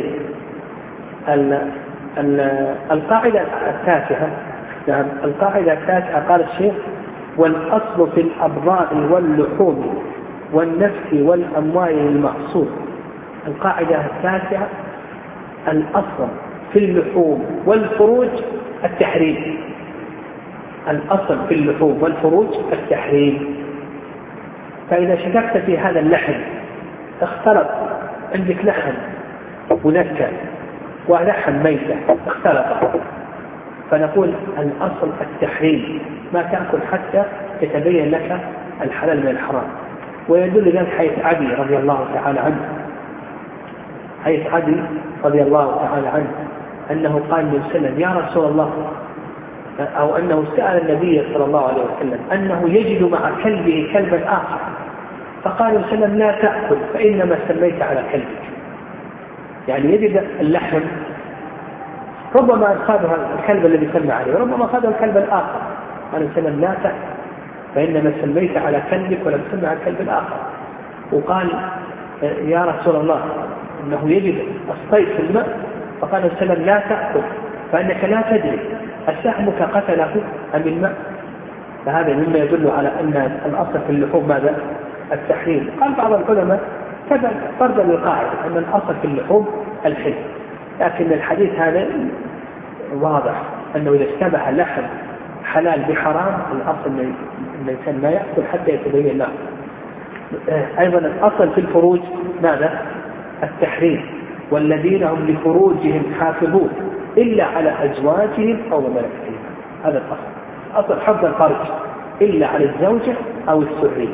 القاعدة التاسعة نعم القاعدة التاسعة قال الشيخ والأصل في الأبضاع واللحوم والنفس والأموال المغصوب. القاعدة التاسعة الأصل في اللحوم والفروج التحريم. الأصل في اللحوم والفروج التحريم. فإذا شككت في هذا اللحم اختلط، عندك لحم منكر ولحم ميتة اختلط، فنقول الأصل التحريم، ما تأكل حتى يتبين لك الحلال من الحرام. ويدل ذلك حديث عدي رضي الله تعالى عنه، حديث عدي رضي الله تعالى عنه أنه قال النبي صلى الله عليه وسلم يا رسول الله، أو أنه سأل النبي صلى الله عليه وسلم أنه يجد مع كلبه كلبا آخر، فقال النبي صلى الله عليه وسلم لا تأكل فإنما سميت على كلبك. يعني يجد اللحم ربما أخذها الكلب الذي سمى عليه وربما أخذها الكلب الآخر، قال النبي صلى الله عليه وسلم لا تأكل فإنما سميت على كلبك ولم تسمى على الكلب الآخر. وقال يا رسول الله أنه يجد الصيد في الماء، فقال النبي صلى الله عليه وسلم لا تأكل فإنك لا تدري أسهمك قتله أم الماء. فهذا مما يدل على أن الأصل في اللحوم ماذا؟ التحريم. قال بعض العلماء كذا فرضا للقاعدة أن الأصل في اللحوم الحل، لكن الحديث هذا واضح أنه إذا اشتبه لحم حلال بحرام الأصل أن الإنسان لا يأكل حتى يتبين له. أيضا الأصل في الفروج ماذا؟ التحريم، والذين هم لفروجهم حافظون إلا على أزواجهم أو ملكتهم. هذا الأصل، أصل حفظ الفرج إلا على الزوجة أو السرية.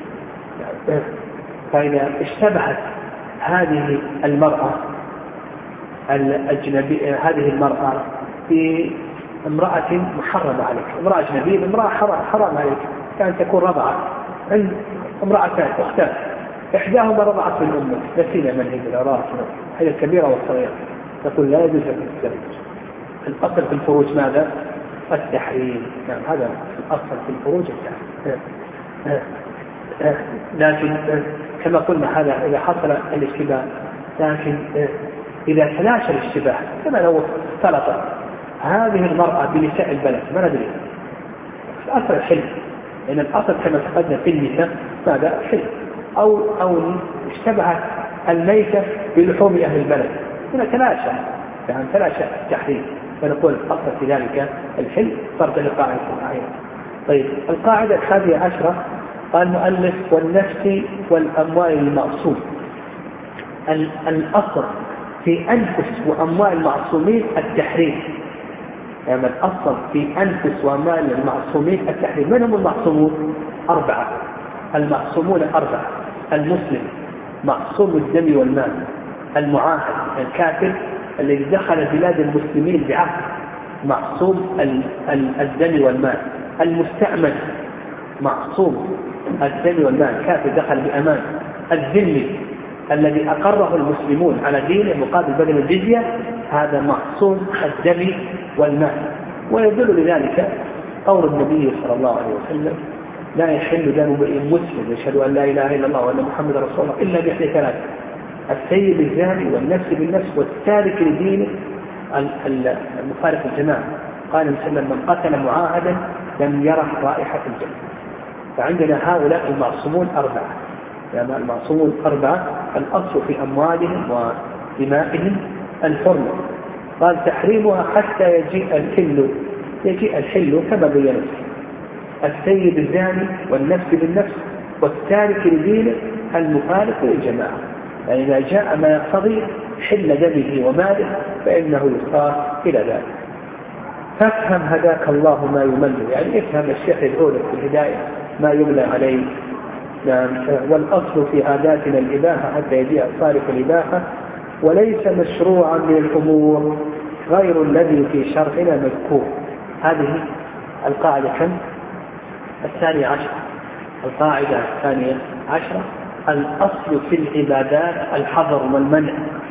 فإذا اشتبهت هذه المرأة الأجنبية هذه المرأة في امرأة محرمة عليك، امرأة أجنبية امرأة حرام عليك، كانت تكون رضعت عند امرأتان أختان، إحداهما رضعت من أمك، نسينا من هي العراق، هي الكبيرة والصغيرة، تقول لا يجوز لك الزواج. الأصل في الفروج ماذا؟ التحريم. يعني هذا الأصل في الفروج التحريم. لكن كما قلنا هذا إذا حصل الاشتباه، لكن إذا تلاشى الاشتباه كما لو اختلط هذه المرأة بنساء البلد ما ندري، الأصل الحلم، لأن الأصل كما تقدم في النساء ماذا؟ حلم. أو أو اشتبهت الميتة بلحوم أهل البلد هنا تلاشى، يعني تلاشى التحريم، فنقول الأصل في ذلك الحلم فرض للقاعدة الصحيحة. طيب القاعدة الحادية عشرة قال المؤلف والنفس والأموال المعصوم. الأصل في أنفس وأموال المعصومين التحريم، يعني الأصل في أنفس وأموال المعصومين التحريم. من هم المعصومون؟ أربعة. المعصومون أربعة: المسلم معصوم الدم والمال، المعاهد الكافر الذي دخل بلاد المسلمين بعهد معصوم الدم والمال، المستأمن معصوم الدم والمال كافر دخل بأمان، الذمي الذي أقره المسلمون على دينه مقابل بدل الجزية هذا معصوم الدم والمال. ويدل لذلك قول النبي صلى الله عليه وسلم لا يحل دم امرئ مسلم يشهد أن لا إله إلا الله وأن محمد رسول الله إلا بإحدى ثلاث: السيد الزاني والنفس بالنفس والتارك لدينه المفارق الجماعة. قال وسلم من قتل معاهدا لم يرح رائحة الجنة. فعندنا هؤلاء المعصومون أربعة، يعني المعصومون أربعة: الأصل في أموالهم ودمائهم الحرمة. قال تحريمها حتى يجيء الحل، يجيء الحل كما بينا: السيد الزاني والنفس بالنفس والتارك لدينه المفارق للجماعة. يعني إذا جاء ما يقتضي حل دمه وماله فإنه يصار إلى ذلك. فافهم هداك الله ما يمل، يعني افهم الشيخ يقول في الهداية ما يملى عليه. والأصل في عاداتنا الإباحة حتى يجيء صارف الإباحة، وليس مشروعا من الأمور غير الذي في شرعنا مذكور. هذه القاعدة كم؟ الثانية عشر. القاعدة الثانية عشرة: الأصل في العبادات الحظر والمنع.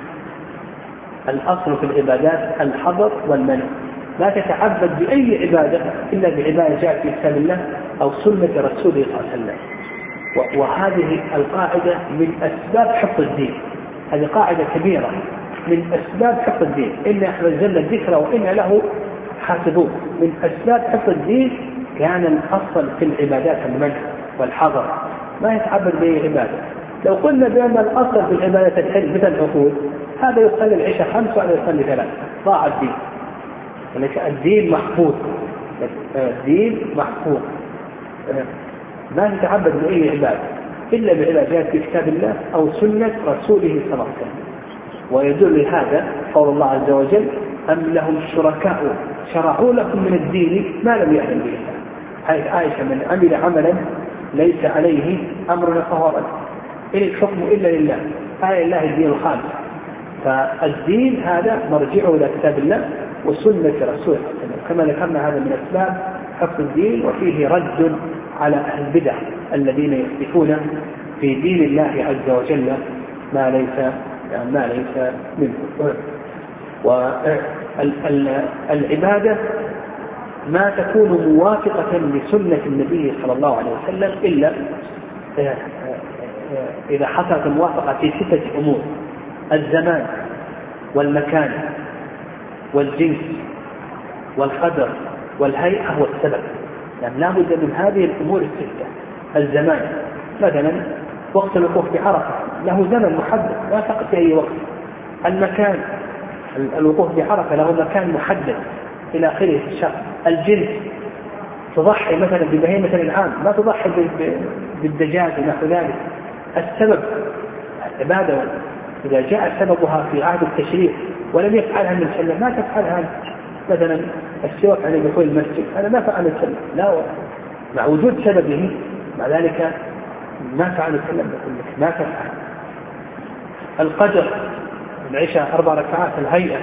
الأصل في العبادات الحظر والمنع، لا تتعبد بأي عبادة إلا بعبادة جاءت في كتاب الله أو سنة رسوله صلى الله عليه وسلم. وهذه القاعدة من أسباب حفظ الدين، هذه قاعدة كبيرة من أسباب حفظ الدين. إن إحنا نزلنا الذكر وإن له حافظون. من أسباب حفظ الدين كان الأصل في العبادات المنع والحظر، ما يتعبد بأي عبادة. لو قلنا بأن الأصل في العبادة الحل مثل العقود، هذا يصلي العشاء خمس وهذا يصلي ثلاث، ضاع الدين. ولكن الدين محفوظ، الدين محفوظ، ما يتعبد بأي عبادة. إلا بعبادات في كتاب الله أو سنة رسوله صلى الله عليه وسلم. ويدل لهذا قول الله عز وجل: أم لهم شركاء شرعوا لكم من الدين ما لم يأذن به الله. حيث عائشة: من عمل عملا ليس عليه أمرنا فهو رد، إن الحكم إلا لله، آية الله الدين الخالص. فالدين هذا مرجعه إلى كتاب الله وسنة رسوله كما ذكرنا، هذا من أسباب حفظ الدين، وفيه رد على أهل البدع الذين يثبتون في دين الله عز وجل ما ليس يعني ما ليس منه. والعبادة ما تكون موافقة لسنة النبي صلى الله عليه وسلم إلا إذا حصلت الموافقة في ستة أمور: الزمان والمكان والجنس والقدر والهيئة والسبب. يعني لا بد من هذه الأمور الستة. الزمان مثلا وقت الوقوف بعرفة له زمن محدد لا تقف في أي وقت. المكان الوقوف بعرفة له مكان محدد إلى آخره في الشهر. الجنس تضحي مثلا ببهيمة الأنعام، ما تضحي بالدجاج ونحو ذلك. السبب العبادة إذا جاء سببها في عهد التشريع ولم يفعلها النبي صلى الله عليه وسلم ما تفعلها. مثلا السواك عن دخول المسجد هذا ما فعل السلم، لا، مع وجود سببه مع ذلك ما فعل السلم ما تفعل. القدر العشاء أربع ركعات. الهيئة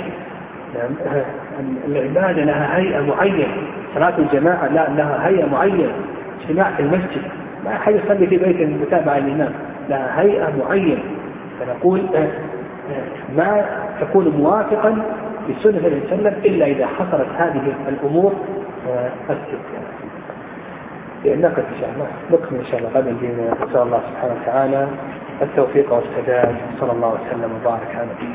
العبادة لها هيئة معينة. صلاة الجماعة لا لها هيئة معينة. اجتماع في المسجد ما أحد يصلي في بيت متابعة للإمام، لها هيئة معينة. فنقول ما تكون موافقا لسنة النبي صلى الله عليه وسلم إلا إذا حصلت هذه الأمور الستة. لأنك إن شاء الله نكمل إن شاء الله غدا بإذن نسأل الله سبحانه وتعالى التوفيق والسداد. صلى الله وسلم وبارك على نبينا.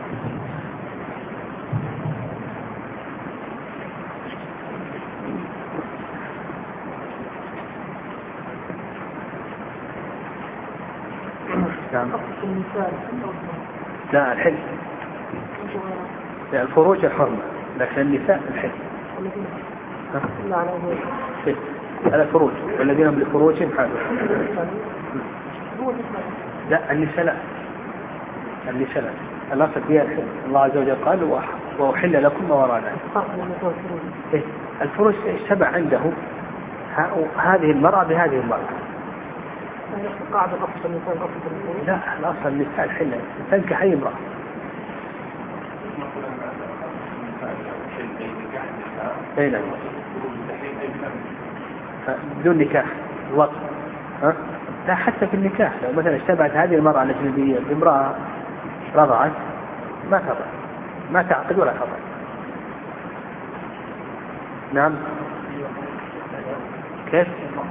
لا الحل، لا الفروج الحرمة، لكن النساء الحل. على الفروج والذين هم لفروجهم حاضر. لا النساء لا، النساء لا، الأصل فيها الحل. الله عز وجل قال: وأحل لكم ما وراء ذلك. الفروج اشتبع عنده هذه المرأة بهذه المرأة. قاعدة أصل النساء أصل لا، الأصل النساء الحل تنكح أي امرأة. أي نعم بدون نكاح وقت. ها؟ لا حتى في النكاح لو مثلا اشتبهت هذه المرأة الأجنبية بامرأة رضعت ما تضع ما تعقد ولا تضع. نعم كيف؟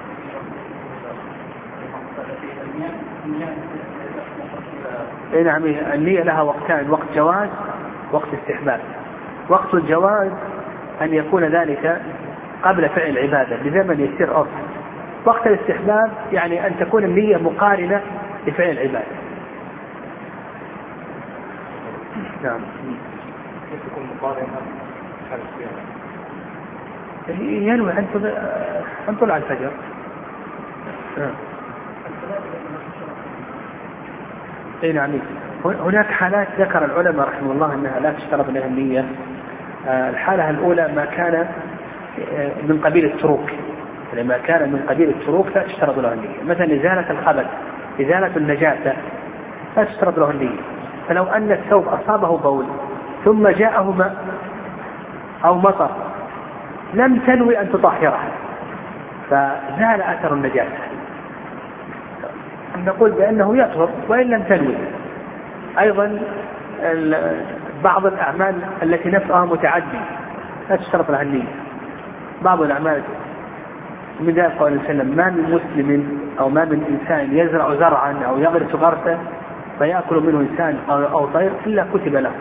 اي نعم النية لها وقتان: وقت جواز وقت استحباب. وقت الجواز أن يكون ذلك قبل فعل العبادة بزمن يسير أصل. وقت الاستحباب يعني أن تكون النية مقارنة لفعل العبادة. نعم كيف تكون مقارنة؟ ينوي أن طلع الفجر. اي نعم. هناك حالات ذكر العلماء رحمه الله أنها لا تشترط لها النية. الحالة الأولى ما كان من قبيل التروك، لما كان من قبيل التروك لا تشترط له النية. مثلا إزالة الخبث، إزالة النجاسة لا تشترط له النية. فلو أن الثوب أصابه بول ثم جاءه ماء أو مطر لم تنوي أن تطهره فزال أثر النجاسة، نقول بأنه يطهر وإن لم تنوي. أيضا بعض الأعمال التي نفعها متعدي لا تشترط لها النية. بعض الأعمال من ذلك قال النبي ما من مسلم أو ما من إنسان يزرع زرعا أو يغرس غرسا فيأكل منه إنسان أو طير إلا كتب له.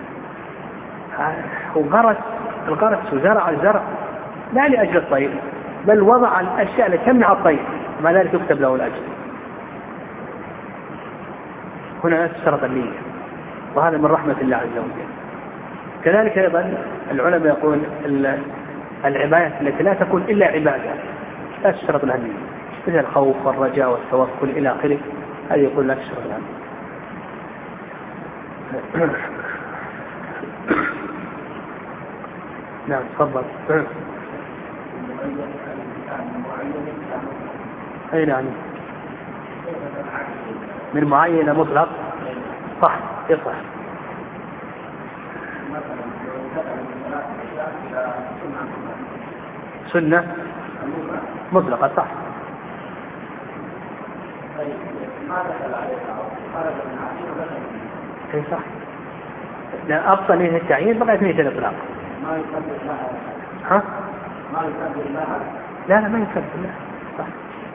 وغرس الغرس وزرع الزرع لا لأجل الطير بل وضع الأشياء التي تمنع الطير ما ذلك يكتب له الأجر. هنا لا تشترط النية وهذا من رحمة الله عز وجل. كذلك أيضا العلماء يقول العبادات التي لا تكون إلا عبادة لا تشترط لها النية. مثل الخوف والرجاء والتوكل إلى آخره، هذه يقول لا تشتغل عنه. نعم تفضل. أي نعم من معين مطلق صح يصح. سنة مطلقة صح. اي صح. لا أبطل نية التعيين بقيت نية الإطلاق. ها؟ لا لا ما يكبر لا صح.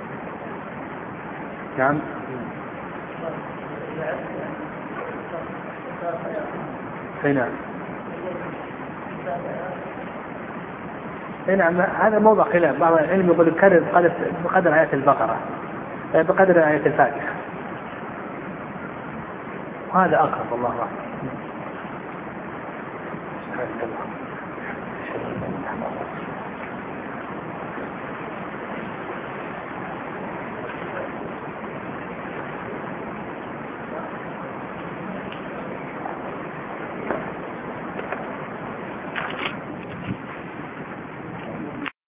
نعم. اي نعم. اي نعم هذا موضوع خلاف، بعض العلم يقول يكرر بقدر آيات البقرة بقدر آيات الفاتحة، وهذا أقرب والله أعلم.